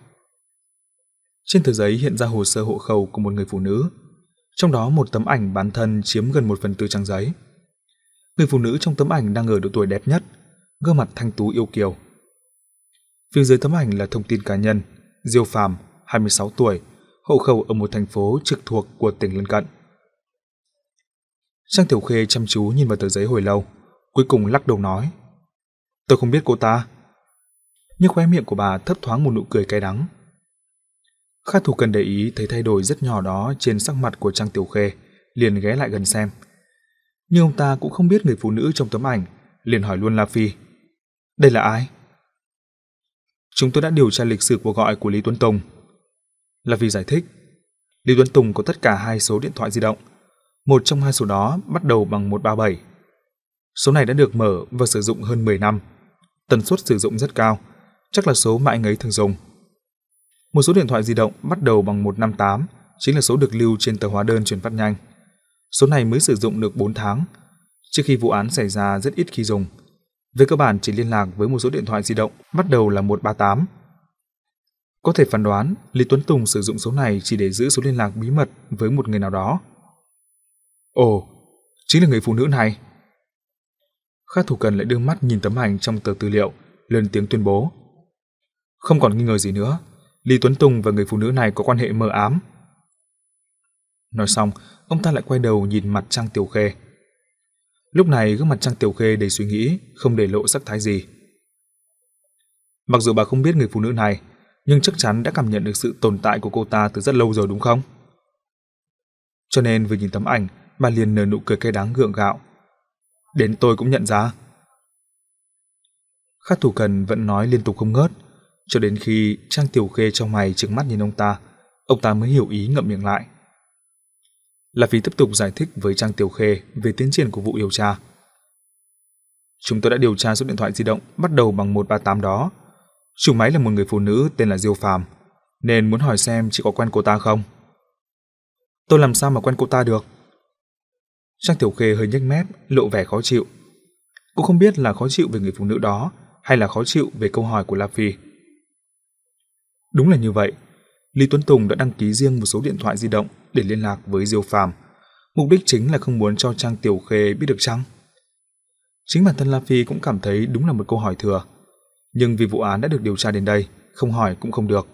Trên tờ giấy hiện ra hồ sơ hộ khẩu của một người phụ nữ, trong đó một tấm ảnh bán thân chiếm gần một phần tư trang giấy. Người phụ nữ trong tấm ảnh đang ở độ tuổi đẹp nhất, gương mặt thanh tú yêu kiều. Phía dưới tấm ảnh là thông tin cá nhân: Diêu Phàm, hai mươi sáu tuổi, hộ khẩu ở một thành phố trực thuộc của tỉnh lân cận. Trang Tiểu Khê chăm chú nhìn vào tờ giấy hồi lâu, cuối cùng lắc đầu nói: "Tôi không biết cô ta." Nhưng khóe miệng của bà thấp thoáng một nụ cười cay đắng. Kha Thủ Cần để ý thấy thay đổi rất nhỏ đó trên sắc mặt của Trang Tiểu Khê, liền ghé lại gần xem. Nhưng ông ta cũng không biết người phụ nữ trong tấm ảnh, liền hỏi luôn La Phi: "Đây là ai?" "Chúng tôi đã điều tra lịch sử cuộc gọi của Lý Tuấn Tùng." La Phi giải thích: "Lý Tuấn Tùng có tất cả hai số điện thoại di động, một trong hai số đó bắt đầu bằng một ba bảy. Số này đã được mở và sử dụng hơn mười năm, tần suất sử dụng rất cao, chắc là số mà anh ấy thường dùng. Một số điện thoại di động bắt đầu bằng một năm tám, chính là số được lưu trên tờ hóa đơn chuyển phát nhanh. Số này mới sử dụng được bốn tháng, trước khi vụ án xảy ra rất ít khi dùng. Về cơ bản chỉ liên lạc với một số điện thoại di động bắt đầu là một ba tám. Có thể phán đoán Lý Tuấn Tùng sử dụng số này chỉ để giữ số liên lạc bí mật với một người nào đó." "Ồ, chính là người phụ nữ này." Kha Thủ Cần lại đưa mắt nhìn tấm ảnh trong tờ tư liệu, lên tiếng tuyên bố: "Không còn nghi ngờ gì nữa, Lý Tuấn Tùng và người phụ nữ này có quan hệ mờ ám." Nói xong, ông ta lại quay đầu nhìn mặt Trang Tiểu Khê. Lúc này gương mặt Trang Tiểu Khê đầy suy nghĩ, không để lộ sắc thái gì. "Mặc dù bà không biết người phụ nữ này, nhưng chắc chắn đã cảm nhận được sự tồn tại của cô ta từ rất lâu rồi đúng không?" Cho nên vừa nhìn tấm ảnh, bà liền nở nụ cười cay đắng gượng gạo: "Đến tôi cũng nhận ra." Kha Thủ Cần vẫn nói liên tục không ngớt, cho đến khi Trang Tiểu Khê trong mày trừng mắt nhìn ông ta, ông ta mới hiểu ý ngậm miệng lại. La Phi tiếp tục giải thích với Trang Tiểu Khê về tiến triển của vụ điều tra. "Chúng tôi đã điều tra số điện thoại di động bắt đầu bằng một ba tám đó. Chủ máy là một người phụ nữ tên là Diêu Phàm, nên muốn hỏi xem chị có quen cô ta không?" "Tôi làm sao mà quen cô ta được?" Trang Tiểu Khê hơi nhếch mép, lộ vẻ khó chịu. Cô không biết là khó chịu về người phụ nữ đó hay là khó chịu về câu hỏi của La Phi. Đúng là như vậy, Lý Tuấn Tùng đã đăng ký riêng một số điện thoại di động để liên lạc với Diêu Phàm, mục đích chính là không muốn cho Trang Tiểu Khê biết được chăng? Chính bản thân La Phi cũng cảm thấy đúng là một câu hỏi thừa, nhưng vì vụ án đã được điều tra đến đây, không hỏi cũng không được.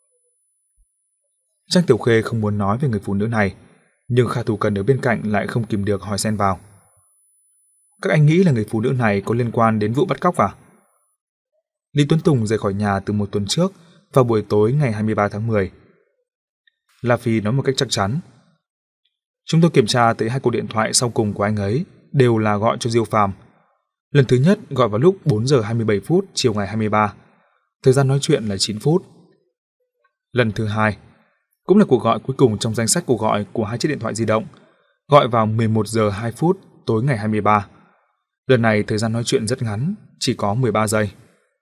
Trang Tiểu Khê không muốn nói về người phụ nữ này, nhưng Kha Thù Cần ở bên cạnh lại không kìm được hỏi xen vào. Các anh nghĩ là người phụ nữ này có liên quan đến vụ bắt cóc à? Lý Tuấn Tùng rời khỏi nhà từ một tuần trước vào buổi tối ngày hai mươi ba tháng mười. La Phi nói một cách chắc chắn. Chúng tôi kiểm tra tới hai cuộc điện thoại sau cùng của anh ấy đều là gọi cho Diêu Phàm. Lần thứ nhất gọi vào lúc bốn giờ hai mươi bảy phút chiều ngày hai mươi ba, thời gian nói chuyện là chín phút. Lần thứ hai cũng là cuộc gọi cuối cùng trong danh sách cuộc gọi của hai chiếc điện thoại di động, gọi vào mười một giờ hai phút tối ngày hai mươi ba. Lần này thời gian nói chuyện rất ngắn, chỉ có mười ba giây.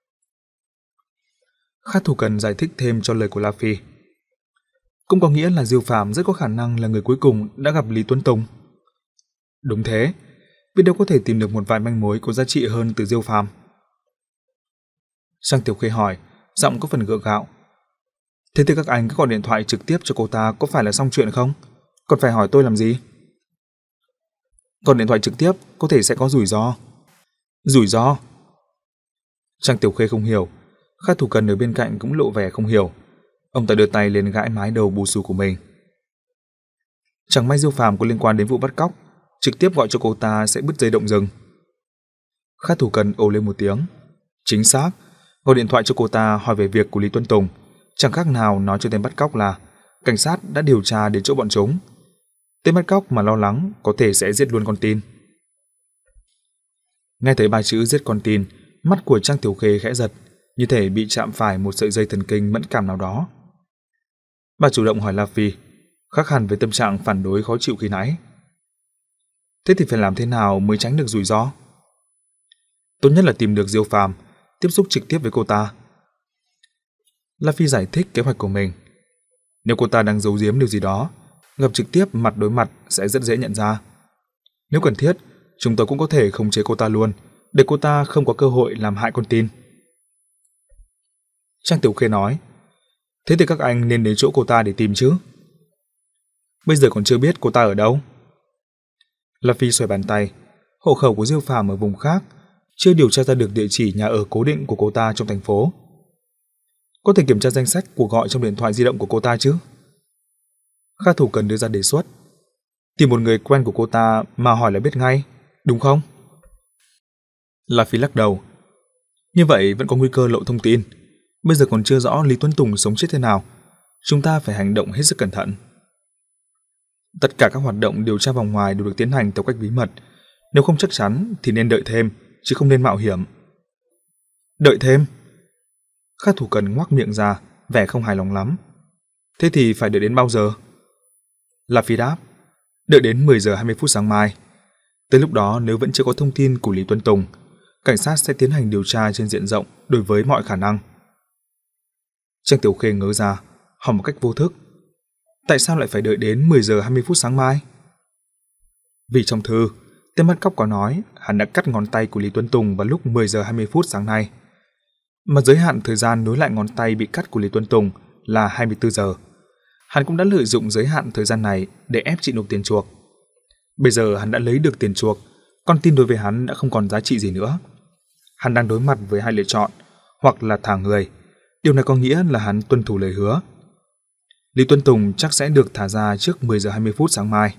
Kha Thù Cần giải thích thêm cho lời của La Phi. Cũng có nghĩa là Diêu Phàm rất có khả năng là người cuối cùng đã gặp Lý Tuấn Tùng. Đúng thế, biết đâu có thể tìm được một vài manh mối có giá trị hơn từ Diêu Phàm. Trang Tiểu Khê hỏi, giọng có phần gượng gạo. Thế thì các anh cứ gọi điện thoại trực tiếp cho cô ta có phải là xong chuyện không? Còn phải hỏi tôi làm gì? Gọi điện thoại trực tiếp có thể sẽ có rủi ro. Rủi ro? Trang Tiểu Khê không hiểu. Kha Thù Cần ở bên cạnh cũng lộ vẻ không hiểu. Ông ta đưa tay lên gãi mái đầu bù xù của mình. Chẳng may Diêu Phàm có liên quan đến vụ bắt cóc, trực tiếp gọi cho cô ta sẽ bứt dây động rừng. Kha Thù Cần ồ lên một tiếng. Chính xác, gọi điện thoại cho cô ta hỏi về việc của Lý Tuấn Tùng, chẳng khác nào nói cho tên bắt cóc là cảnh sát đã điều tra đến chỗ bọn chúng. Tên bắt cóc mà lo lắng có thể sẽ giết luôn con tin. Nghe thấy ba chữ giết con tin, mắt của Trang Tiểu Khê khẽ giật, như thể bị chạm phải một sợi dây thần kinh mẫn cảm nào đó. Bà chủ động hỏi La Phi, khác hẳn với tâm trạng phản đối khó chịu khi nãy. Thế thì phải làm thế nào mới tránh được rủi ro? Tốt nhất là tìm được Diêu Phàm, tiếp xúc trực tiếp với cô ta. La Phi giải thích kế hoạch của mình. Nếu cô ta đang giấu giếm điều gì đó, gặp trực tiếp mặt đối mặt sẽ rất dễ nhận ra. Nếu cần thiết, chúng tôi cũng có thể khống chế cô ta luôn, để cô ta không có cơ hội làm hại con tin. Trang Tiểu Khê nói, thế thì các anh nên đến chỗ cô ta để tìm chứ. Bây giờ còn chưa biết cô ta ở đâu. La Phi xoay bàn tay, hộ khẩu của Diêu Phàm ở vùng khác, chưa điều tra ra được địa chỉ nhà ở cố định của cô ta trong thành phố. Có thể kiểm tra danh sách cuộc gọi trong điện thoại di động của cô ta chứ. Kha Thù Cần đưa ra đề xuất, tìm một người quen của cô ta mà hỏi là biết ngay, đúng không? La Phi lắc đầu. Như vậy vẫn có nguy cơ lộ thông tin. Bây giờ còn chưa rõ Lý Tuấn Tùng sống chết thế nào. Chúng ta phải hành động hết sức cẩn thận. Tất cả các hoạt động điều tra vòng ngoài đều được tiến hành theo cách bí mật. Nếu không chắc chắn thì nên đợi thêm, chứ không nên mạo hiểm. Đợi thêm? Kha Thù Cần ngoác miệng ra, vẻ không hài lòng lắm. Thế thì phải đợi đến bao giờ? La Phi đáp, đợi đến mười giờ hai mươi phút sáng mai. Tới lúc đó nếu vẫn chưa có thông tin của Lý Tuấn Tùng, cảnh sát sẽ tiến hành điều tra trên diện rộng đối với mọi khả năng. Trang Tiểu Khê ngớ ra, hỏi một cách vô thức. Tại sao lại phải đợi đến mười giờ hai mươi phút sáng mai? Vì trong thư, tên bắt cóc có nói hắn đã cắt ngón tay của Lý Tuấn Tùng vào lúc mười giờ hai mươi phút sáng nay. Mà giới hạn thời gian nối lại ngón tay bị cắt của Lý Tuấn Tùng là hai mươi tư giờ. Hắn cũng đã lợi dụng giới hạn thời gian này để ép chị nộp tiền chuộc. Bây giờ hắn đã lấy được tiền chuộc, con tin đối với hắn đã không còn giá trị gì nữa. Hắn đang đối mặt với hai lựa chọn, hoặc là thả người. Điều này có nghĩa là hắn tuân thủ lời hứa. Lý Tuấn Tùng chắc sẽ được thả ra trước mười giờ hai mươi phút sáng mai.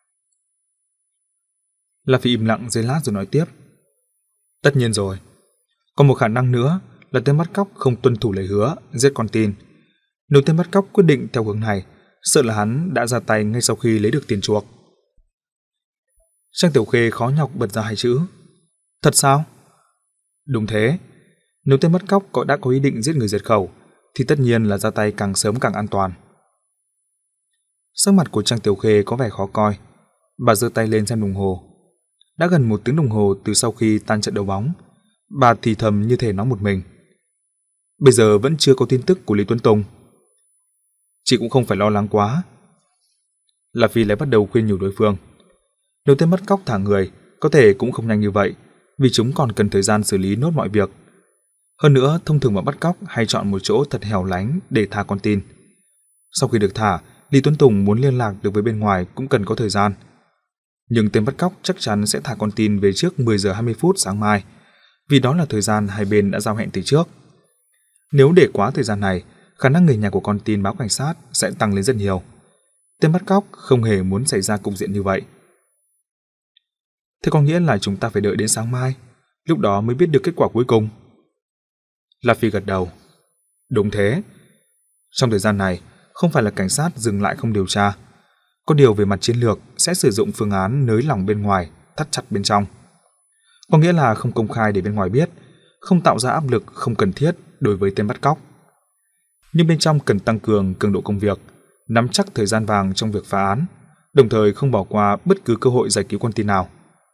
La Phi im lặng giây lát rồi nói tiếp. Tất nhiên rồi. Còn một khả năng nữa là tên bắt cóc không tuân thủ lời hứa, giết con tin. Nếu tên bắt cóc quyết định theo hướng này, sợ là hắn đã ra tay ngay sau khi lấy được tiền chuộc. Trang Tiểu Khê khó nhọc bật ra hai chữ. Thật sao? Đúng thế. Nếu tên bắt cóc có đã có ý định giết người diệt khẩu, thì tất nhiên là ra tay càng sớm càng an toàn. Sắc mặt của Trang Tiểu Khê có vẻ khó coi. Bà giơ tay lên xem đồng hồ. Đã gần một tiếng đồng hồ từ sau khi tan trận đấu bóng. Bà thì thầm như thể nói một mình. Bây giờ vẫn chưa có tin tức của Lý Tuấn Tùng. Chị cũng không phải lo lắng quá. La Phi lại bắt đầu khuyên nhủ đối phương. Nếu tên bắt cóc thả người, có thể cũng không nhanh như vậy, vì chúng còn cần thời gian xử lý nốt mọi việc. Hơn nữa, thông thường mà bắt cóc hay chọn một chỗ thật hẻo lánh để thả con tin. Sau khi được thả, Lý Tuấn Tùng muốn liên lạc được với bên ngoài cũng cần có thời gian. Nhưng tên bắt cóc chắc chắn sẽ thả con tin về trước mười giờ hai mươi phút sáng mai, vì đó là thời gian hai bên đã giao hẹn từ trước. Nếu để quá thời gian này, khả năng người nhà của con tin báo cảnh sát sẽ tăng lên rất nhiều. Tên bắt cóc không hề muốn xảy ra cục diện như vậy. Thế có nghĩa là chúng ta phải đợi đến sáng mai, lúc đó mới biết được kết quả cuối cùng. La Phi gật đầu. Đúng thế. Trong thời gian này, không phải là cảnh sát dừng lại không điều tra. Có điều về mặt chiến lược sẽ sử dụng phương án nới lỏng bên ngoài, thắt chặt bên trong. Có nghĩa là không công khai để bên ngoài biết, không tạo ra áp lực không cần thiết đối với tên bắt cóc. Nhưng bên trong cần tăng cường cường độ công việc, nắm chắc thời gian vàng trong việc phá án, đồng thời không bỏ qua bất cứ cơ hội giải cứu con tin nào.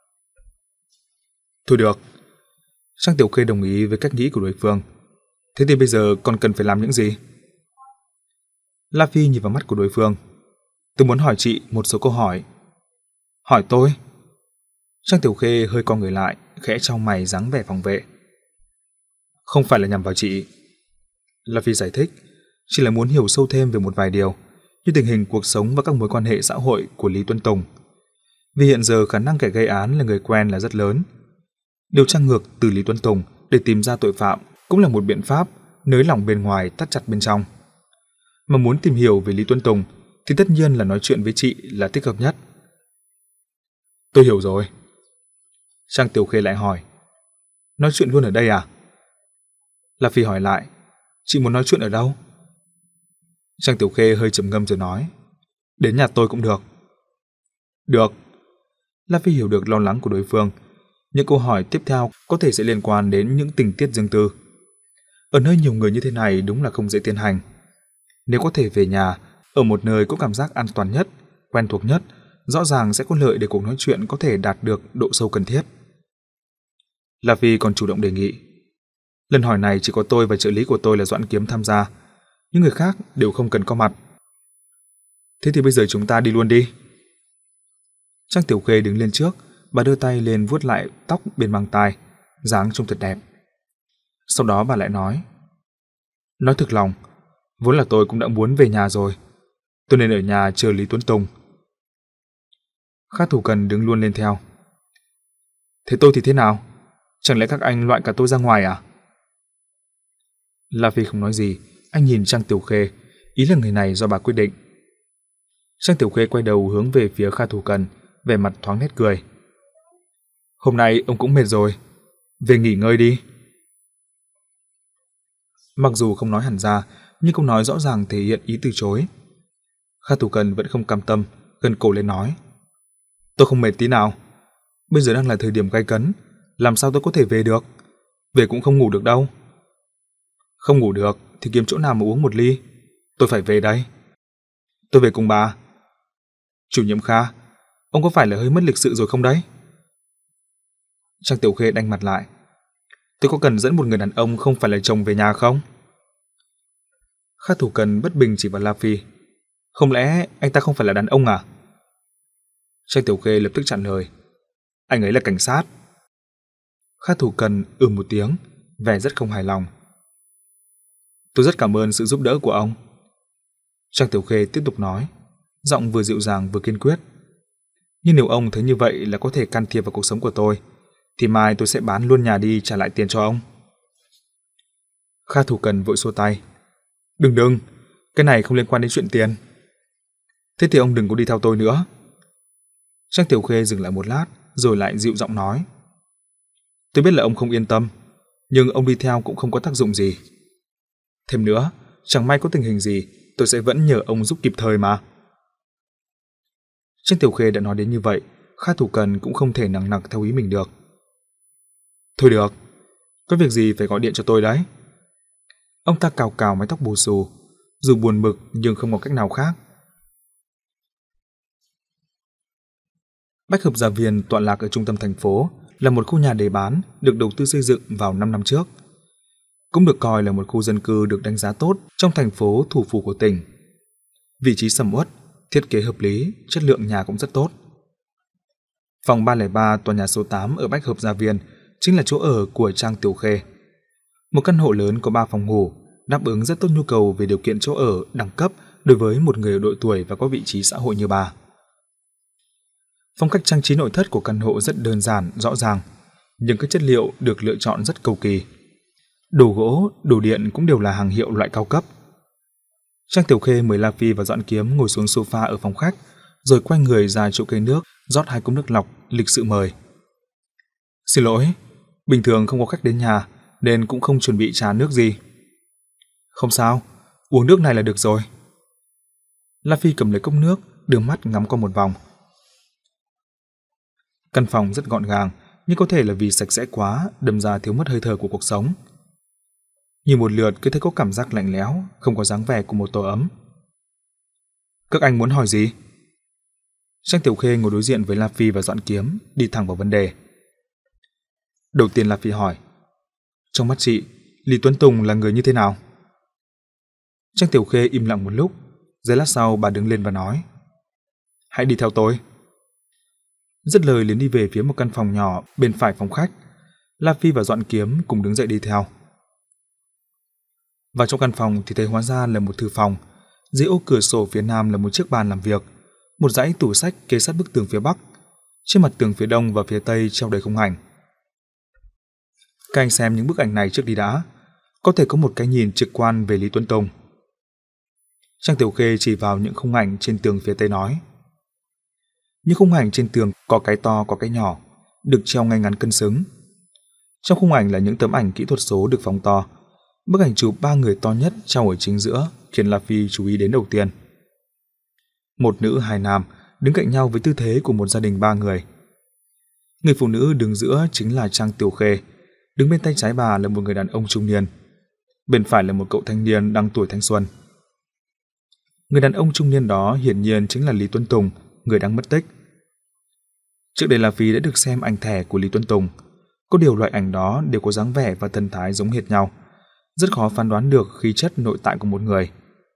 Thôi được. Trang Tiểu Khê đồng ý với cách nghĩ của đối phương. Thế thì bây giờ còn cần phải làm những gì? La Phi nhìn vào mắt của đối phương. Tôi muốn hỏi chị một số câu hỏi. Hỏi tôi? Trang Tiểu Khê hơi co người lại, khẽ chau mày dáng vẻ phòng vệ. Không phải là nhằm vào chị. La Phi giải thích, chỉ là muốn hiểu sâu thêm về một vài điều, như tình hình cuộc sống và các mối quan hệ xã hội của Lý Tuấn Tùng. Vì hiện giờ khả năng kẻ gây án là người quen là rất lớn. Điều tra ngược từ Lý Tuấn Tùng để tìm ra tội phạm cũng là một biện pháp nới lỏng bên ngoài, thắt chặt bên trong. Mà muốn tìm hiểu về Lý Tuấn Tùng thì tất nhiên là nói chuyện với chị là thích hợp nhất. Tôi hiểu rồi. Trang Tiểu Khê lại hỏi, nói chuyện luôn ở đây à? La Phi hỏi lại, chị muốn nói chuyện ở đâu? Trang Tiểu Khê hơi trầm ngâm rồi nói, đến nhà tôi cũng được. Được. La Phi hiểu được lo lắng của đối phương. Những câu hỏi tiếp theo có thể sẽ liên quan đến những tình tiết riêng tư. Ở nơi nhiều người như thế này đúng là không dễ tiến hành. Nếu có thể về nhà, ở một nơi có cảm giác an toàn nhất, quen thuộc nhất, rõ ràng sẽ có lợi để cuộc nói chuyện có thể đạt được độ sâu cần thiết. La Phi còn chủ động đề nghị. Lần hỏi này chỉ có tôi và trợ lý của tôi là Doãn Kiếm tham gia, những người khác đều không cần có mặt. Thế thì bây giờ chúng ta đi luôn đi. Trang Tiểu Khê đứng lên trước, bà đưa tay lên vuốt lại tóc bên mang tai, dáng trông thật đẹp. Sau đó bà lại nói, nói thực lòng, vốn là tôi cũng đã muốn về nhà rồi, tôi nên ở nhà chờ Lý Tuấn Tùng. Kha Thủ Cần đứng luôn lên theo. Thế tôi thì thế nào? Chẳng lẽ các anh loại cả tôi ra ngoài à? La Phi không nói gì, anh nhìn Trang Tiểu Khê, ý là người này do bà quyết định. Trang Tiểu Khê quay đầu hướng về phía Kha Thủ Cần, vẻ mặt thoáng nét cười. Hôm nay ông cũng mệt rồi, về nghỉ ngơi đi. Mặc dù không nói hẳn ra, nhưng câu nói rõ ràng thể hiện ý từ chối. Kha Thủ Cần vẫn không cam tâm, gần cổ lên nói, tôi không mệt tí nào. Bây giờ đang là thời điểm gay cấn, làm sao tôi có thể về được? Về cũng không ngủ được đâu. Không ngủ được thì kiếm chỗ nào mà uống một ly. Tôi phải về đây. Tôi về cùng bà. Chủ nhiệm Kha, ông có phải là hơi mất lịch sự rồi không đấy? Trang Tiểu Khê đanh mặt lại. Tôi có cần dẫn một người đàn ông không phải là chồng về nhà không? Kha Thủ Cần bất bình chỉ vào La Phi. Không lẽ anh ta không phải là đàn ông à? Trang Tiểu Khê lập tức chặn lời. Anh ấy là cảnh sát. Kha Thủ Cần ừ một tiếng, vẻ rất không hài lòng. Tôi rất cảm ơn sự giúp đỡ của ông. Trang Tiểu Khê tiếp tục nói, giọng vừa dịu dàng vừa kiên quyết. Nhưng nếu ông thấy như vậy là có thể can thiệp vào cuộc sống của tôi, thì mai tôi sẽ bán luôn nhà đi trả lại tiền cho ông. Kha Thủ Cần vội xua tay. Đừng đừng, cái này không liên quan đến chuyện tiền. Thế thì ông đừng có đi theo tôi nữa. Trang Tiểu Khê dừng lại một lát, rồi lại dịu giọng nói. Tôi biết là ông không yên tâm, nhưng ông đi theo cũng không có tác dụng gì. Thêm nữa, chẳng may có tình hình gì, tôi sẽ vẫn nhờ ông giúp kịp thời mà. Trang Tiểu Khê đã nói đến như vậy, Kha Thủ Cần cũng không thể nằng nặc theo ý mình được. Thôi được, có việc gì phải gọi điện cho tôi đấy. Ông ta cào cào mái tóc bù xù, dù buồn bực nhưng không có cách nào khác. Bách Hợp Gia Viên tọa lạc ở trung tâm thành phố, là một khu nhà để bán được đầu tư xây dựng vào năm năm trước. Cũng được coi là một khu dân cư được đánh giá tốt trong thành phố thủ phủ của tỉnh. Vị trí sầm uất, thiết kế hợp lý, chất lượng nhà cũng rất tốt. Phòng ba không ba tòa nhà số tám ở Bách Hợp Gia Viên chính là chỗ ở của Trang Tiểu Khê. Một căn hộ lớn có ba phòng ngủ, đáp ứng rất tốt nhu cầu về điều kiện chỗ ở đẳng cấp đối với một người ở độ tuổi và có vị trí xã hội như bà. Phong cách trang trí nội thất của căn hộ rất đơn giản, rõ ràng, nhưng các chất liệu được lựa chọn rất cầu kỳ. Đồ gỗ, đồ điện cũng đều là hàng hiệu loại cao cấp. Trang Tiểu Khê mời La Phi và Doãn Kiếm ngồi xuống sofa ở phòng khách, rồi quay người ra chỗ cây nước, rót hai cốc nước lọc, lịch sự mời. Xin lỗi, bình thường không có khách đến nhà, nên cũng không chuẩn bị trà nước gì. Không sao, uống nước này là được rồi. La Phi cầm lấy cốc nước, đưa mắt ngắm qua một vòng. Căn phòng rất gọn gàng, nhưng có thể là vì sạch sẽ quá, đâm ra thiếu mất hơi thở của cuộc sống. Nhìn một lượt cứ thấy có cảm giác lạnh lẽo, không có dáng vẻ của một tổ ấm. Các anh muốn hỏi gì? Trang Tiểu Khê ngồi đối diện với La Phi và Doãn Kiếm, đi thẳng vào vấn đề. Đầu tiên La Phi hỏi, trong mắt chị, Lý Tuấn Tùng là người như thế nào? Trang Tiểu Khê im lặng một lúc, giây lát sau bà đứng lên và nói, hãy đi theo tôi. Dứt lời liền đi về phía một căn phòng nhỏ bên phải phòng khách. La Phi và Doãn Kiếm cùng đứng dậy đi theo. Vào trong căn phòng thì thấy hóa ra là một thư phòng. Dưới ô cửa sổ phía nam là một chiếc bàn làm việc, một dãy tủ sách kê sát bức tường phía bắc. Trên mặt tường phía đông và phía tây treo đầy khung ảnh. Các anh xem những bức ảnh này trước đi đã, có thể có một cái nhìn trực quan về Lý Tuấn Tùng. Trang Tiểu Khê chỉ vào những khung ảnh trên tường phía tây nói. Những khung ảnh trên tường có cái to có cái nhỏ, được treo ngay ngắn cân xứng. Trong khung ảnh là những tấm ảnh kỹ thuật số được phóng to. Bức ảnh chụp ba người to nhất treo ở chính giữa khiến La Phi chú ý đến đầu tiên. Một nữ hai nam đứng cạnh nhau với tư thế của một gia đình ba người. Người phụ nữ đứng giữa chính là Trang Tiểu Khê, đứng bên tay trái bà là một người đàn ông trung niên, bên phải là một cậu thanh niên đang tuổi thanh xuân. Người đàn ông trung niên đó hiển nhiên chính là Lý Tuấn Tùng, người đang mất tích. Trước đây La Phi đã được xem ảnh thẻ của Lý Tuấn Tùng, có điều loại ảnh đó đều có dáng vẻ và thần thái giống hệt nhau, rất khó phán đoán được khí chất nội tại của một người.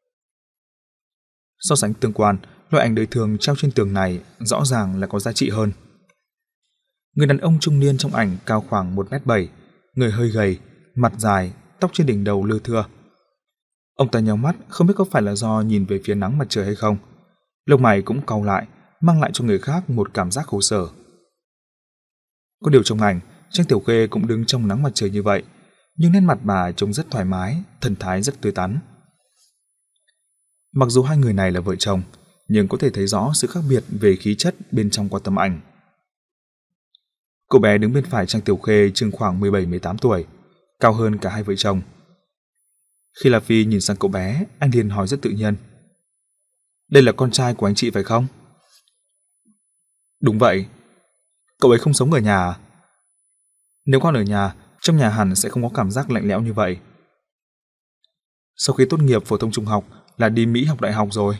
So sánh tương quan, loại ảnh đời thường treo trên tường này rõ ràng là có giá trị hơn. Người đàn ông trung niên trong ảnh cao khoảng một mét bảy, người hơi gầy, mặt dài, tóc trên đỉnh đầu lưa thưa. Ông ta nhắm mắt, không biết có phải là do nhìn về phía nắng mặt trời hay không. Lông mày cũng cau lại, mang lại cho người khác một cảm giác khổ sở. Có điều trong ảnh, Trang Tiểu Khê cũng đứng trong nắng mặt trời như vậy, nhưng nét mặt bà trông rất thoải mái, thần thái rất tươi tắn. Mặc dù hai người này là vợ chồng, nhưng có thể thấy rõ sự khác biệt về khí chất bên trong qua tấm ảnh. Cô bé đứng bên phải Trang Tiểu Khê chừng khoảng mười bảy mười tám tuổi, cao hơn cả hai vợ chồng. Khi La Phi nhìn sang cậu bé, anh liền hỏi rất tự nhiên. Đây là con trai của anh chị phải không? Đúng vậy. Cậu ấy không sống ở nhà à? Nếu con ở nhà, trong nhà hẳn sẽ không có cảm giác lạnh lẽo như vậy. Sau khi tốt nghiệp phổ thông trung học là đi Mỹ học đại học rồi.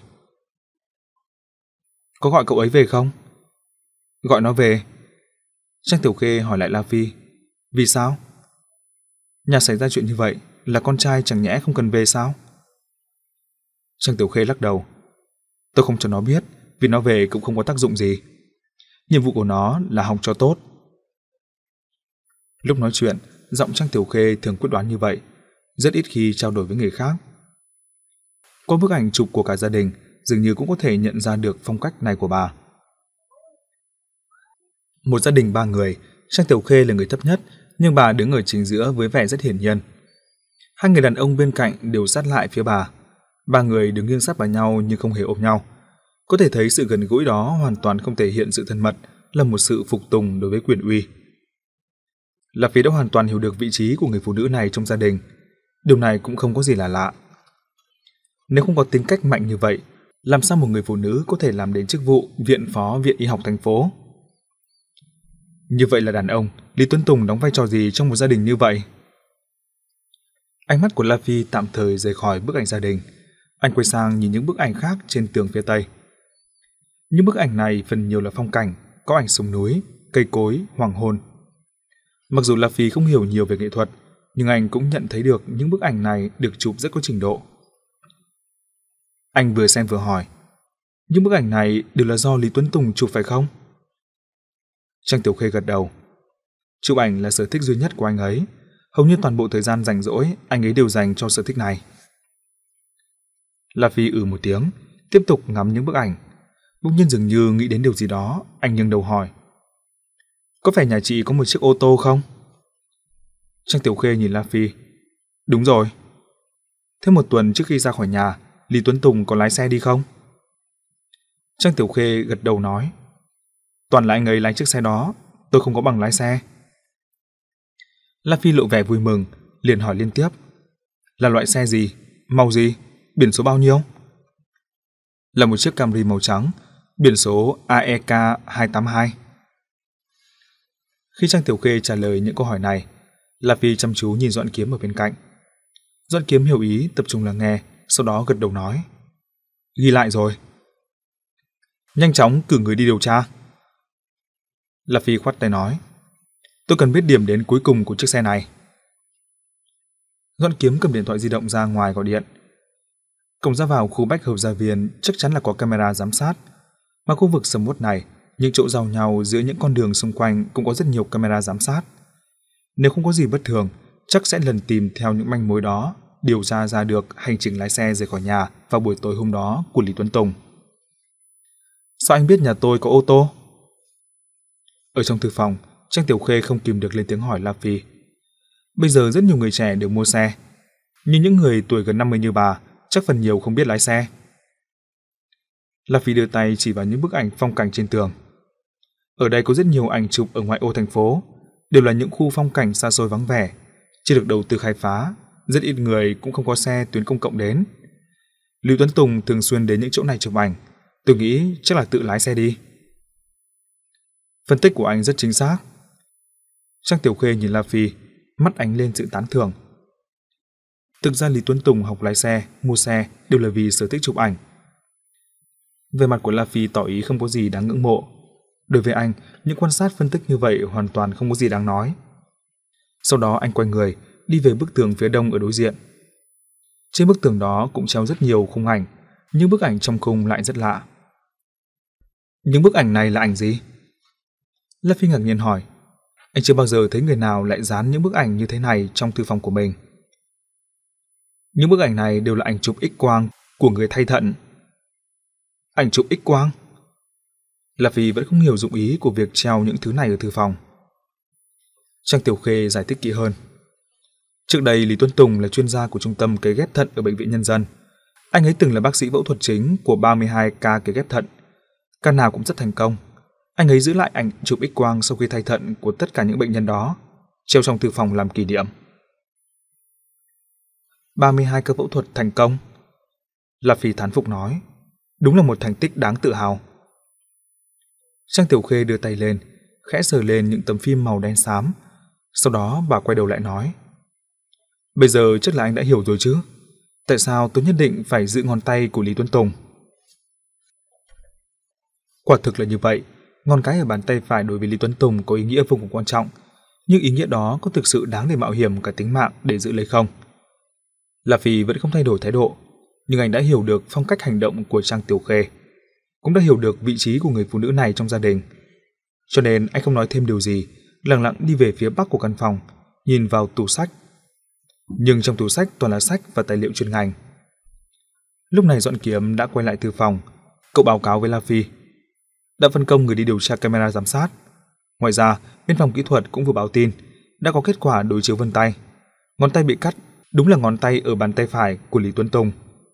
Có gọi cậu ấy về không? Gọi nó về. Trang Tiểu Khê hỏi lại La Phi. Vì sao? Nhà xảy ra chuyện như vậy, là con trai chẳng nhẽ không cần về sao? Trang Tiểu Khê lắc đầu. Tôi không cho nó biết, vì nó về cũng không có tác dụng gì. Nhiệm vụ của nó là học cho tốt. Lúc nói chuyện, giọng Trang Tiểu Khê thường quyết đoán như vậy, rất ít khi trao đổi với người khác. Qua bức ảnh chụp của cả gia đình, dường như cũng có thể nhận ra được phong cách này của bà. Một gia đình ba người, Trang Tiểu Khê là người thấp nhất, nhưng bà đứng ở chính giữa với vẻ rất hiển nhiên. Hai người đàn ông bên cạnh đều sát lại phía bà. Ba người đứng nghiêng sát vào nhau nhưng không hề ôm nhau. Có thể thấy sự gần gũi đó hoàn toàn không thể hiện sự thân mật, là một sự phục tùng đối với quyền uy. La Phi đã hoàn toàn hiểu được vị trí của người phụ nữ này trong gia đình. Điều này cũng không có gì là lạ. Nếu không có tính cách mạnh như vậy, làm sao một người phụ nữ có thể làm đến chức vụ viện phó Viện Y học thành phố? Như vậy là đàn ông, Lý Tuấn Tùng đóng vai trò gì trong một gia đình như vậy? Ánh mắt của La Phi tạm thời rời khỏi bức ảnh gia đình. Anh quay sang nhìn những bức ảnh khác trên tường phía tây. Những bức ảnh này phần nhiều là phong cảnh, có ảnh sông núi, cây cối, hoàng hôn. Mặc dù La Phi không hiểu nhiều về nghệ thuật, nhưng anh cũng nhận thấy được những bức ảnh này được chụp rất có trình độ. Anh vừa xem vừa hỏi, những bức ảnh này đều là do Lý Tuấn Tùng chụp phải không? Trang Tiểu Khê gật đầu. Chụp ảnh là sở thích duy nhất của anh ấy. Hầu như toàn bộ thời gian rảnh rỗi anh ấy đều dành cho sở thích này. La Phi ừ một tiếng, tiếp tục ngắm những bức ảnh. Bỗng nhiên dường như nghĩ đến điều gì đó, anh nghiêng đầu hỏi. Có phải nhà chị có một chiếc ô tô không? Trang Tiểu Khê nhìn La Phi. Đúng rồi. Thế một tuần trước khi ra khỏi nhà, Lý Tuấn Tùng có lái xe đi không? Trang Tiểu Khê gật đầu nói. Toàn là anh ấy lái chiếc xe đó, tôi không có bằng lái xe. La Phi lộ vẻ vui mừng, liền hỏi liên tiếp. Là loại xe gì? Màu gì? Biển số bao nhiêu? Là một chiếc Camry màu trắng, biển số A E K hai tám hai. Khi Trang Tiểu Khê trả lời những câu hỏi này, La Phi chăm chú nhìn Doãn Kiếm ở bên cạnh. Doãn Kiếm hiểu ý, tập trung lắng nghe, sau đó gật đầu nói. Ghi lại rồi. Nhanh chóng cử người đi điều tra. La Phi khoát tay nói. Tôi cần biết điểm đến cuối cùng của chiếc xe này. Doãn Kiếm cầm điện thoại di động ra ngoài gọi điện. Cổng ra vào khu Bách Hợp Gia Viên chắc chắn là có camera giám sát, mà khu vực sầm uất này, những chỗ giao nhau giữa những con đường xung quanh cũng có rất nhiều camera giám sát. Nếu không có gì bất thường, chắc sẽ lần tìm theo những manh mối đó, điều tra ra được hành trình lái xe rời khỏi nhà vào buổi tối hôm đó của Lý Tuấn Tùng. Sao anh biết nhà tôi có ô tô? Ở trong thư phòng, Trang Tiểu Khê không kìm được lên tiếng hỏi La Phi. Bây giờ rất nhiều người trẻ đều mua xe, nhưng những người tuổi gần năm mươi như bà chắc phần nhiều không biết lái xe. La Phi đưa tay chỉ vào những bức ảnh phong cảnh trên tường. Ở đây có rất nhiều ảnh chụp ở ngoại ô thành phố, đều là những khu phong cảnh xa xôi vắng vẻ, chưa được đầu tư khai phá, rất ít người cũng không có xe tuyến công cộng đến. Lưu Tuấn Tùng thường xuyên đến những chỗ này chụp ảnh, tôi nghĩ chắc là tự lái xe đi. Phân tích của anh rất chính xác. Trang Tiểu Khê nhìn La Phi, mắt ánh lên sự tán thưởng. Thực ra Lý Tuấn Tùng học lái xe, mua xe đều là vì sở thích chụp ảnh. Về mặt của La Phi tỏ ý không có gì đáng ngưỡng mộ. Đối với anh, những quan sát phân tích như vậy hoàn toàn không có gì đáng nói. Sau đó anh quay người, đi về bức tường phía đông ở đối diện. Trên bức tường đó cũng treo rất nhiều khung ảnh, nhưng bức ảnh trong khung lại rất lạ. Những bức ảnh này là ảnh gì? La Phi ngạc nhiên hỏi. Anh chưa bao giờ thấy người nào lại dán những bức ảnh như thế này trong thư phòng của mình. Những bức ảnh này đều là ảnh chụp X-quang của người thay thận. Ảnh chụp X-quang? La Phi vẫn không hiểu dụng ý của việc treo những thứ này ở thư phòng. Trang Tiểu Khê giải thích kỹ hơn. Trước đây Lý Tuấn Tùng là chuyên gia của trung tâm cấy ghép thận ở Bệnh viện Nhân dân. Anh ấy từng là bác sĩ phẫu thuật chính của ba mươi hai ca cấy ghép thận. Ca nào cũng rất thành công. Anh ấy giữ lại ảnh chụp X-quang sau khi thay thận của tất cả những bệnh nhân đó, treo trong thư phòng làm kỷ niệm. ba mươi hai ca phẫu thuật thành công. La Phi thán phục nói. Đúng là một thành tích đáng tự hào. Trang Tiểu Khê đưa tay lên, khẽ sờ lên những tấm phim màu đen xám. Sau đó bà quay đầu lại nói. Bây giờ chắc là anh đã hiểu rồi chứ. Tại sao tôi nhất định phải giữ ngón tay của Lý Tuấn Tùng? Quả thực là như vậy. Ngón cái ở bàn tay phải đối với Lý Tuấn Tùng có ý nghĩa vô cùng quan trọng. Nhưng ý nghĩa đó có thực sự đáng để mạo hiểm cả tính mạng để giữ lấy không? La Phi vẫn không thay đổi thái độ, nhưng anh đã hiểu được phong cách hành động của Trang Tiểu Khê, cũng đã hiểu được vị trí của người phụ nữ này trong gia đình. Cho nên anh không nói thêm điều gì, lặng lặng đi về phía bắc của căn phòng, nhìn vào tủ sách. Nhưng trong tủ sách toàn là sách và tài liệu chuyên ngành. Lúc này Doãn Kiếm đã quay lại thư phòng, cậu báo cáo với La Phi. Đã phân công người đi điều tra camera giám sát. Ngoài ra, bên phòng kỹ thuật cũng vừa báo tin, đã có kết quả đối chiếu vân tay. Ngón tay bị cắt đúng là ngón tay ở bàn tay phải của Lý Tuấn Tùng.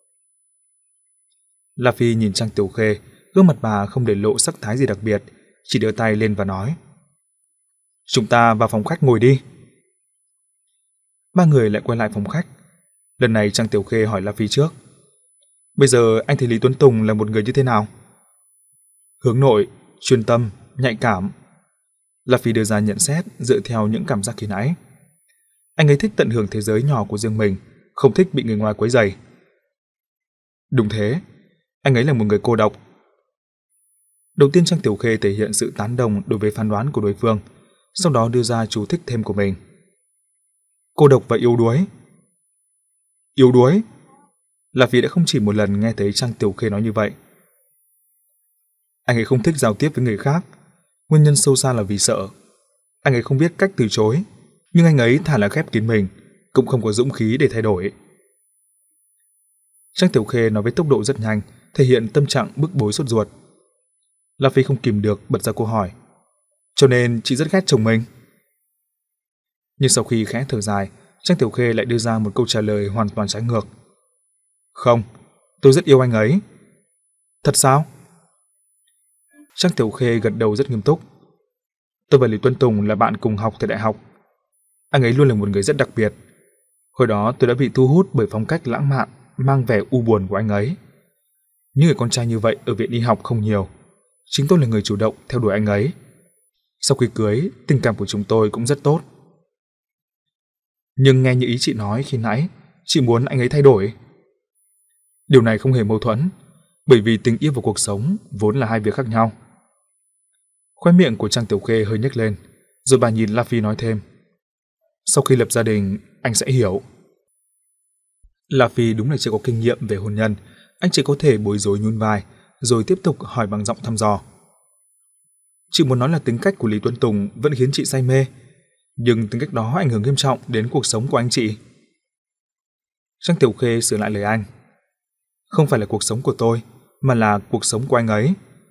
La Phi nhìn Trang Tiểu Khê, gương mặt bà không để lộ sắc thái gì đặc biệt, chỉ đưa tay lên và nói. Chúng ta vào phòng khách ngồi đi. Ba người lại quay lại phòng khách. Lần này Trang Tiểu Khê hỏi La Phi trước. Bây giờ anh thấy Lý Tuấn Tùng là một người như thế nào? Hướng nội, chuyên tâm, nhạy cảm. La Phi đưa ra nhận xét dựa theo những cảm giác khi nãy. Anh ấy thích tận hưởng thế giới nhỏ của riêng mình, không thích bị người ngoài quấy rầy. Đúng thế, anh ấy là một người cô độc. Đầu tiên Trang Tiểu Khê thể hiện sự tán đồng đối với phán đoán của đối phương, sau đó đưa ra chú thích thêm của mình. Cô độc và yếu đuối. Yếu đuối? La Phi đã không chỉ một lần nghe thấy Trang Tiểu Khê nói như vậy. Anh ấy không thích giao tiếp với người khác, nguyên nhân sâu xa là vì sợ. Anh ấy không biết cách từ chối, nhưng anh ấy thà là khép kín mình, cũng không có dũng khí để thay đổi. Trang Tiểu Khê nói với tốc độ rất nhanh, thể hiện tâm trạng bức bối sốt ruột. La Phi không kìm được bật ra câu hỏi. Cho nên chị rất ghét chồng mình. Nhưng sau khi khẽ thở dài, Trang Tiểu Khê lại đưa ra một câu trả lời hoàn toàn trái ngược. Không, tôi rất yêu anh ấy. Thật sao? Trang Tiểu Khê gật đầu rất nghiêm túc. Tôi và Lý Tuấn Tùng là bạn cùng học tại đại học. Anh ấy luôn là một người rất đặc biệt. Hồi đó tôi đã bị thu hút bởi phong cách lãng mạn, mang vẻ u buồn của anh ấy. Những người con trai như vậy ở viện y học không nhiều. Chính tôi là người chủ động theo đuổi anh ấy. Sau khi cưới, tình cảm của chúng tôi cũng rất tốt. Nhưng nghe như ý chị nói khi nãy, chị muốn anh ấy thay đổi. Điều này không hề mâu thuẫn, bởi vì tình yêu và cuộc sống vốn là hai việc khác nhau. Khóe miệng của Trang Tiểu Khê hơi nhếch lên, rồi bà nhìn La Phi nói thêm. Sau khi lập gia đình, anh sẽ hiểu. La Phi đúng là chưa có kinh nghiệm về hôn nhân, anh chỉ có thể bối rối nhún vai, rồi tiếp tục hỏi bằng giọng thăm dò. Chị muốn nói là tính cách của Lý Tuấn Tùng vẫn khiến chị say mê, nhưng tính cách đó ảnh hưởng nghiêm trọng đến cuộc sống của anh chị. Trang Tiểu Khê sửa lại lời anh. Không phải là cuộc sống của tôi, mà là cuộc sống của anh ấy.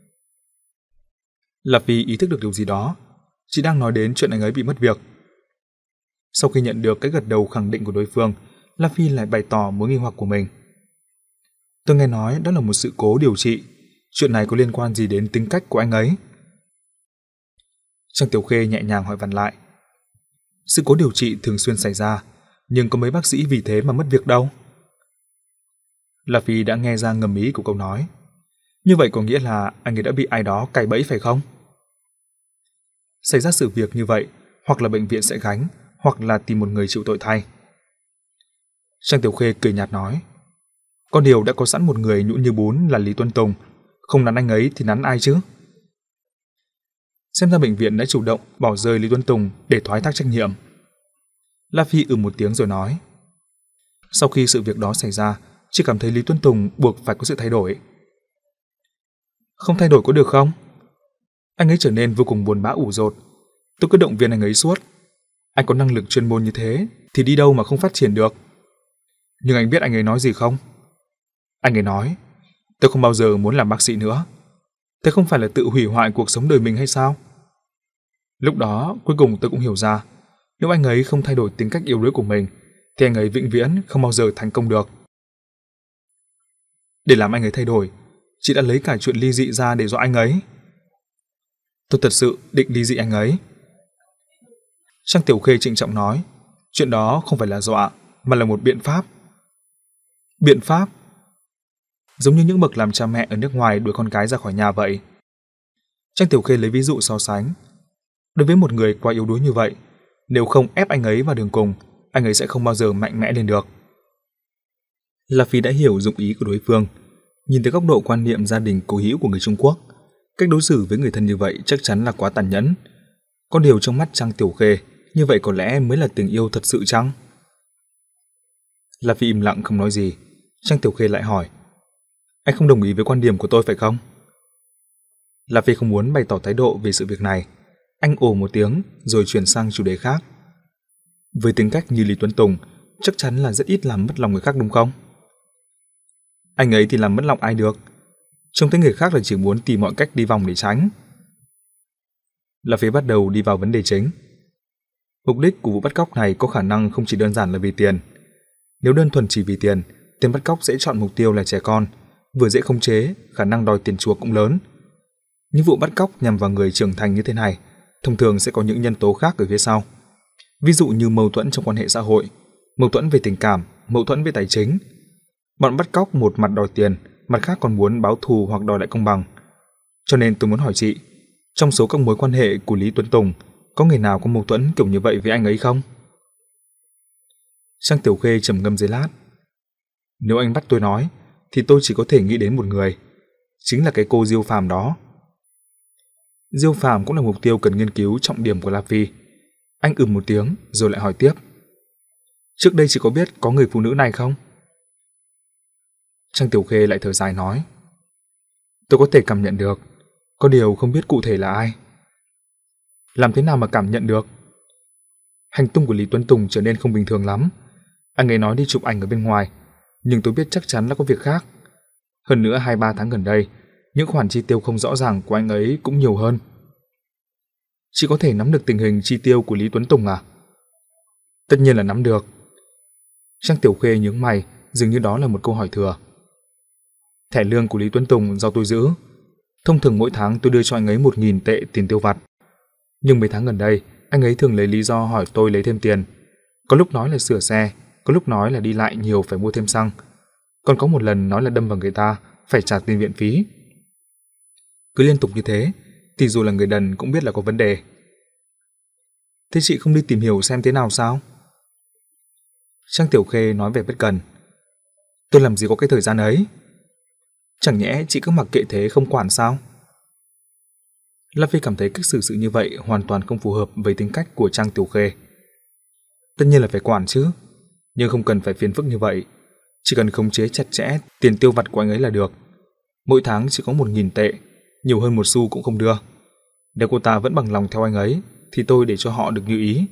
La Phi ý thức được điều gì đó. Chị đang nói đến chuyện anh ấy bị mất việc. Sau khi nhận được cái gật đầu khẳng định của đối phương, La Phi lại bày tỏ mối nghi hoặc của mình. Tôi nghe nói đó là một sự cố điều trị. Chuyện này có liên quan gì đến tính cách của anh ấy? Trang Tiểu Khê nhẹ nhàng hỏi vặn lại. Sự cố điều trị thường xuyên xảy ra, nhưng có mấy bác sĩ vì thế mà mất việc đâu. La Phi đã nghe ra ngầm ý của câu nói. Như vậy có nghĩa là anh ấy đã bị ai đó cài bẫy phải không? Xảy ra sự việc như vậy, hoặc là bệnh viện sẽ gánh, hoặc là tìm một người chịu tội thay. Trang Tiểu Khê cười nhạt nói. Có điều đã có sẵn một người nhũn như bún là Lý Tuấn Tùng, không nắn anh ấy thì nắn ai chứ? Xem ra bệnh viện đã chủ động bỏ rơi Lý Tuấn Tùng để thoái thác trách nhiệm. La Phi ừ một tiếng rồi nói. Sau khi sự việc đó xảy ra, chỉ cảm thấy Lý Tuấn Tùng buộc phải có sự thay đổi. Không thay đổi có được không? Anh ấy trở nên vô cùng buồn bã ủ dột. Tôi cứ động viên anh ấy suốt. Anh có năng lực chuyên môn như thế thì đi đâu mà không phát triển được. Nhưng anh biết anh ấy nói gì không? Anh ấy nói, tôi không bao giờ muốn làm bác sĩ nữa. Thế không phải là tự hủy hoại cuộc sống đời mình hay sao? Lúc đó, cuối cùng tôi cũng hiểu ra, nếu anh ấy không thay đổi tính cách yếu đuối của mình, thì anh ấy vĩnh viễn không bao giờ thành công được. Để làm anh ấy thay đổi, chị đã lấy cả chuyện ly dị ra để dọa anh ấy. Tôi thật sự định ly dị anh ấy. Trang Tiểu Khê trịnh trọng nói, chuyện đó không phải là dọa, mà là một biện pháp. Biện pháp? Giống như những bậc làm cha mẹ ở nước ngoài đuổi con cái ra khỏi nhà vậy. Trang Tiểu Khê lấy ví dụ so sánh. Đối với một người quá yếu đuối như vậy, nếu không ép anh ấy vào đường cùng, anh ấy sẽ không bao giờ mạnh mẽ lên được. La Phi đã hiểu dụng ý của đối phương. Nhìn từ góc độ quan niệm gia đình cố hữu của người Trung Quốc, cách đối xử với người thân như vậy chắc chắn là quá tàn nhẫn. Có điều trong mắt Trang Tiểu Khê, như vậy có lẽ mới là tình yêu thật sự chăng? La Phi im lặng không nói gì. Trang Tiểu Khê lại hỏi, anh không đồng ý với quan điểm của tôi phải không? La Phi không muốn bày tỏ thái độ về sự việc này. Anh ồ một tiếng rồi chuyển sang chủ đề khác. Với tính cách như Lý Tuấn Tùng, chắc chắn là rất ít làm mất lòng người khác đúng không? Anh ấy thì làm mất lòng ai được. Trông thấy người khác là chỉ muốn tìm mọi cách đi vòng để tránh. La Phi bắt đầu đi vào vấn đề chính. Mục đích của vụ bắt cóc này có khả năng không chỉ đơn giản là vì tiền. Nếu đơn thuần chỉ vì tiền, tên bắt cóc sẽ chọn mục tiêu là trẻ con, vừa dễ khống chế, khả năng đòi tiền chuộc cũng lớn. Những vụ bắt cóc nhằm vào người trưởng thành như thế này, thông thường sẽ có những nhân tố khác ở phía sau. Ví dụ như mâu thuẫn trong quan hệ xã hội, mâu thuẫn về tình cảm, mâu thuẫn về tài chính. Bọn bắt cóc một mặt đòi tiền, mặt khác còn muốn báo thù hoặc đòi lại công bằng. Cho nên tôi muốn hỏi chị, trong số các mối quan hệ của Lý Tuấn Tùng, có người nào có mâu thuẫn kiểu như vậy với anh ấy không? Trang Tiểu Khê trầm ngâm giây lát. Nếu anh bắt tôi nói, thì tôi chỉ có thể nghĩ đến một người, chính là cái cô Diêu Phàm đó. Diêu Phàm cũng là mục tiêu cần nghiên cứu trọng điểm của La Phi. Anh ừm một tiếng rồi lại hỏi tiếp. Trước đây chị có biết có người phụ nữ này không? Trang Tiểu Khê lại thở dài nói. Tôi có thể cảm nhận được, có điều không biết cụ thể là ai. Làm thế nào mà cảm nhận được? Hành tung của Lý Tuấn Tùng trở nên không bình thường lắm. Anh ấy nói đi chụp ảnh ở bên ngoài, nhưng tôi biết chắc chắn là có việc khác. Hơn nữa hai ba tháng gần đây, những khoản chi tiêu không rõ ràng của anh ấy cũng nhiều hơn. Chị có thể nắm được tình hình chi tiêu của Lý Tuấn Tùng à? Tất nhiên là nắm được. Trang Tiểu Khê nhướng mày, dường như đó là một câu hỏi thừa. Thẻ lương của Lý Tuấn Tùng do tôi giữ. Thông thường mỗi tháng tôi đưa cho anh ấy một nghìn tệ tiền tiêu vặt. Nhưng mấy tháng gần đây, anh ấy thường lấy lý do hỏi tôi lấy thêm tiền. Có lúc nói là sửa xe, có lúc nói là đi lại nhiều phải mua thêm xăng. Còn có một lần nói là đâm vào người ta, phải trả tiền viện phí. Cứ liên tục như thế, thì dù là người đần cũng biết là có vấn đề. Thế chị không đi tìm hiểu xem thế nào sao? Trang Tiểu Khê nói vẻ bất cần. Tôi làm gì có cái thời gian ấy. Chẳng nhẽ chị cứ mặc kệ thế không quản sao? La Phi cảm thấy cách xử sự như vậy hoàn toàn không phù hợp với tính cách của Trang Tiểu Khê. Tất nhiên là phải quản chứ, nhưng không cần phải phiền phức như vậy. Chỉ cần khống chế chặt chẽ tiền tiêu vặt của anh ấy là được. Mỗi tháng chỉ có một nghìn tệ, nhiều hơn một xu cũng không đưa. Nếu cô ta vẫn bằng lòng theo anh ấy, thì tôi để cho họ được như ý.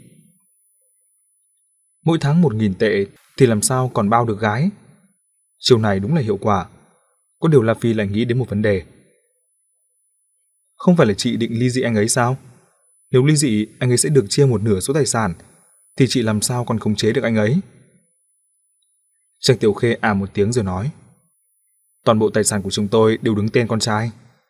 Mỗi tháng một nghìn tệ thì làm sao còn bao được gái? Chiều này đúng là hiệu quả. Có điều La Phi lại nghĩ đến một vấn đề. Không phải là chị định ly dị anh ấy sao? Nếu ly dị, anh ấy sẽ được chia một nửa số tài sản, thì chị làm sao còn khống chế được anh ấy? Trang Tiểu Khê à một tiếng rồi nói. Toàn bộ tài sản của chúng tôi đều đứng tên con trai.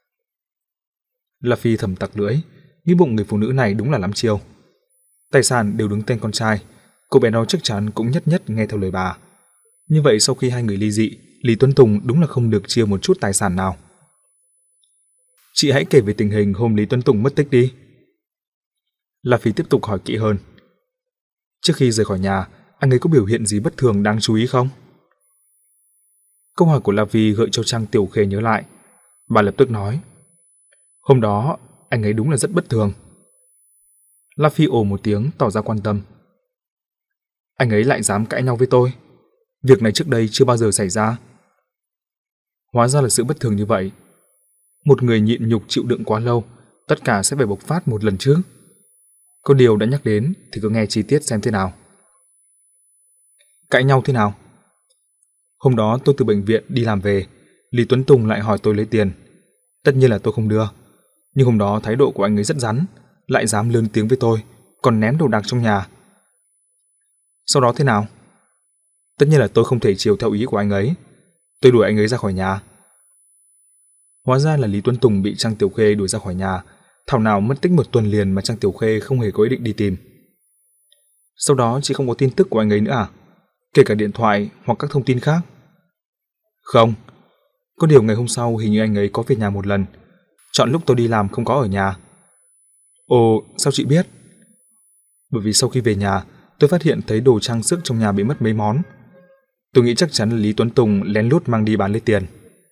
La Phi thầm tặc lưỡi, nghĩ bụng người phụ nữ này đúng là lắm chiêu. Tài sản đều đứng tên con trai, cô bé đó chắc chắn cũng nhất nhất nghe theo lời bà. Như vậy sau khi hai người ly dị, Lý Tuấn Tùng đúng là không được chia một chút tài sản nào. Chị hãy kể về tình hình hôm Lý Tuấn Tùng mất tích đi. La Phi tiếp tục hỏi kỹ hơn. Trước khi rời khỏi nhà, anh ấy có biểu hiện gì bất thường đáng chú ý không? Câu hỏi của La Phi gợi cho Trang Tiểu Khê nhớ lại. Bà lập tức nói. Hôm đó, anh ấy đúng là rất bất thường. La Phi ồ một tiếng tỏ ra quan tâm. Anh ấy lại dám cãi nhau với tôi. Việc này trước đây chưa bao giờ xảy ra. Hóa ra là sự bất thường như vậy. Một người nhịn nhục chịu đựng quá lâu, tất cả sẽ phải bộc phát một lần chứ. Có điều đã nhắc đến thì cứ nghe chi tiết xem thế nào. Cãi nhau thế nào? Hôm đó tôi từ bệnh viện đi làm về, Lý Tuấn Tùng lại hỏi tôi lấy tiền. Tất nhiên là tôi không đưa. Nhưng hôm đó thái độ của anh ấy rất rắn, lại dám lớn tiếng với tôi, còn ném đồ đạc trong nhà. Sau đó thế nào? Tất nhiên là tôi không thể chiều theo ý của anh ấy. Tôi đuổi anh ấy ra khỏi nhà. Hóa ra là Lý Tuấn Tùng bị Trang Tiểu Khê đuổi ra khỏi nhà. Thảo nào mất tích một tuần liền mà Trang Tiểu Khê không hề có ý định đi tìm. Sau đó chị không có tin tức của anh ấy nữa à? Kể cả điện thoại hoặc các thông tin khác? Không. Có điều ngày hôm sau hình như anh ấy có về nhà một lần. Chọn lúc tôi đi làm không có ở nhà. Ồ, sao chị biết? Bởi vì sau khi về nhà, tôi phát hiện thấy đồ trang sức trong nhà bị mất mấy món. Tôi nghĩ chắc chắn là Lý Tuấn Tùng lén lút mang đi bán lấy tiền.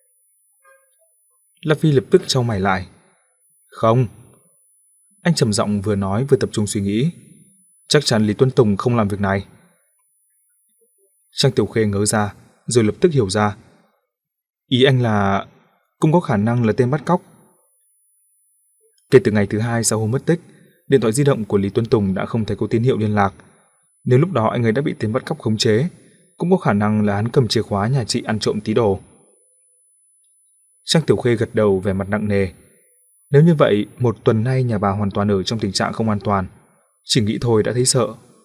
La Phi lập tức chau mày lại. Không. Anh trầm giọng vừa nói vừa tập trung suy nghĩ. Chắc chắn Lý Tuấn Tùng không làm việc này. Trang Tiểu Khê ngớ ra, rồi lập tức hiểu ra. Ý anh là cũng có khả năng là tên bắt cóc. Kể từ ngày thứ hai sau hôm mất tích, điện thoại di động của Lý Tuấn Tùng đã không thấy có tín hiệu liên lạc. Nếu lúc đó anh ấy đã bị tên bắt cóc khống chế, cũng có khả năng là hắn cầm chìa khóa nhà chị ăn trộm tí đồ. Trang Tiểu Khê gật đầu vẻ mặt nặng nề. Nếu như vậy, một tuần nay nhà bà hoàn toàn ở trong tình trạng không an toàn. Chỉ nghĩ thôi đã thấy sợ.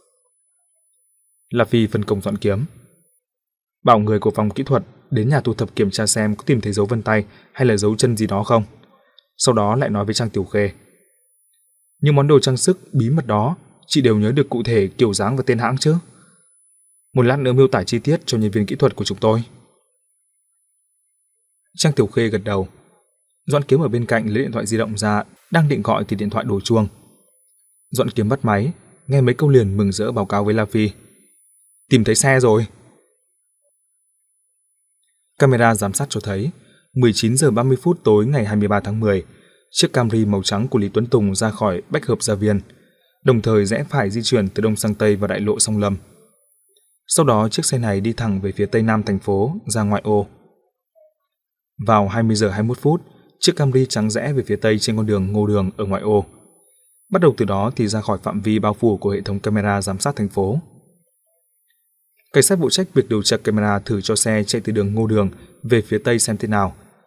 La Phi phân công dọn kiếm. Bảo người của phòng kỹ thuật đến nhà thu thập kiểm tra xem có tìm thấy dấu vân tay hay là dấu chân gì đó không. Sau đó lại nói với Trang Tiểu Khê. Những món đồ trang sức bí mật đó, chị đều nhớ được cụ thể kiểu dáng và tên hãng chứ? Một lát nữa miêu tả chi tiết cho nhân viên kỹ thuật của chúng tôi. Trang Tiểu Khê gật đầu. Doãn Kiếm ở bên cạnh lấy điện thoại di động ra, đang định gọi thì điện thoại đổ chuông. Doãn Kiếm bắt máy, nghe mấy câu liền mừng rỡ báo cáo với La Phi. Tìm thấy xe rồi. Camera giám sát cho thấy, mười chín giờ ba mươi phút tối ngày hai mươi ba tháng mười, chiếc Camry màu trắng của Lý Tuấn Tùng ra khỏi Bách Hợp Gia Viên, đồng thời rẽ phải di chuyển từ đông sang tây vào đại lộ Song Lâm. Sau đó chiếc xe này đi thẳng về phía tây nam thành phố, ra ngoại ô. Vào hai mươi giờ hai mươi mốt phút, chiếc Camry trắng rẽ về phía tây trên con đường Ngô Đường ở ngoại ô. Bắt đầu từ đó thì ra khỏi phạm vi bao phủ của hệ thống camera giám sát thành phố. Cảnh sát phụ trách việc điều tra camera thử cho xe chạy từ đường Ngô Đường về phía tây xem thế nào.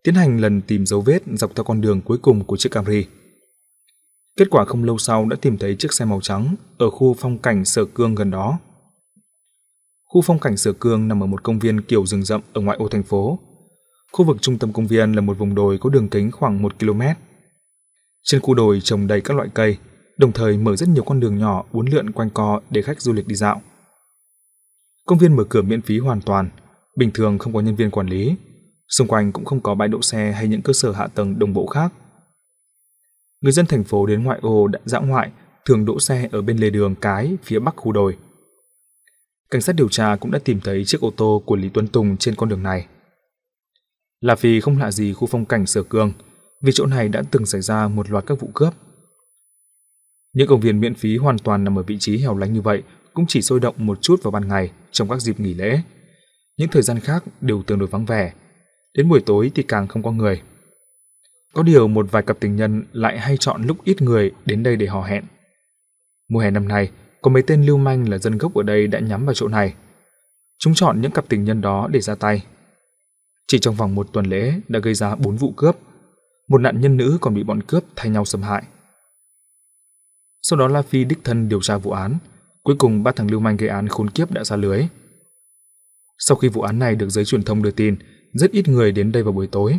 tiến hành lần tìm dấu vết dọc theo con đường cuối cùng của chiếc Camry. Kết quả không lâu sau đã tìm thấy chiếc xe màu trắng ở khu phong cảnh Sở Cương gần đó. Khu phong cảnh Sở Cương nằm ở một công viên kiểu rừng rậm ở ngoại ô thành phố. Khu vực trung tâm công viên là một vùng đồi có đường kính khoảng một ki lô mét. Trên khu đồi trồng đầy các loại cây, đồng thời mở rất nhiều con đường nhỏ uốn lượn quanh co để khách du lịch đi dạo. Công viên mở cửa miễn phí hoàn toàn, bình thường không có nhân viên quản lý, xung quanh cũng không có bãi đỗ xe hay những cơ sở hạ tầng đồng bộ khác. Người dân thành phố đến ngoại ô dã ngoại thường đỗ xe ở bên lề đường cái phía bắc khu đồi. Cảnh sát điều tra cũng đã tìm thấy chiếc ô tô của Lý Tuấn Tùng trên con đường này. Là vì không lạ gì khu phong cảnh Sở Cương, vì chỗ này đã từng xảy ra một loạt các vụ cướp. Những công viên miễn phí hoàn toàn nằm ở vị trí hẻo lánh như vậy cũng chỉ sôi động một chút vào ban ngày trong các dịp nghỉ lễ. Những thời gian khác đều tương đối vắng vẻ. Đến buổi tối thì càng không có người. Có điều một vài cặp tình nhân lại hay chọn lúc ít người đến đây để hò hẹn. Mùa hè năm nay, có mấy tên lưu manh là dân gốc ở đây đã nhắm vào chỗ này. Chúng chọn những cặp tình nhân đó để ra tay. Chỉ trong vòng một tuần lễ đã gây ra bốn vụ cướp. Một nạn nhân nữ còn bị bọn cướp thay nhau xâm hại. Sau đó La Phi đích thân điều tra vụ án. Cuối cùng ba thằng lưu manh gây án khốn kiếp đã ra lưới. Sau khi vụ án này được giới truyền thông đưa tin, rất ít người đến đây vào buổi tối.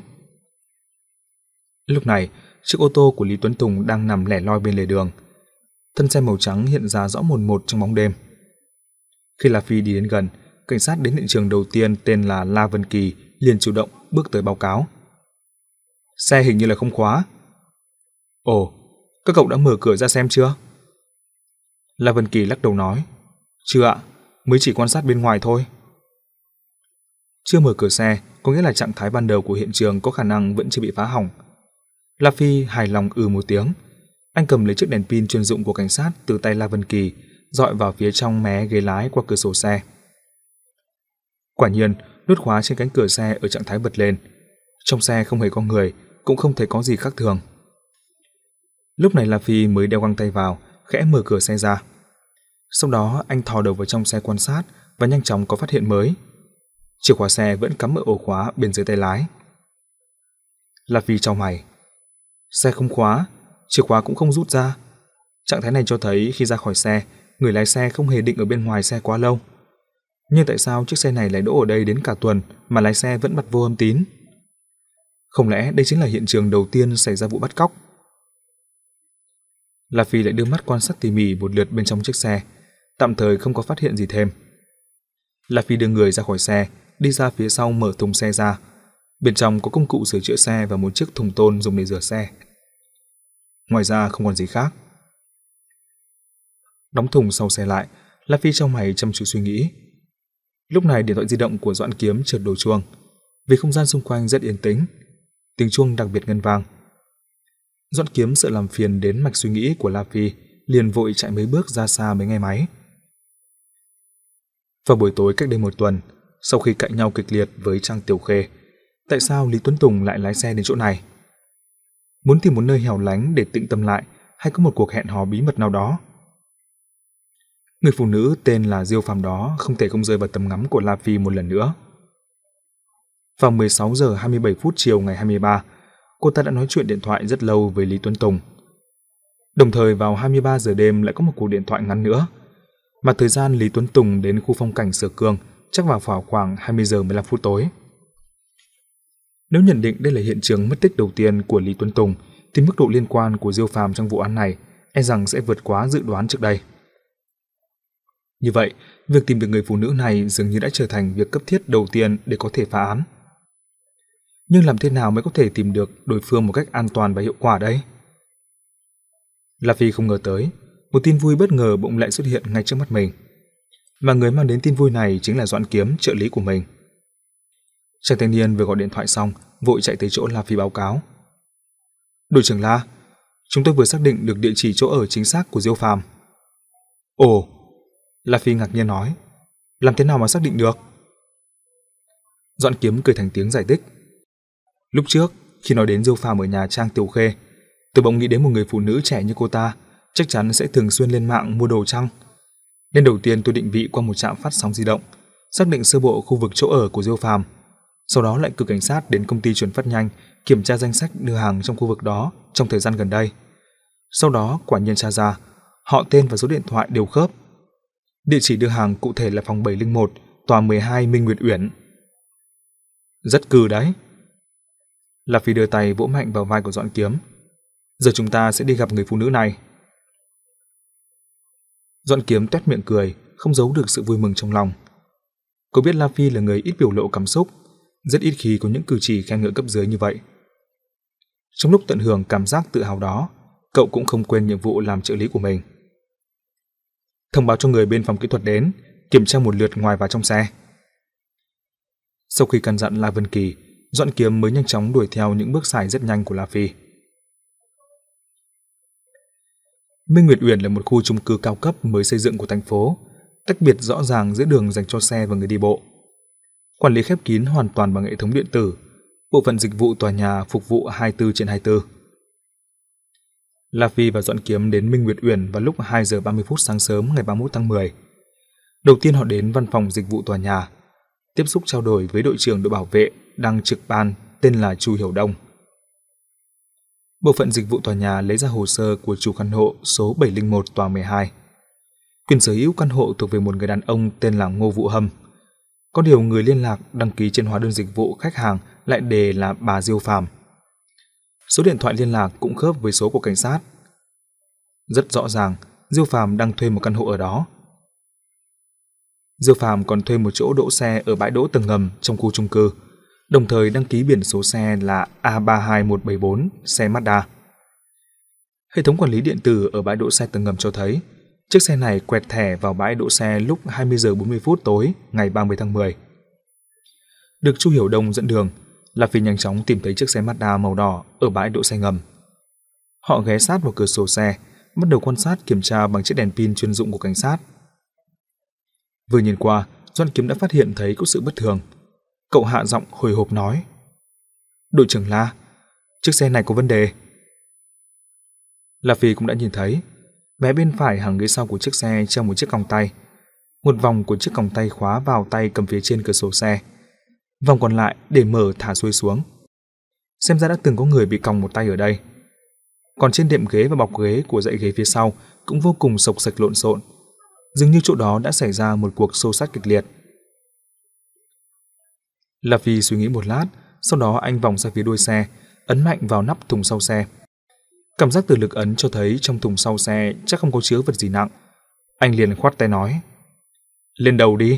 Lúc này, chiếc ô tô của Lý Tuấn Tùng đang nằm lẻ loi bên lề đường. Thân xe màu trắng hiện ra rõ mồn một trong bóng đêm. Khi La Phi đi đến gần, cảnh sát đến hiện trường đầu tiên tên là La Vân Kỳ liền chủ động bước tới báo cáo. Xe hình như là không khóa. Ồ, các cậu đã mở cửa ra xem chưa? La Vân Kỳ lắc đầu nói. Chưa ạ, mới chỉ quan sát bên ngoài thôi. Chưa mở cửa xe, có nghĩa là trạng thái ban đầu của hiện trường có khả năng vẫn chưa bị phá hỏng. La Phi hài lòng ừ một tiếng. Anh cầm lấy chiếc đèn pin chuyên dụng của cảnh sát từ tay La Vân Kỳ, dọi vào phía trong mé ghế lái qua cửa sổ xe. Quả nhiên, nút khóa trên cánh cửa xe ở trạng thái bật lên. Trong xe không hề có người, cũng không thấy có gì khác thường. Lúc này La Phi mới đeo găng tay vào, khẽ mở cửa xe ra. Sau đó anh thò đầu vào trong xe quan sát và nhanh chóng có phát hiện mới. Chìa khóa xe vẫn cắm ở ổ khóa bên dưới tay lái. La Phi chau mày. Xe không khóa, chìa khóa cũng không rút ra. Trạng thái này cho thấy khi ra khỏi xe, người lái xe không hề định ở bên ngoài xe quá lâu. Nhưng tại sao chiếc xe này lại đỗ ở đây đến cả tuần mà lái xe vẫn bật vô âm tín? Không lẽ đây chính là hiện trường đầu tiên xảy ra vụ bắt cóc? La Phi lại đưa mắt quan sát tỉ mỉ một lượt bên trong chiếc xe, tạm thời không có phát hiện gì thêm. La Phi đưa người ra khỏi xe, đi ra phía sau mở thùng xe ra. Bên trong có công cụ sửa chữa xe và một chiếc thùng tôn dùng để rửa xe. Ngoài ra không còn gì khác. Đóng thùng sau xe lại, La Phi trong mày chăm chú suy nghĩ. Lúc này điện thoại di động của Doãn Kiếm chợt đổ chuông. Vì không gian xung quanh rất yên tĩnh, tiếng chuông đặc biệt ngân vang. Doãn Kiếm sợ làm phiền đến mạch suy nghĩ của La Phi, liền vội chạy mấy bước ra xa mới nghe máy. Vào buổi tối cách đây một tuần, sau khi cãi nhau kịch liệt với Trang Tiểu Khê, tại sao Lý Tuấn Tùng lại lái xe đến chỗ này? Muốn tìm một nơi hẻo lánh để tĩnh tâm lại, hay có một cuộc hẹn hò bí mật nào đó? Người phụ nữ tên là Diêu Phàm đó không thể không rơi vào tầm ngắm của La Phi một lần nữa. Vào mười sáu giờ hai mươi bảy phút chiều ngày hai mươi ba, cô ta đã nói chuyện điện thoại rất lâu với Lý Tuấn Tùng. Đồng thời vào hai mươi ba giờ đêm lại có một cuộc điện thoại ngắn nữa, mà thời gian Lý Tuấn Tùng đến khu phong cảnh Sở Cương chắc vào vào khoảng hai mươi giờ mười lăm phút tối. Nếu nhận định đây là hiện trường mất tích đầu tiên của Lý Tuấn Tùng, thì mức độ liên quan của Diêu Phàm trong vụ án này e rằng sẽ vượt quá dự đoán trước đây. Như vậy, việc tìm được người phụ nữ này dường như đã trở thành việc cấp thiết đầu tiên để có thể phá án. Nhưng làm thế nào mới có thể tìm được đối phương một cách an toàn và hiệu quả đây? La Phi không ngờ tới, một tin vui bất ngờ bỗng lại xuất hiện ngay trước mắt mình. Mà người mang đến tin vui này chính là Doãn Kiếm, trợ lý của mình. Chàng thanh niên vừa gọi điện thoại xong, vội chạy tới chỗ La Phi báo cáo. Đội trưởng La, chúng tôi vừa xác định được địa chỉ chỗ ở chính xác của Diêu Phàm. Ồ, La Phi ngạc nhiên nói, làm thế nào mà xác định được? Doãn Kiếm cười thành tiếng giải thích. Lúc trước, khi nói đến Diêu Phàm ở nhà Trang Tiểu Khê, tôi bỗng nghĩ đến một người phụ nữ trẻ như cô ta, chắc chắn sẽ thường xuyên lên mạng mua đồ chăng. Nên đầu tiên tôi định vị qua một trạm phát sóng di động, xác định sơ bộ khu vực chỗ ở của Diêu Phàm. sau đó lại cử cảnh sát đến công ty chuyển phát nhanh kiểm tra danh sách đưa hàng trong khu vực đó trong thời gian gần đây. Sau đó quả nhiên tra ra, họ tên và số điện thoại đều khớp. Địa chỉ đưa hàng cụ thể là phòng bảy không một, tòa mười hai Minh Nguyệt Uyển. Rất cừ đấy. La Phi đưa tay vỗ mạnh vào vai của Doãn Kiếm. Giờ chúng ta sẽ đi gặp người phụ nữ này. Doãn Kiếm toét miệng cười, không giấu được sự vui mừng trong lòng. Cô biết La Phi là người ít biểu lộ cảm xúc, rất ít khi có những cử chỉ khen ngợi cấp dưới như vậy. Trong lúc tận hưởng cảm giác tự hào đó, cậu cũng không quên nhiệm vụ làm trợ lý của mình. Thông báo cho người bên phòng kỹ thuật đến, kiểm tra một lượt ngoài và trong xe. Sau khi căn dặn La Vân Kỳ, Doãn Kiếm mới nhanh chóng đuổi theo những bước xài rất nhanh của La Phi. Minh Nguyệt Uyển là một khu chung cư cao cấp mới xây dựng của thành phố, tách biệt rõ ràng giữa đường dành cho xe và người đi bộ. Quản lý khép kín hoàn toàn bằng hệ thống điện tử, bộ phận dịch vụ tòa nhà phục vụ hai mươi tư trên hai mươi tư. La Phi và Doãn Kiếm đến Minh Nguyệt Uyển vào lúc hai giờ ba mươi phút sáng sớm ngày ba mươi mốt tháng mười. Đầu tiên họ đến văn phòng dịch vụ tòa nhà, tiếp xúc trao đổi với đội trưởng đội bảo vệ đang trực ban tên là Chu Hiểu Đông. Bộ phận dịch vụ tòa nhà lấy ra hồ sơ của chủ căn hộ số bảy không một tòa mười hai. Quyền sở hữu căn hộ thuộc về một người đàn ông tên là Ngô Vũ Hâm. Có điều người liên lạc đăng ký trên hóa đơn dịch vụ khách hàng lại đề là bà Diêu Phàm. Số điện thoại liên lạc cũng khớp với số của cảnh sát. Rất rõ ràng, Diêu Phàm đang thuê một căn hộ ở đó. Diêu Phàm còn thuê một chỗ đỗ xe ở bãi đỗ tầng ngầm trong khu chung cư, đồng thời đăng ký biển số xe là A ba hai một bảy bốn, xe Mazda. Hệ thống quản lý điện tử ở bãi đỗ xe tầng ngầm cho thấy chiếc xe này quẹt thẻ vào bãi đỗ xe lúc hai mươi giờ bốn mươi phút tối ngày ba mươi tháng mười. Được Chu Hiểu Đông dẫn đường, La Phi nhanh chóng tìm thấy chiếc xe Mazda màu đỏ ở bãi đỗ xe ngầm. Họ ghé sát vào cửa sổ xe, bắt đầu quan sát kiểm tra bằng chiếc đèn pin chuyên dụng của cảnh sát. Vừa nhìn qua, Doãn Kiếm đã phát hiện thấy có sự bất thường. Cậu hạ giọng hồi hộp nói: "Đội trưởng La, chiếc xe này có vấn đề." La Phi cũng đã nhìn thấy, vé bên phải hàng ghế sau của chiếc xe treo một chiếc còng tay. Một vòng của chiếc còng tay khóa vào tay cầm phía trên cửa sổ xe, vòng còn lại để mở thả xuôi xuống. Xem ra đã từng có người bị còng một tay ở đây. Còn trên đệm ghế và bọc ghế của dãy ghế phía sau cũng vô cùng xộc xệch lộn xộn. Dường như chỗ đó đã xảy ra một cuộc xô xát kịch liệt. La Phi suy nghĩ một lát, sau đó anh vòng ra phía đuôi xe, ấn mạnh vào nắp thùng sau xe. Cảm giác từ lực ấn cho thấy trong thùng sau xe chắc không có chứa vật gì nặng. Anh liền khoát tay nói: "Lên đầu đi."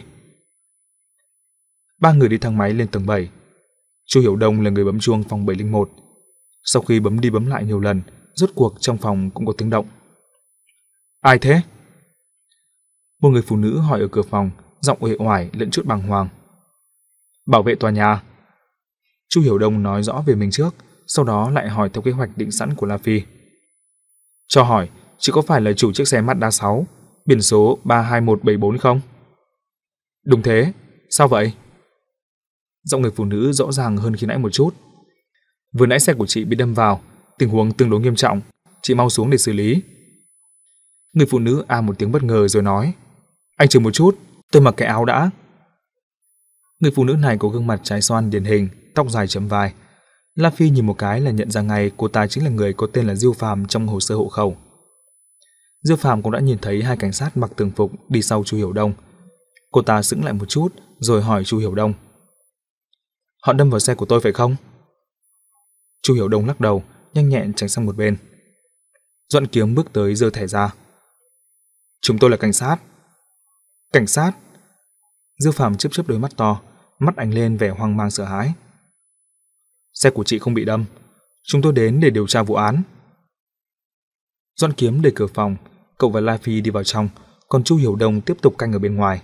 Ba người đi thang máy lên tầng bảy. Chu Hiểu Đông là người bấm chuông phòng bảy không một. Sau khi bấm đi bấm lại nhiều lần, rốt cuộc trong phòng cũng có tiếng động. "Ai thế?" Một người phụ nữ hỏi ở cửa phòng, giọng uể oải lẫn chút bàng hoàng. "Bảo vệ tòa nhà." Chu Hiểu Đông nói rõ về mình trước, sau đó lại hỏi theo kế hoạch định sẵn của La Phi. "Cho hỏi, chị có phải là chủ chiếc xe Mazda sáu, biển số ba hai một bảy bốn không?" "Đúng thế, sao vậy?" Giọng người phụ nữ rõ ràng hơn khi nãy một chút. "Vừa nãy xe của chị bị đâm vào, tình huống tương đối nghiêm trọng, chị mau xuống để xử lý." Người phụ nữ a một tiếng bất ngờ rồi nói: "Anh chờ một chút, tôi mặc cái áo đã." Người phụ nữ này có gương mặt trái xoan điển hình, tóc dài chấm vai. La Phi nhìn một cái là nhận ra ngay cô ta chính là người có tên là Diêu Phàm trong hồ sơ hộ khẩu. Diêu Phàm cũng đã nhìn thấy hai cảnh sát mặc thường phục đi sau Chu Hiểu Đông. Cô ta sững lại một chút rồi hỏi Chu Hiểu Đông: "Họ đâm vào xe của tôi phải không?" Chu Hiểu Đông lắc đầu, nhanh nhẹn tránh sang một bên. Doãn Kiếm bước tới giơ thẻ ra. "Chúng tôi là cảnh sát." "Cảnh sát?" Diêu Phàm chớp chớp đôi mắt to, mắt ánh lên vẻ hoang mang sợ hãi. "Xe của chị không bị đâm, chúng tôi đến để điều tra vụ án." Doãn Kiếm đẩy cửa phòng, cậu và La Phi đi vào trong, còn Chu Hiểu Đông tiếp tục canh ở bên ngoài.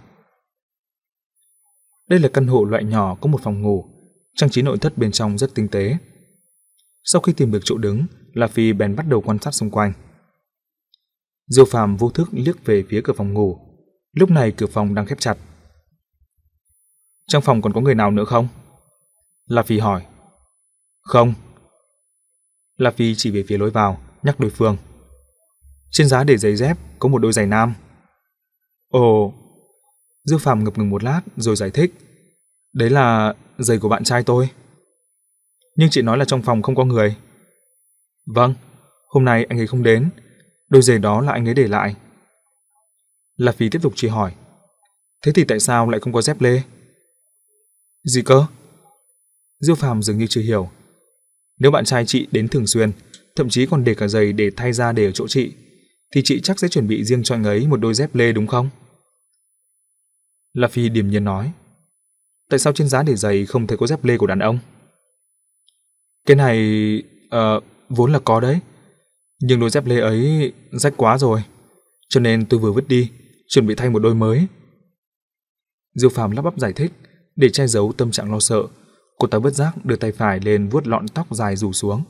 Đây là căn hộ loại nhỏ có một phòng ngủ, trang trí nội thất bên trong rất tinh tế. Sau khi tìm được chỗ đứng, La Phi bèn bắt đầu quan sát xung quanh. Diêu Phàm vô thức liếc về phía cửa phòng ngủ. Lúc này cửa phòng đang khép chặt. "Trong phòng còn có người nào nữa không?" La Phi hỏi. "Không." La Phi chỉ về phía lối vào, nhắc đối phương. "Trên giá để giày dép có một đôi giày nam." "Ồ." Diêu Phàm ngập ngừng một lát rồi giải thích. Đấy là giày của bạn trai tôi. Nhưng chị nói là trong phòng không có người. Vâng, hôm nay anh ấy không đến. Đôi giày đó là anh ấy để lại. La Phi tiếp tục truy hỏi. Thế thì tại sao lại không có dép lê? Gì cơ? Diêu Phàm dường như chưa hiểu. Nếu bạn trai chị đến thường xuyên, thậm chí còn để cả giày để thay ra để ở chỗ chị, thì chị chắc sẽ chuẩn bị riêng cho anh ấy một đôi dép lê đúng không? La Phi điềm nhiên nói. Tại sao trên giá để giày không thấy có dép lê của đàn ông? Cái này... Uh, vốn là có đấy. Nhưng đôi dép lê ấy rách quá rồi, cho nên tôi vừa vứt đi, chuẩn bị thay một đôi mới. Diêu Phàm lắp bắp giải thích, để che giấu tâm trạng lo sợ. Cô ta bất giác đưa tay phải lên vuốt lọn tóc dài rủ xuống.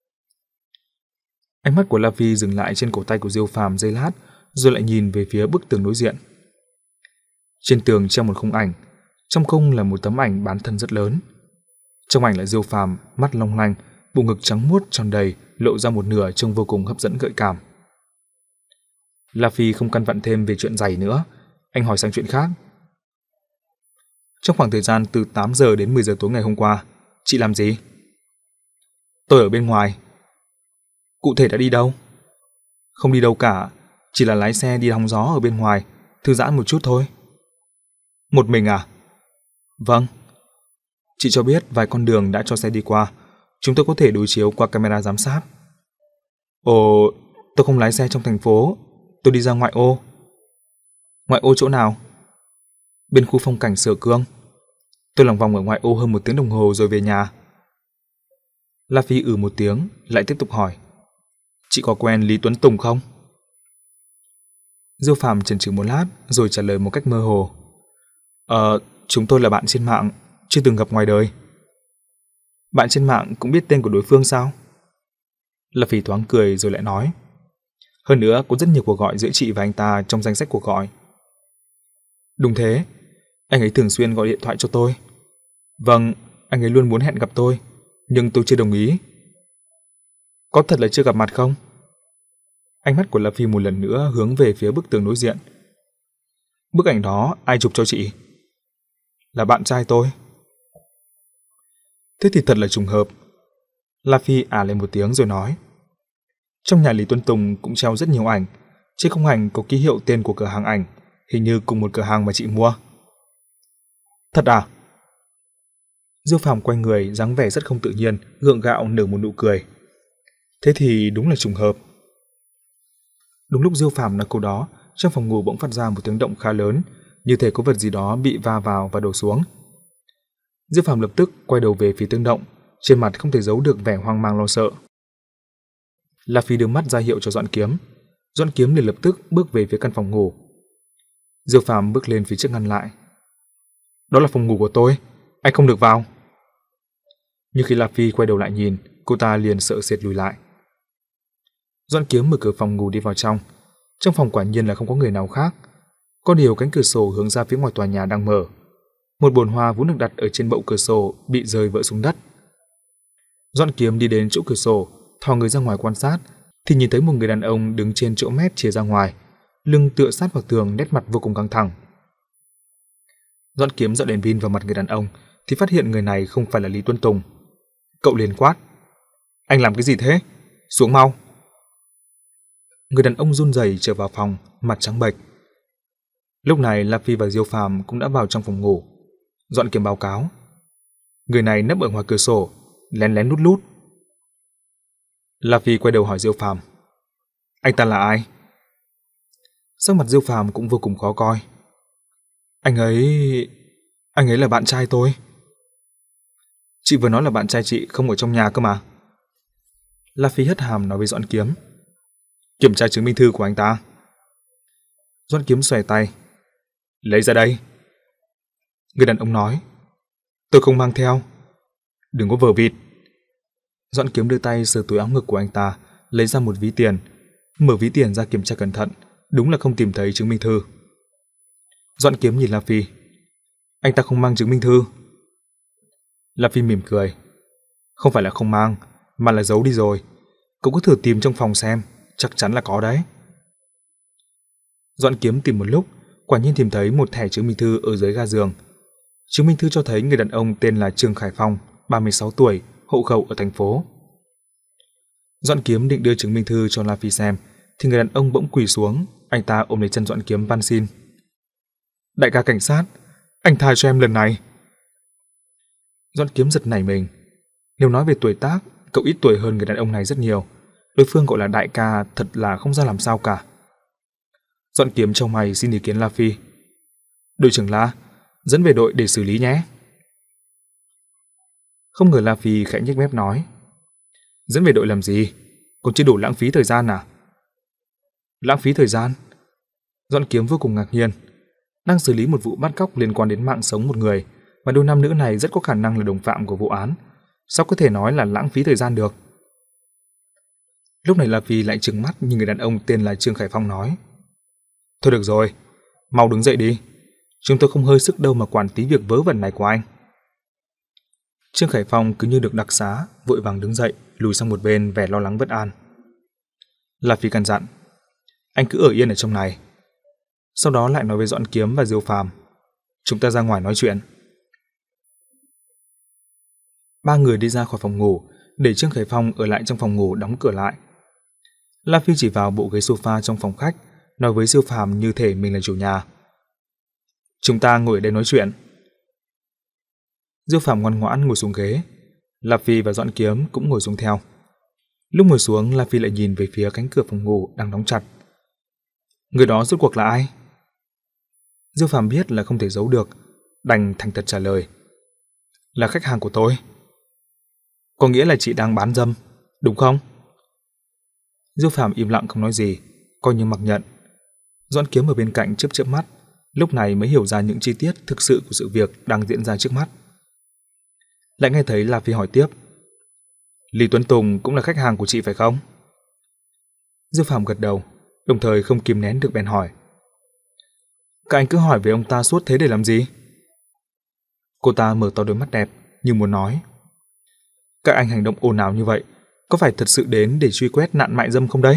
Ánh mắt của La Phi dừng lại trên cổ tay của Diêu Phàm giây lát, rồi lại nhìn về phía bức tường đối diện. Trên tường treo một khung ảnh, trong khung là một tấm ảnh bán thân rất lớn. Trong ảnh là Diêu Phàm, mắt long lanh, bộ ngực trắng muốt tròn đầy, lộ ra một nửa trông vô cùng hấp dẫn gợi cảm. La Phi không căn vặn thêm về chuyện giày nữa, anh hỏi sang chuyện khác. Trong khoảng thời gian từ tám giờ đến mười giờ tối ngày hôm qua, chị làm gì? Tôi ở bên ngoài. Cụ thể đã đi đâu? Không đi đâu cả, chỉ là lái xe đi hóng gió ở bên ngoài, thư giãn một chút thôi. Một mình à? Vâng. Chị cho biết vài con đường đã cho xe đi qua, chúng tôi có thể đối chiếu qua camera giám sát. Ồ, tôi không lái xe trong thành phố, tôi đi ra ngoại ô. Ngoại ô chỗ nào? Bên khu phong cảnh Sở Cương. Tôi lòng vòng ở ngoại ô hơn một tiếng đồng hồ rồi về nhà. La Phi ừ một tiếng, lại tiếp tục hỏi. Chị có quen Lý Tuấn Tùng không? Diêu Phàm chần chừ một lát rồi trả lời một cách mơ hồ. Ờ, chúng tôi là bạn trên mạng, chưa từng gặp ngoài đời. Bạn trên mạng cũng biết tên của đối phương sao? La Phi thoáng cười rồi lại nói. Hơn nữa có rất nhiều cuộc gọi giữa chị và anh ta trong danh sách cuộc gọi. Đúng thế, anh ấy thường xuyên gọi điện thoại cho tôi. Vâng, anh ấy luôn muốn hẹn gặp tôi, nhưng tôi chưa đồng ý. Có thật là chưa gặp mặt không? Ánh mắt của La Phi một lần nữa hướng về phía bức tường đối diện. Bức ảnh đó ai chụp cho chị? Là bạn trai tôi. Thế thì thật là trùng hợp. La Phi à lên một tiếng rồi nói. Trong nhà Lý Tuấn Tùng cũng treo rất nhiều ảnh, trên khung ảnh có ký hiệu tên của cửa hàng ảnh, hình như cùng một cửa hàng mà chị mua. Thật à? Diêu Phàm quay người, dáng vẻ rất không tự nhiên, gượng gạo nở một nụ cười. Thế thì đúng là trùng hợp. Đúng lúc Diêu Phàm nói câu đó, trong phòng ngủ bỗng phát ra một tiếng động khá lớn, như thể có vật gì đó bị va vào và đổ xuống. Diêu Phàm lập tức quay đầu về phía tiếng động, trên mặt không thể giấu được vẻ hoang mang lo sợ. La Phi đưa mắt ra hiệu cho Doãn Kiếm. Doãn Kiếm liền lập tức bước về phía căn phòng ngủ. Diêu Phàm bước lên phía trước ngăn lại. Đó là phòng ngủ của tôi, anh không được vào. Nhưng khi La Phi quay đầu lại nhìn, cô ta liền sợ sệt lùi lại. Doãn Kiếm mở cửa phòng ngủ đi vào trong. Trong phòng quả nhiên là không có người nào khác. Có điều cánh cửa sổ hướng ra phía ngoài tòa nhà đang mở. Một bồn hoa vốn được đặt ở trên bậu cửa sổ bị rơi vỡ xuống đất. Doãn Kiếm đi đến chỗ cửa sổ, thò người ra ngoài quan sát, thì nhìn thấy một người đàn ông đứng trên chỗ mét chìa ra ngoài, lưng tựa sát vào tường, nét mặt vô cùng căng thẳng. Doãn Kiếm dọi đèn pin vào mặt người đàn ông, thì phát hiện người này không phải là Lý Tuấn Tùng. Cậu liền quát: Anh làm cái gì thế? Xuống mau! Người đàn ông run rẩy trở vào phòng, mặt trắng bệch. Lúc này La Phi và Diêu Phàm cũng đã vào trong phòng ngủ. Doãn Kiếm báo cáo: Người này nấp ở ngoài cửa sổ, lén lén lút lút. La Phi quay đầu hỏi Diêu Phàm: Anh ta là ai? Sắc mặt Diêu Phàm cũng vô cùng khó coi. Anh ấy... Anh ấy là bạn trai tôi. Chị vừa nói là bạn trai chị không ở trong nhà cơ mà. La Phi hất hàm nói với Doãn Kiếm: Kiểm tra chứng minh thư của anh ta. Doãn Kiếm xòe tay: Lấy ra đây. Người đàn ông nói: Tôi không mang theo. Đừng có vờ vịt. Doãn Kiếm đưa tay sờ túi áo ngực của anh ta, lấy ra một ví tiền, mở ví tiền ra kiểm tra cẩn thận, đúng là không tìm thấy chứng minh thư. Doãn Kiếm nhìn La Phi: Anh ta không mang chứng minh thư. La Phi mỉm cười: Không phải là không mang, mà là giấu đi rồi. Cậu cứ thử tìm trong phòng xem, chắc chắn là có đấy. Doãn Kiếm tìm một lúc, quả nhiên tìm thấy một thẻ chứng minh thư ở dưới ga giường. Chứng minh thư cho thấy người đàn ông tên là Trương Khải Phong, ba mươi sáu tuổi, hộ khẩu ở thành phố. Doãn Kiếm định đưa chứng minh thư cho La Phi xem, thì người đàn ông bỗng quỳ xuống, anh ta ôm lấy chân Doãn Kiếm van xin. Đại ca cảnh sát, anh tha cho em lần này. Doãn Kiếm giật nảy mình. Nếu nói về tuổi tác, cậu ít tuổi hơn người đàn ông này rất nhiều. Đối phương gọi là đại ca thật là không ra làm sao cả. Doãn Kiếm trong mày xin ý kiến La Phi. Đội trưởng La, dẫn về đội để xử lý nhé. Không ngờ La Phi khẽ nhếch mép nói. Dẫn về đội làm gì? Còn chưa đủ lãng phí thời gian à? Lãng phí thời gian? Doãn Kiếm vô cùng ngạc nhiên. Đang xử lý một vụ bắt cóc liên quan đến mạng sống một người, mà đôi nam nữ này rất có khả năng là đồng phạm của vụ án. Sao có thể nói là lãng phí thời gian được? Lúc này La Phi lại trừng mắt nhìn người đàn ông tên là Trương Khải Phong nói. Thôi được rồi, mau đứng dậy đi. Chúng tôi không hơi sức đâu mà quản tí việc vớ vẩn này của anh. Trương Khải Phong cứ như được đặc xá, vội vàng đứng dậy, lùi sang một bên vẻ lo lắng bất an. La Phi căn dặn, anh cứ ở yên ở trong này. Sau đó lại nói với Doãn Kiếm và Diêu Phàm, chúng ta ra ngoài nói chuyện. Ba người đi ra khỏi phòng ngủ, để Trương Khải Phong ở lại trong phòng ngủ đóng cửa lại. La Phi chỉ vào bộ ghế sofa trong phòng khách, nói với Diêu Phàm như thể mình là chủ nhà. Chúng ta ngồi ở đây nói chuyện. Diêu Phàm ngoan ngoãn ngồi xuống ghế, La Phi và Doãn Kiếm cũng ngồi xuống theo. Lúc ngồi xuống, La Phi lại nhìn về phía cánh cửa phòng ngủ đang đóng chặt. Người đó rốt cuộc là ai? Diêu Phàm biết là không thể giấu được, đành thành thật trả lời. Là khách hàng của tôi. Có nghĩa là chị đang bán dâm, đúng không? Diêu Phàm im lặng không nói gì, coi như mặc nhận. Doãn Kiếm ở bên cạnh chớp chớp mắt, lúc này mới hiểu ra những chi tiết thực sự của sự việc đang diễn ra trước mắt. Lại nghe thấy La Phi hỏi tiếp. Lý Tuấn Tùng cũng là khách hàng của chị phải không? Diêu Phàm gật đầu, đồng thời không kìm nén được bèn hỏi. Các anh cứ hỏi về ông ta suốt thế để làm gì? Cô ta mở to đôi mắt đẹp, như muốn nói. Các anh hành động ồn ào như vậy, có phải thật sự đến để truy quét nạn mại dâm không đấy?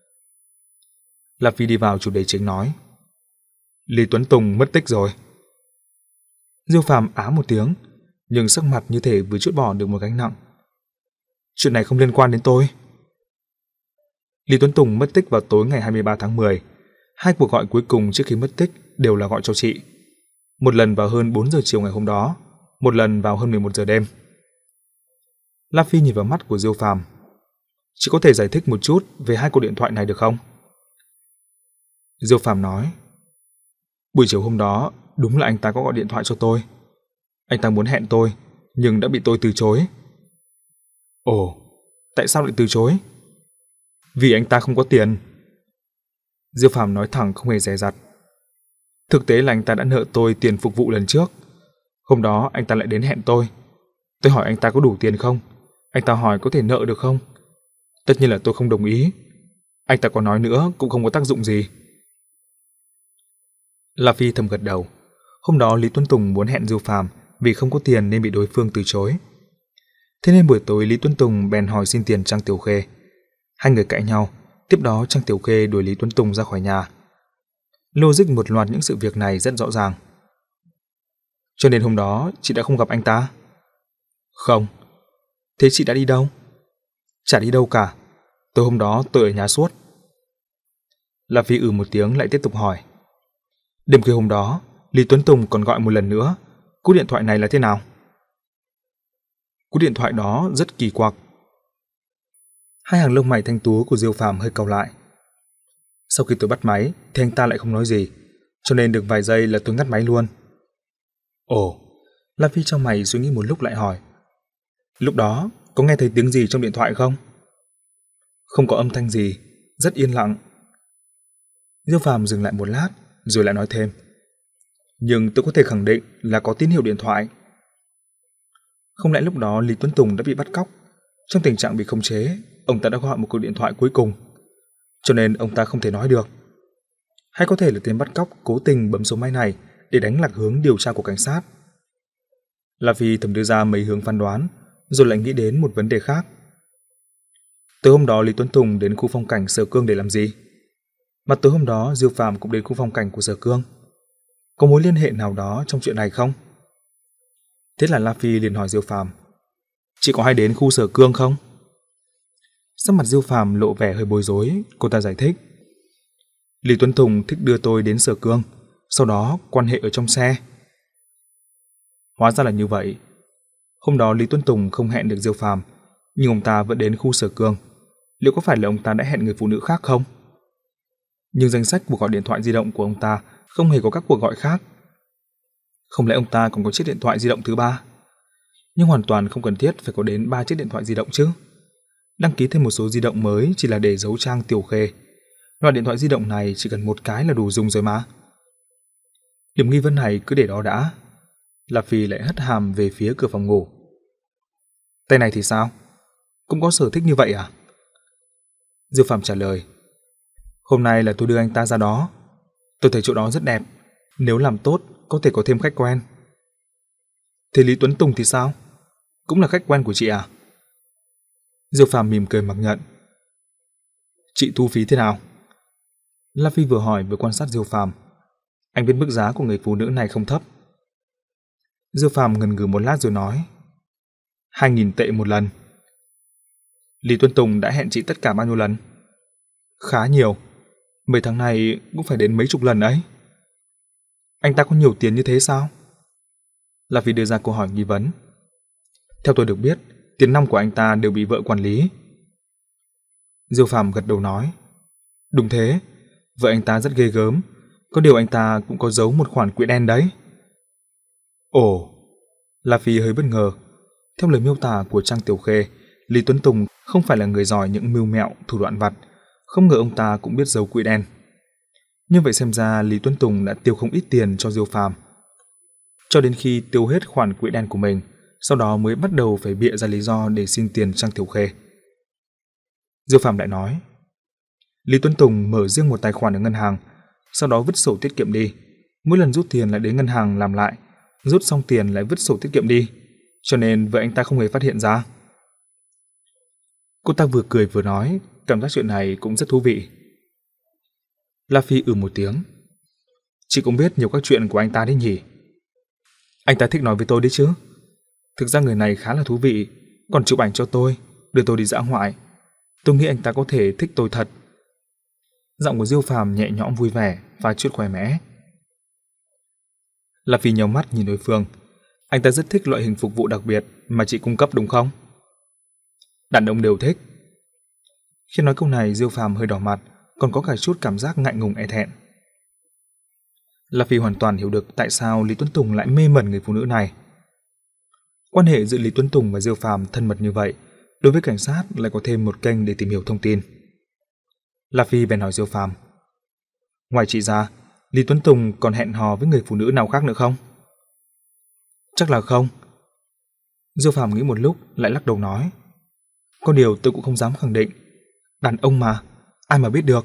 La Phi đi vào chủ đề chính nói. Lý Tuấn Tùng mất tích rồi. Diêu Phàm á một tiếng, nhưng sắc mặt như thể vừa trút bỏ được một gánh nặng. Chuyện này không liên quan đến tôi. Lý Tuấn Tùng mất tích vào tối ngày hai mươi ba tháng mười. Hai cuộc gọi cuối cùng trước khi mất tích đều là gọi cho chị. Một lần vào hơn bốn giờ chiều ngày hôm đó, một lần vào hơn mười một giờ đêm. La Phi nhìn vào mắt của Diêu Phàm. Chị có thể giải thích một chút về hai cuộc điện thoại này được không? Diêu Phàm nói. Buổi chiều hôm đó, đúng là anh ta có gọi điện thoại cho tôi. Anh ta muốn hẹn tôi, nhưng đã bị tôi từ chối. Ồ, tại sao lại từ chối? Vì anh ta không có tiền. Diêu Phàm nói thẳng không hề dè dặt. Thực tế là anh ta đã nợ tôi tiền phục vụ lần trước. Hôm đó anh ta lại đến hẹn tôi. Tôi hỏi anh ta có đủ tiền không? Anh ta hỏi có thể nợ được không? Tất nhiên là tôi không đồng ý. Anh ta có nói nữa cũng không có tác dụng gì. La Phi thầm gật đầu. Hôm đó Lý Tuấn Tùng muốn hẹn Diêu Phàm vì không có tiền nên bị đối phương từ chối. Thế nên buổi tối Lý Tuấn Tùng bèn hỏi xin tiền Trang Tiểu Khê. Hai người cãi nhau, tiếp đó Trang Tiểu Khê đuổi Lý Tuấn Tùng ra khỏi nhà. Logic một loạt những sự việc này rất rõ ràng. Cho nên hôm đó chị đã không gặp anh ta? Không. Thế chị đã đi đâu? Chả đi đâu cả. Tối hôm đó tôi ở nhà suốt. La Phi ừ một tiếng lại tiếp tục hỏi. Đêm khuya hôm đó, Lý Tuấn Tùng còn gọi một lần nữa. Cú điện thoại này là thế nào? Cú điện thoại đó rất kỳ quặc. Hai hàng lông mày thanh tú của Diêu Phàm hơi cau lại. Sau khi tôi bắt máy thì anh ta lại không nói gì, cho nên được vài giây là tôi ngắt máy luôn. Ồ, La Phi trong mày suy nghĩ một lúc lại hỏi. Lúc đó có nghe thấy tiếng gì trong điện thoại không? Không có âm thanh gì, rất yên lặng. Diêu Phàm dừng lại một lát rồi lại nói thêm. Nhưng tôi có thể khẳng định là có tín hiệu điện thoại. Không lẽ lúc đó Lý Tuấn Tùng đã bị bắt cóc? Trong tình trạng bị khống chế, ông ta đã gọi một cuộc điện thoại cuối cùng, cho nên ông ta không thể nói được. Hay có thể là tên bắt cóc cố tình bấm số máy này để đánh lạc hướng điều tra của cảnh sát. La Phi thầm đưa ra mấy hướng phán đoán, rồi lại nghĩ đến một vấn đề khác. Tối hôm đó Lý Tuấn Tùng đến khu phong cảnh Sở Cương để làm gì? Mà tối hôm đó Diêu Phàm cũng đến khu phong cảnh của Sở Cương. Có mối liên hệ nào đó trong chuyện này không? Thế là La Phi liền hỏi Diêu Phàm: "Chị có hay đến khu Sở Cương không?" Sắc mặt Diêu Phàm lộ vẻ hơi bối rối, cô ta giải thích: "Lý Tuấn Tùng thích đưa tôi đến Sở Cương, sau đó quan hệ ở trong xe." Hóa ra là như vậy. Hôm đó Lý Tuấn Tùng không hẹn được Diêu Phàm, nhưng ông ta vẫn đến khu Sở Cương. Liệu có phải là ông ta đã hẹn người phụ nữ khác không? Nhưng danh sách cuộc gọi điện thoại di động của ông ta không hề có các cuộc gọi khác. Không lẽ ông ta còn có chiếc điện thoại di động thứ ba? Nhưng hoàn toàn không cần thiết phải có đến ba chiếc điện thoại di động chứ. Đăng ký thêm một số di động mới chỉ là để giấu Trang Tiểu Khê. Loại điện thoại di động này chỉ cần một cái là đủ dùng rồi mà. Điểm nghi vấn này cứ để đó đã. La Phi lại hất hàm về phía cửa phòng ngủ. Tay này thì sao? Cũng có sở thích như vậy à? Diêu Phàm trả lời: "Hôm nay là tôi đưa anh ta ra đó. Tôi thấy chỗ đó rất đẹp. Nếu làm tốt, có thể có thêm khách quen." Thế Lý Tuấn Tùng thì sao? Cũng là khách quen của chị à? Diêu Phàm mỉm cười mặc nhận. "Chị thu phí thế nào?" La Phi vừa hỏi vừa quan sát Diêu Phàm. Anh biết mức giá của người phụ nữ này không thấp. Diêu Phàm ngần ngừ một lát rồi nói: Hai nghìn tệ một lần." "Lý Tuấn Tùng đã hẹn chị tất cả bao nhiêu lần?" "Khá nhiều. Mấy tháng này cũng phải đến mấy chục lần ấy." "Anh ta có nhiều tiền như thế sao?" La Phi đưa ra câu hỏi nghi vấn. "Theo tôi được biết, tiền nong của anh ta đều bị vợ quản lý." Diêu Phàm gật đầu nói: "Đúng thế, vợ anh ta rất ghê gớm, có điều anh ta cũng có giấu một khoản quỹ đen đấy." Ồ, La Phi hơi bất ngờ. Theo lời miêu tả của Trang Tiểu Khê, Lý Tuấn Tùng không phải là người giỏi những mưu mẹo, thủ đoạn vặt, không ngờ ông ta cũng biết giấu quỹ đen. Như vậy xem ra Lý Tuấn Tùng đã tiêu không ít tiền cho Diêu Phàm. Cho đến khi tiêu hết khoản quỹ đen của mình, sau đó mới bắt đầu phải bịa ra lý do để xin tiền Trang Tiểu Khê. Diêu Phàm lại nói: Lý Tuấn Tùng mở riêng một tài khoản ở ngân hàng, sau đó vứt sổ tiết kiệm đi. Mỗi lần rút tiền lại đến ngân hàng làm lại, rút xong tiền lại vứt sổ tiết kiệm đi, cho nên vợ anh ta không hề phát hiện ra. Cô ta vừa cười vừa nói, cảm giác chuyện này cũng rất thú vị. La Phi ừ một tiếng. Chị cũng biết nhiều các chuyện của anh ta đấy nhỉ? Anh ta thích nói với tôi đấy chứ. Thực ra người này khá là thú vị, còn chụp ảnh cho tôi, đưa tôi đi dã ngoại. Tôi nghĩ anh ta có thể thích tôi thật. Giọng của Diêu Phàm nhẹ nhõm vui vẻ và chút khoe mẽ. La Phi nhíu mắt nhìn đối phương. Anh ta rất thích loại hình phục vụ đặc biệt mà chị cung cấp đúng không? Đàn ông đều thích. Khi nói câu này, Diêu Phàm hơi đỏ mặt, còn có cả chút cảm giác ngại ngùng e thẹn. La Phi hoàn toàn hiểu được tại sao Lý Tuấn Tùng lại mê mẩn người phụ nữ này. Quan hệ giữa Lý Tuấn Tùng và Diêu Phàm thân mật như vậy, đối với cảnh sát lại có thêm một kênh để tìm hiểu thông tin. La Phi bèn hỏi Diêu Phàm: Ngoài chị ra, Lý Tuấn Tùng còn hẹn hò với người phụ nữ nào khác nữa không? Chắc là không. Diêu Phàm nghĩ một lúc lại lắc đầu nói: Có điều tôi cũng không dám khẳng định. Đàn ông mà, ai mà biết được.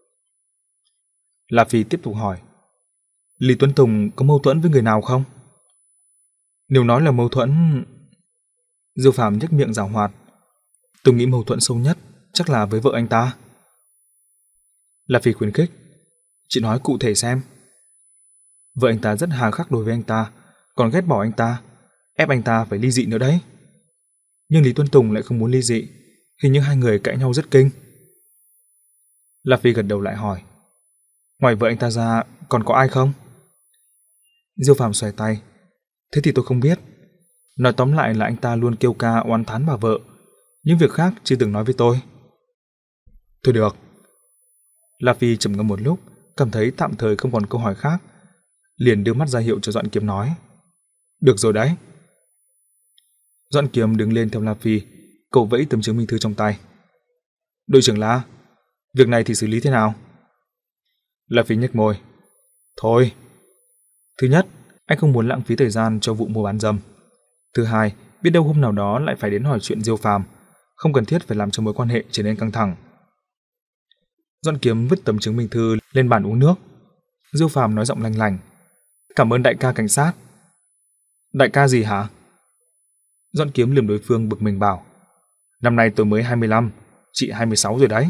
La Phi tiếp tục hỏi: Lý Tuấn Tùng có mâu thuẫn với người nào không? Nếu nói là mâu thuẫn... Diêu Phàm nhếch miệng giảo hoạt. Tôi nghĩ mâu thuẫn sâu nhất chắc là với vợ anh ta. La Phi khuyến khích: Chị nói cụ thể xem. Vợ anh ta rất hà khắc đối với anh ta, còn ghét bỏ anh ta, ép anh ta phải ly dị nữa đấy. Nhưng Lý Tuấn Tùng lại không muốn ly dị, hình như hai người cãi nhau rất kinh. La Phi gật đầu lại hỏi: Ngoài vợ anh ta ra còn có ai không? Diêu Phàm xoay tay: Thế thì tôi không biết. Nói tóm lại là anh ta luôn kêu ca oán thán bà vợ, những việc khác chưa từng nói với tôi. Thôi được. La Phi trầm ngâm một lúc, cảm thấy tạm thời không còn câu hỏi khác, liền đưa mắt ra hiệu cho Doãn Kiếm nói: Được rồi đấy. Doãn Kiếm đứng lên theo La Phi, cậu vẫy tấm chứng minh thư trong tay. Đội trưởng La, việc này thì xử lý thế nào? La Phi nhếch môi. Thôi. Thứ nhất, anh không muốn lãng phí thời gian cho vụ mua bán dâm. Thứ hai, biết đâu hôm nào đó lại phải đến hỏi chuyện Diêu Phàm, không cần thiết phải làm cho mối quan hệ trở nên căng thẳng. Doãn Kiếm vứt tấm chứng minh thư lên bàn uống nước. Diêu Phàm nói giọng lanh lảnh: Cảm ơn đại ca cảnh sát. Đại ca gì hả? Doãn Kiếm lườm đối phương bực mình bảo: Năm nay tôi mới hai mươi lăm, chị hai mươi sáu rồi đấy.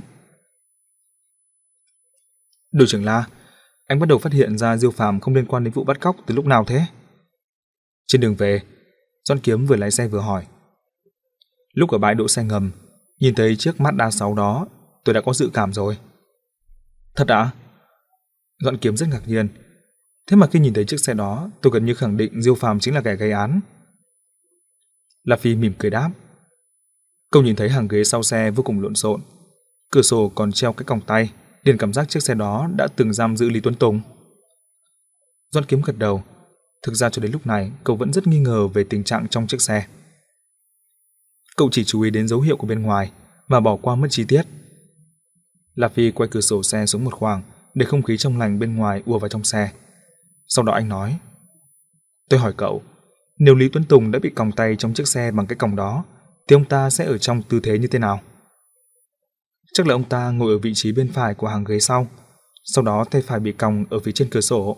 Đội trưởng La, anh bắt đầu phát hiện ra Diêu Phàm không liên quan đến vụ bắt cóc từ lúc nào thế? Trên đường về, Doãn Kiếm vừa lái xe vừa hỏi. Lúc ở bãi đỗ xe ngầm, nhìn thấy chiếc Mazda sáu đó, tôi đã có dự cảm rồi. Thật ạ? Doãn Kiếm rất ngạc nhiên. Thế mà khi nhìn thấy chiếc xe đó, tôi gần như khẳng định Diêu Phàm chính là kẻ gây án. La Phi mỉm cười đáp. Cậu nhìn thấy hàng ghế sau xe vô cùng lộn xộn, cửa sổ còn treo cái còng tay, liền cảm giác chiếc xe đó đã từng giam giữ Lý Tuấn Tùng. Doãn Kiếm gật đầu. Thực ra cho đến lúc này, cậu vẫn rất nghi ngờ về tình trạng trong chiếc xe. Cậu chỉ chú ý đến dấu hiệu của bên ngoài và bỏ qua mất chi tiết. La Phi quay cửa sổ xe xuống một khoảng để không khí trong lành bên ngoài ùa vào trong xe. Sau đó anh nói: Tôi hỏi cậu, nếu Lý Tuấn Tùng đã bị còng tay trong chiếc xe bằng cái còng đó, thì ông ta sẽ ở trong tư thế như thế nào? Chắc là ông ta ngồi ở vị trí bên phải của hàng ghế sau, sau đó tay phải bị còng ở phía trên cửa sổ.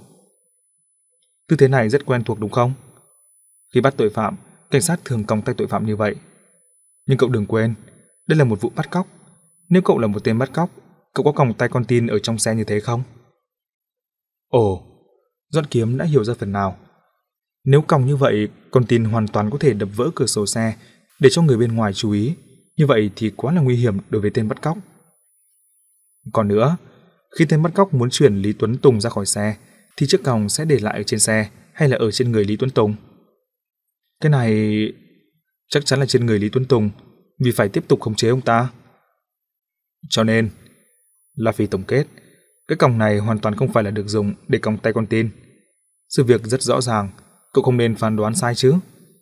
Tư thế này rất quen thuộc đúng không? Khi bắt tội phạm, cảnh sát thường còng tay tội phạm như vậy. Nhưng cậu đừng quên, đây là một vụ bắt cóc. Nếu cậu là một tên bắt cóc, cậu có còng tay con tin ở trong xe như thế không? Ồ, Doãn Kiếm đã hiểu ra phần nào. Nếu còng như vậy, con tin hoàn toàn có thể đập vỡ cửa sổ xe để cho người bên ngoài chú ý. Như vậy thì quá là nguy hiểm đối với tên bắt cóc. Còn nữa, khi tên bắt cóc muốn chuyển Lý Tuấn Tùng ra khỏi xe, thì chiếc còng sẽ để lại ở trên xe hay là ở trên người Lý Tuấn Tùng? Cái này chắc chắn là trên người Lý Tuấn Tùng, vì phải tiếp tục khống chế ông ta. Cho nên, La Phi tổng kết, cái còng này hoàn toàn không phải là được dùng để còng tay con tin. Sự việc rất rõ ràng, cậu không nên phán đoán sai chứ.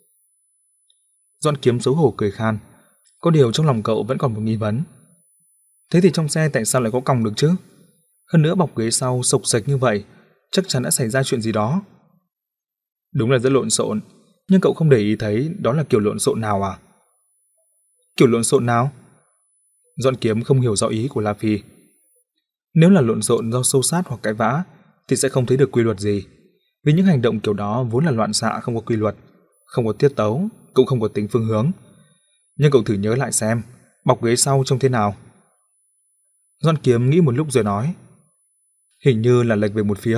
Doãn Kiếm xấu hổ cười khan. Có điều trong lòng cậu vẫn còn một nghi vấn. Thế thì trong xe tại sao lại có còng được chứ? Hơn nữa bọc ghế sau sộc sạch như vậy, chắc chắn đã xảy ra chuyện gì đó. Đúng là rất lộn xộn, nhưng cậu không để ý thấy đó là kiểu lộn xộn nào à? Kiểu lộn xộn nào? Doãn Kiếm không hiểu rõ ý của La Phi. Nếu là lộn xộn do xô xát hoặc cãi vã thì sẽ không thấy được quy luật gì, vì những hành động kiểu đó vốn là loạn xạ, không có quy luật, không có tiết tấu, cũng không có tính phương hướng. Nhưng cậu thử nhớ lại xem, bọc ghế sau trông thế nào? Doãn Kiếm nghĩ một lúc rồi nói: Hình như là lệch về một phía.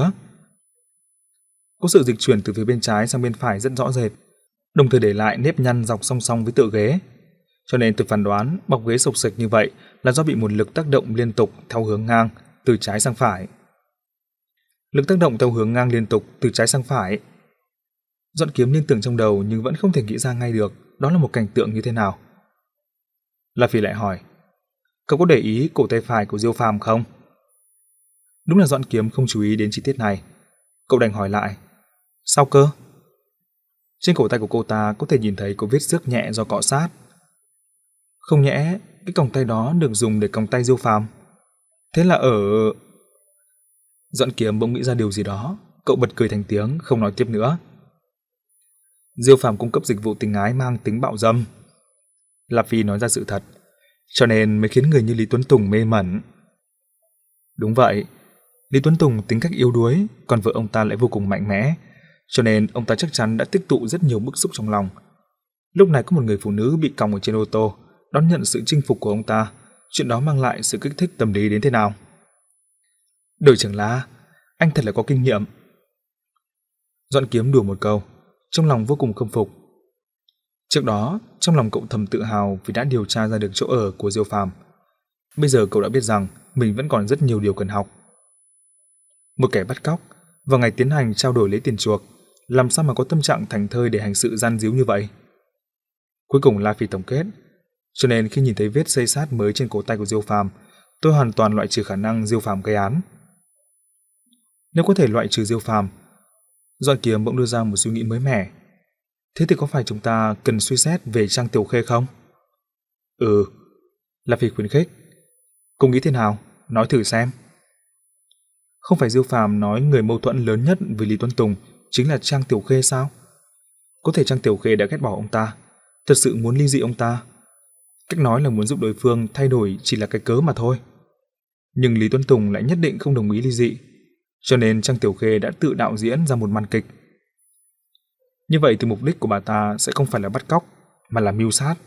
Có sự dịch chuyển từ phía bên trái sang bên phải rất rõ rệt, đồng thời để lại nếp nhăn dọc song song với tựa ghế. Cho nên tôi phán đoán bọc ghế sộc sạch như vậy là do bị một lực tác động liên tục theo hướng ngang từ trái sang phải. Lực tác động theo hướng ngang liên tục từ trái sang phải. Doãn Kiếm liên tưởng trong đầu nhưng vẫn không thể nghĩ ra ngay được đó là một cảnh tượng như thế nào. La Phi lại hỏi: Cậu có để ý cổ tay phải của Diêu Phàm không? Đúng là Doãn Kiếm không chú ý đến chi tiết này. Cậu đành hỏi lại: Sao cơ? Trên cổ tay của cô ta có thể nhìn thấy có vết xước nhẹ do cọ sát. Không nhẽ cái còng tay đó được dùng để còng tay Diêu Phàm? Thế là ở... Doãn Kiếm bỗng nghĩ ra điều gì đó. Cậu bật cười thành tiếng, không nói tiếp nữa. Diêu Phàm cung cấp dịch vụ tình ái mang tính bạo dâm. La Phi nói ra sự thật, cho nên mới khiến người như Lý Tuấn Tùng mê mẩn. Đúng vậy, Lý Tuấn Tùng tính cách yếu đuối, còn vợ ông ta lại vô cùng mạnh mẽ, cho nên ông ta chắc chắn đã tích tụ rất nhiều bức xúc trong lòng. Lúc này có một người phụ nữ bị còng ở trên ô tô, đón nhận sự chinh phục của ông ta, chuyện đó mang lại sự kích thích tâm lý đến thế nào? Đội trưởng La, anh thật là có kinh nghiệm. Doãn Kiếm đùa một câu, trong lòng vô cùng khâm phục. Trước đó, trong lòng cậu thầm tự hào vì đã điều tra ra được chỗ ở của Diêu Phàm. Bây giờ cậu đã biết rằng mình vẫn còn rất nhiều điều cần học. Một kẻ bắt cóc, vào ngày tiến hành trao đổi lấy tiền chuộc, làm sao mà có tâm trạng thảnh thơi để hành sự gian díu như vậy? Cuối cùng La Phi tổng kết, cho nên khi nhìn thấy vết xây sát mới trên cổ tay của Diêu Phàm, tôi hoàn toàn loại trừ khả năng Diêu Phàm gây án. Nếu có thể loại trừ Diêu Phàm, Doãn Kiếm bỗng đưa ra một suy nghĩ mới mẻ. Thế thì có phải chúng ta cần suy xét về Trang Tiểu Khê không? Ừ, La Phi khuyến khích. Cô nghĩ thế nào? Nói thử xem. Không phải Diêu Phàm nói người mâu thuẫn lớn nhất với Lý Tuấn Tùng chính là Trang Tiểu Khê sao? Có thể Trang Tiểu Khê đã ghét bỏ ông ta, thật sự muốn ly dị ông ta. Cách nói là muốn giúp đối phương thay đổi chỉ là cái cớ mà thôi. Nhưng Lý Tuấn Tùng lại nhất định không đồng ý ly dị, cho nên Trang Tiểu Khê đã tự đạo diễn ra một màn kịch. Như vậy thì mục đích của bà ta sẽ không phải là bắt cóc, mà là mưu sát.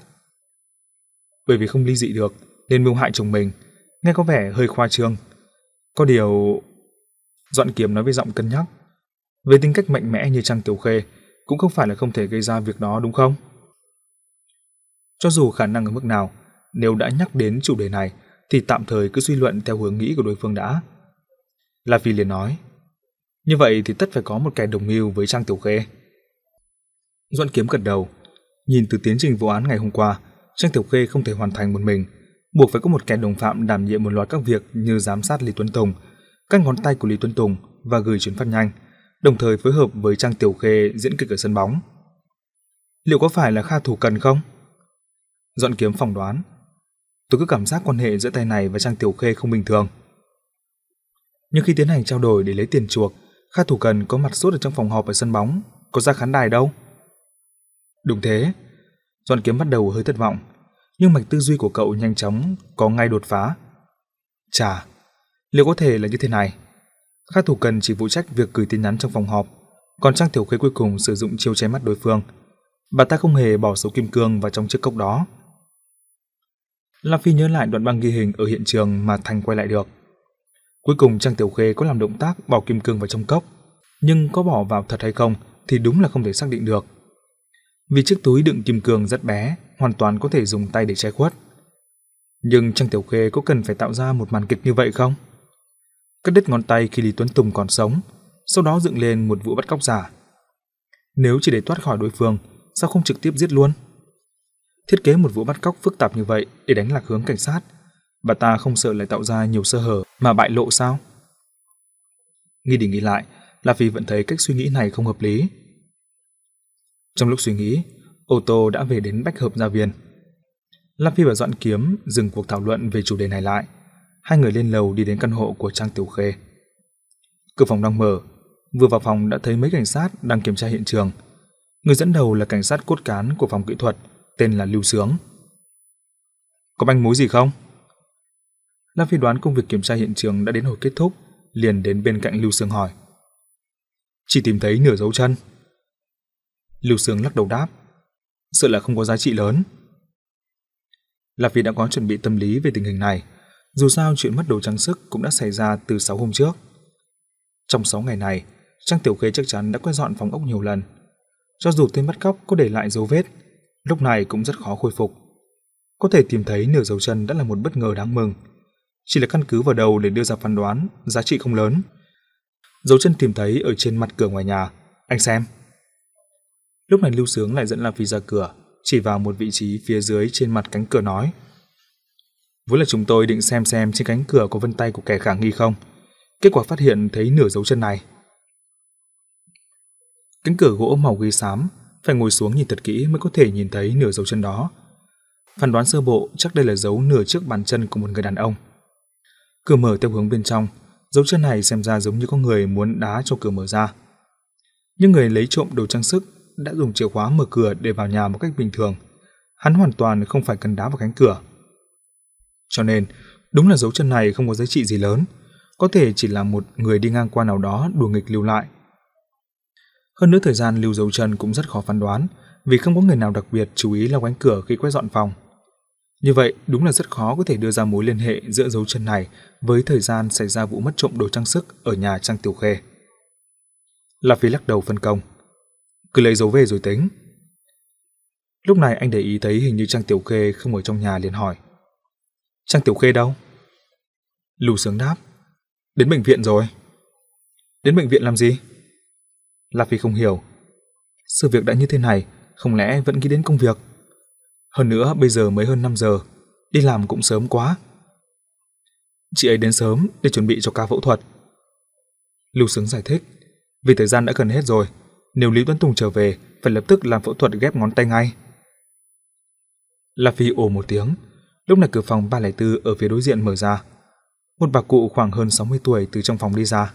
Bởi vì không ly dị được nên mưu hại chồng mình, nghe có vẻ hơi khoa trương. Có điều... Doãn Kiếm nói với giọng cân nhắc. Với tính cách mạnh mẽ như Trang Tiểu Khê, cũng không phải là không thể gây ra việc đó đúng không? Cho dù khả năng ở mức nào, nếu đã nhắc đến chủ đề này thì tạm thời cứ suy luận theo hướng nghĩ của đối phương đã. La Phi liền nói, như vậy thì tất phải có một kẻ đồng mưu với Trang Tiểu Khê. Doãn Kiếm gật đầu, nhìn từ tiến trình vụ án ngày hôm qua, Trang Tiểu Khê không thể hoàn thành một mình, buộc phải có một kẻ đồng phạm đảm nhiệm một loạt các việc như giám sát Lý Tuấn Tùng, các ngón tay của Lý Tuấn Tùng và gửi chuyến phát nhanh, đồng thời phối hợp với Trang Tiểu Khê diễn kịch ở sân bóng. Liệu có phải là Kha Thủ Cần không? Doãn Kiếm phỏng đoán. Tôi cứ cảm giác quan hệ giữa tay này và Trang Tiểu Khê không bình thường. Nhưng khi tiến hành trao đổi để lấy tiền chuộc, Kha Thủ Cần có mặt suốt ở trong phòng họp ở sân bóng, có ra khán đài đâu. Đúng thế. Doãn Kiếm bắt đầu hơi thất vọng, nhưng mạch tư duy của cậu nhanh chóng có ngay đột phá. Chà, liệu có thể là như thế này? Kha Thủ Cần chỉ phụ trách việc gửi tin nhắn trong phòng họp, còn Trang Tiểu Khê cuối cùng sử dụng chiêu che mắt đối phương. Bà ta không hề bỏ số kim cương vào trong chiếc cốc đó. La Phi nhớ lại đoạn băng ghi hình ở hiện trường mà Thành quay lại được. Cuối cùng Trang Tiểu Khê có làm động tác bỏ kim cương vào trong cốc, nhưng có bỏ vào thật hay không thì đúng là không thể xác định được. Vì chiếc túi đựng kim cương rất bé, hoàn toàn có thể dùng tay để che khuất. Nhưng Trang Tiểu Khê có cần phải tạo ra một màn kịch như vậy không? Cắt đứt ngón tay khi Lý Tuấn Tùng còn sống, sau đó dựng lên một vụ bắt cóc giả. Nếu chỉ để thoát khỏi đối phương, sao không trực tiếp giết luôn? Thiết kế một vụ bắt cóc phức tạp như vậy để đánh lạc hướng cảnh sát, bà ta không sợ lại tạo ra nhiều sơ hở mà bại lộ sao? Nghĩ đi nghĩ lại, La Phi vẫn thấy cách suy nghĩ này không hợp lý. Trong lúc suy nghĩ, ô tô đã về đến Bách Hợp Gia Viên. La Phi và Doãn Kiếm dừng cuộc thảo luận về chủ đề này lại. Hai người lên lầu đi đến căn hộ của Trang Tiểu Khê. Cửa phòng đang mở, vừa vào phòng đã thấy mấy cảnh sát đang kiểm tra hiện trường. Người dẫn đầu là cảnh sát cốt cán của phòng kỹ thuật, tên là Lưu Sướng. Có manh mối gì không? La Phi đoán công việc kiểm tra hiện trường đã đến hồi kết thúc, liền đến bên cạnh Lưu Sướng hỏi. Chỉ tìm thấy nửa dấu chân. Lưu Sướng lắc đầu đáp, sợ là không có giá trị lớn. La Phi đã có chuẩn bị tâm lý về tình hình này, dù sao chuyện mất đồ trang sức cũng đã xảy ra từ sáu hôm trước. Trong sáu ngày này, Trang Tiểu Khê chắc chắn đã quét dọn phòng ốc nhiều lần. Cho dù tên bắt cóc có để lại dấu vết, lúc này cũng rất khó khôi phục. Có thể tìm thấy nửa dấu chân đã là một bất ngờ đáng mừng. Chỉ là căn cứ vào đầu để đưa ra phán đoán, giá trị không lớn. Dấu chân tìm thấy ở trên mặt cửa ngoài nhà, anh xem. Lúc này Lưu Sướng lại dẫn La Phi ra cửa, chỉ vào một vị trí phía dưới trên mặt cánh cửa nói. Vốn là chúng tôi định xem xem trên cánh cửa có vân tay của kẻ khả nghi không. Kết quả phát hiện thấy nửa dấu chân này. Cánh cửa gỗ màu ghi xám, phải ngồi xuống nhìn thật kỹ mới có thể nhìn thấy nửa dấu chân đó. Phán đoán sơ bộ chắc đây là dấu nửa chiếc bàn chân của một người đàn ông. Cửa mở theo hướng bên trong, dấu chân này xem ra giống như có người muốn đá cho cửa mở ra. Nhưng người lấy trộm đồ trang sức đã dùng chìa khóa mở cửa để vào nhà một cách bình thường. Hắn hoàn toàn không phải cần đá vào cánh cửa. Cho nên, đúng là dấu chân này không có giá trị gì lớn, có thể chỉ là một người đi ngang qua nào đó đùa nghịch lưu lại. Hơn nữa thời gian lưu dấu chân cũng rất khó phán đoán, vì không có người nào đặc biệt chú ý lau cánh cửa khi quét dọn phòng. Như vậy, đúng là rất khó có thể đưa ra mối liên hệ giữa dấu chân này với thời gian xảy ra vụ mất trộm đồ trang sức ở nhà Trang Tiểu Khê. La Phi lắc đầu phân công. Cứ lấy dấu về rồi tính. Lúc này anh để ý thấy hình như Trang Tiểu Khê không ở trong nhà liền hỏi. Trang Tiểu Khê đâu? Lưu Sướng đáp. Đến bệnh viện rồi. Đến bệnh viện làm gì? La Phi không hiểu. Sự việc đã như thế này, không lẽ vẫn nghĩ đến công việc? Hơn nữa bây giờ mới hơn năm giờ, đi làm cũng sớm quá. Chị ấy đến sớm để chuẩn bị cho ca phẫu thuật. Lưu Sướng giải thích. Vì thời gian đã gần hết rồi, nếu Lý Tuấn Tùng trở về, phải lập tức làm phẫu thuật ghép ngón tay ngay. La Phi ồ một tiếng. Lúc này cửa phòng ba không bốn ở phía đối diện mở ra. Một bà cụ khoảng hơn sáu mươi tuổi từ trong phòng đi ra.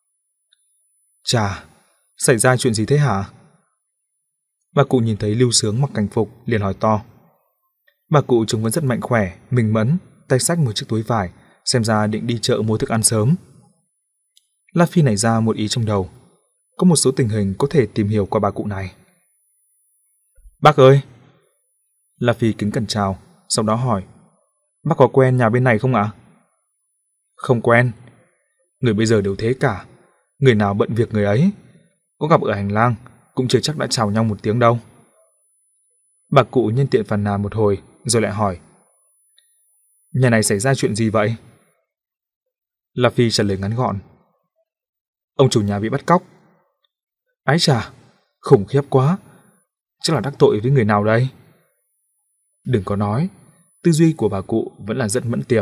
Chà, xảy ra chuyện gì thế hả? Bà cụ nhìn thấy Lưu Sướng mặc cảnh phục liền hỏi to. Bà cụ trông vẫn rất mạnh khỏe, mình mẫn, tay xách một chiếc túi vải, xem ra định đi chợ mua thức ăn sớm. La Phi nảy ra một ý trong đầu. Có một số tình hình có thể tìm hiểu qua bà cụ này. Bác ơi! La Phi kính cẩn chào, sau đó hỏi. Bác có quen nhà bên này không ạ? Không quen. Người bây giờ đều thế cả. Người nào bận việc người ấy. Có gặp ở hành lang, cũng chưa chắc đã chào nhau một tiếng đâu. Bà cụ nhân tiện phàn nàn một hồi rồi lại hỏi: Nhà này xảy ra chuyện gì vậy? La Phi trả lời ngắn gọn: Ông chủ nhà bị bắt cóc. Ái chà, khủng khiếp quá. Chắc là đắc tội với người nào đây? Đừng có nói, tư duy của bà cụ vẫn là rất mẫn tiệp.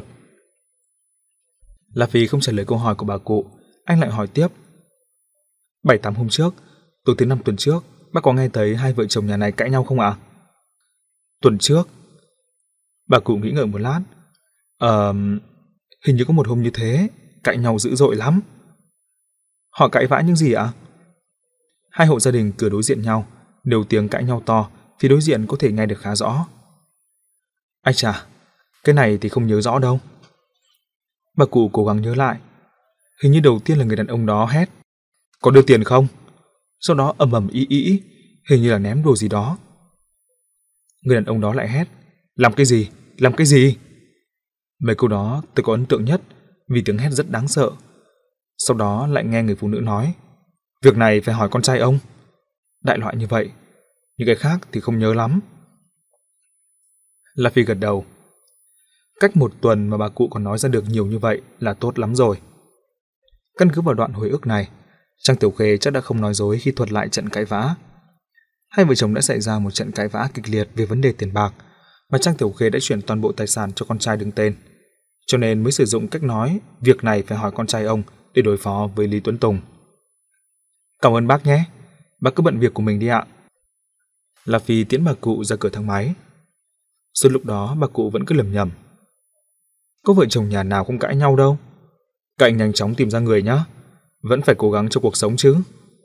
La Phi không trả lời câu hỏi của bà cụ, anh lại hỏi tiếp: Bảy tám hôm trước, tối thứ năm tuần trước, bác có nghe thấy hai vợ chồng nhà này cãi nhau không ạ? Tuần trước? Bà cụ nghĩ ngợi một lát. Ờ, hình như có một hôm như thế, cãi nhau dữ dội lắm. Họ cãi vã những gì ạ? Hai hộ gia đình cửa đối diện nhau, đều tiếng cãi nhau to, phía đối diện có thể nghe được khá rõ. Ai chà, cái này thì không nhớ rõ đâu. Bà cụ cố gắng nhớ lại. Hình như đầu tiên là người đàn ông đó hét: Có đưa tiền không? Sau đó ầm ầm ý ý, hình như là ném đồ gì đó. Người đàn ông đó lại hét: Làm cái gì? Làm cái gì? Mấy câu đó tôi có ấn tượng nhất vì tiếng hét rất đáng sợ. Sau đó lại nghe người phụ nữ nói: Việc này phải hỏi con trai ông. Đại loại như vậy. Những cái khác thì không nhớ lắm. La Phi gật đầu. Cách một tuần mà bà cụ còn nói ra được nhiều như vậy là tốt lắm rồi. Căn cứ vào đoạn hồi ức này, Trang Tiểu Khê chắc đã không nói dối khi thuật lại trận cãi vã. Hai vợ chồng đã xảy ra một trận cãi vã kịch liệt về vấn đề tiền bạc, mà Trang Tiểu Khê đã chuyển toàn bộ tài sản cho con trai đứng tên, cho nên mới sử dụng cách nói việc này phải hỏi con trai ông để đối phó với Lý Tuấn Tùng. Cảm ơn bác nhé, bác cứ bận việc của mình đi ạ. La Phi tiễn bà cụ ra cửa thang máy. Suốt lúc đó bà cụ vẫn cứ lẩm nhẩm: Có vợ chồng nhà nào không cãi nhau đâu. Các anh nhanh chóng tìm ra người nhé, vẫn phải cố gắng cho cuộc sống chứ.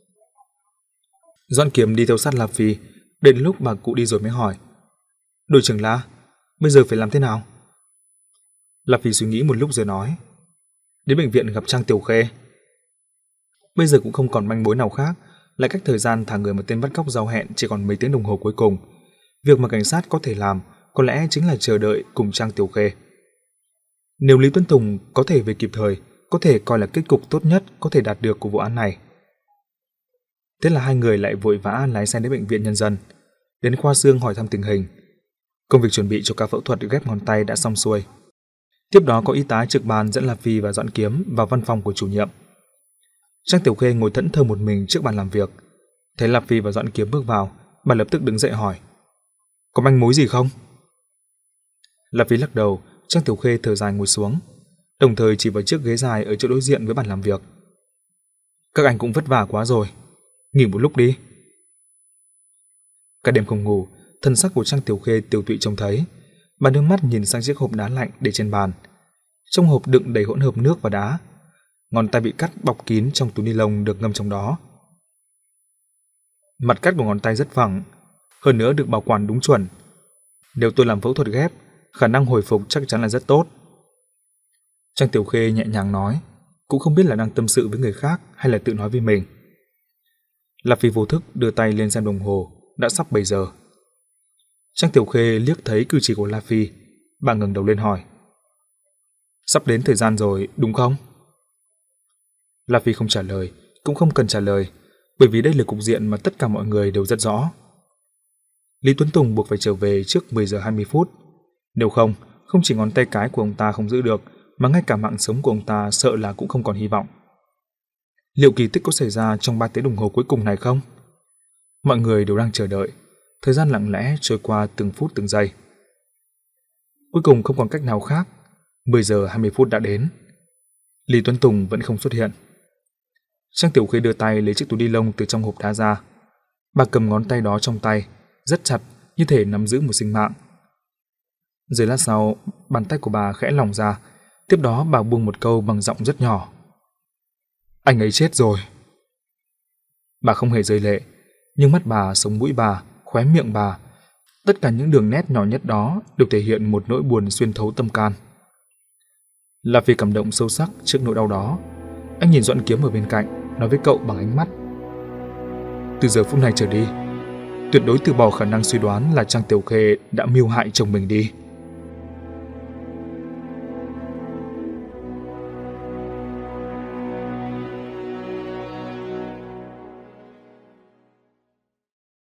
Doãn Kiếm đi theo sát La Phi, đến lúc bà cụ đi rồi mới hỏi: Đội trưởng La, bây giờ phải làm thế nào? La Phi suy nghĩ một lúc rồi nói: Đến bệnh viện gặp Trang Tiểu Khê. Bây giờ cũng không còn manh mối nào khác, lại cách thời gian thả người một tên bắt cóc giao hẹn chỉ còn mấy tiếng đồng hồ cuối cùng. Việc mà cảnh sát có thể làm có lẽ chính là chờ đợi cùng Trang Tiểu Khê. Nếu Lý Tuấn Tùng có thể về kịp thời, có thể coi là kết cục tốt nhất có thể đạt được của vụ án này. Thế là hai người lại vội vã lái xe đến bệnh viện nhân dân, đến khoa xương hỏi thăm tình hình. Công việc chuẩn bị cho ca phẫu thuật ghép ngón tay đã xong xuôi. Tiếp đó có y tá trực ban dẫn La Phi và Doãn Kiếm vào văn phòng của chủ nhiệm. Trang Tiểu Khê ngồi thẫn thờ một mình trước bàn làm việc. Thấy La Phi và Doãn Kiếm bước vào, bà lập tức đứng dậy hỏi: Có manh mối gì không? La Phi lắc đầu. Trang Tiểu Khê thở dài ngồi xuống, đồng thời chỉ vào chiếc ghế dài ở chỗ đối diện với bàn làm việc. Các anh cũng vất vả quá rồi, nghỉ một lúc đi. Cả đêm không ngủ, thân sắc của Trang Tiểu Khê tiều tụy trông thấy. Bà đưa mắt nhìn sang chiếc hộp đá lạnh để trên bàn. Trong hộp đựng đầy hỗn hợp nước và đá. Ngón tay bị cắt bọc kín trong túi ni lông được ngâm trong đó. Mặt cắt của ngón tay rất phẳng, hơn nữa được bảo quản đúng chuẩn. Nếu tôi làm phẫu thuật ghép, khả năng hồi phục chắc chắn là rất tốt. Trang Tiểu Khê nhẹ nhàng nói, cũng không biết là đang tâm sự với người khác hay là tự nói với mình. La Phi vô thức đưa tay lên xem đồng hồ, đã sắp bảy giờ. Trang Tiểu Khê liếc thấy cử chỉ của La Phi, bà ngẩng đầu lên hỏi: Sắp đến thời gian rồi, đúng không? La Phi không trả lời, cũng không cần trả lời, bởi vì đây là cục diện mà tất cả mọi người đều rất rõ. Lý Tuấn Tùng buộc phải trở về trước mười giờ hai mươi phút. Nếu không, không chỉ ngón tay cái của ông ta không giữ được, mà ngay cả mạng sống của ông ta sợ là cũng không còn hy vọng. Liệu kỳ tích có xảy ra trong ba tiếng đồng hồ cuối cùng này không? Mọi người đều đang chờ đợi, thời gian lặng lẽ trôi qua từng phút từng giây. Cuối cùng không còn cách nào khác, mười giờ hai mươi phút đã đến. Lý Tuấn Tùng vẫn không xuất hiện. Trang Tiểu Khê đưa tay lấy chiếc túi ni lông từ trong hộp đá ra. Bà cầm ngón tay đó trong tay, rất chặt, như thể nắm giữ một sinh mạng. Rồi lát sau, bàn tay của bà khẽ lỏng ra, tiếp đó bà buông một câu bằng giọng rất nhỏ: Anh ấy chết rồi. Bà không hề rơi lệ, nhưng mắt bà, sống mũi bà, khóe miệng bà, tất cả những đường nét nhỏ nhất đó đều thể hiện một nỗi buồn xuyên thấu tâm can. La Phi cảm động sâu sắc trước nỗi đau đó. Anh nhìn Doãn Kiếm ở bên cạnh, nói với cậu bằng ánh mắt: Từ giờ phút này trở đi, tuyệt đối từ bỏ khả năng suy đoán là Trang Tiểu Khê đã mưu hại chồng mình đi.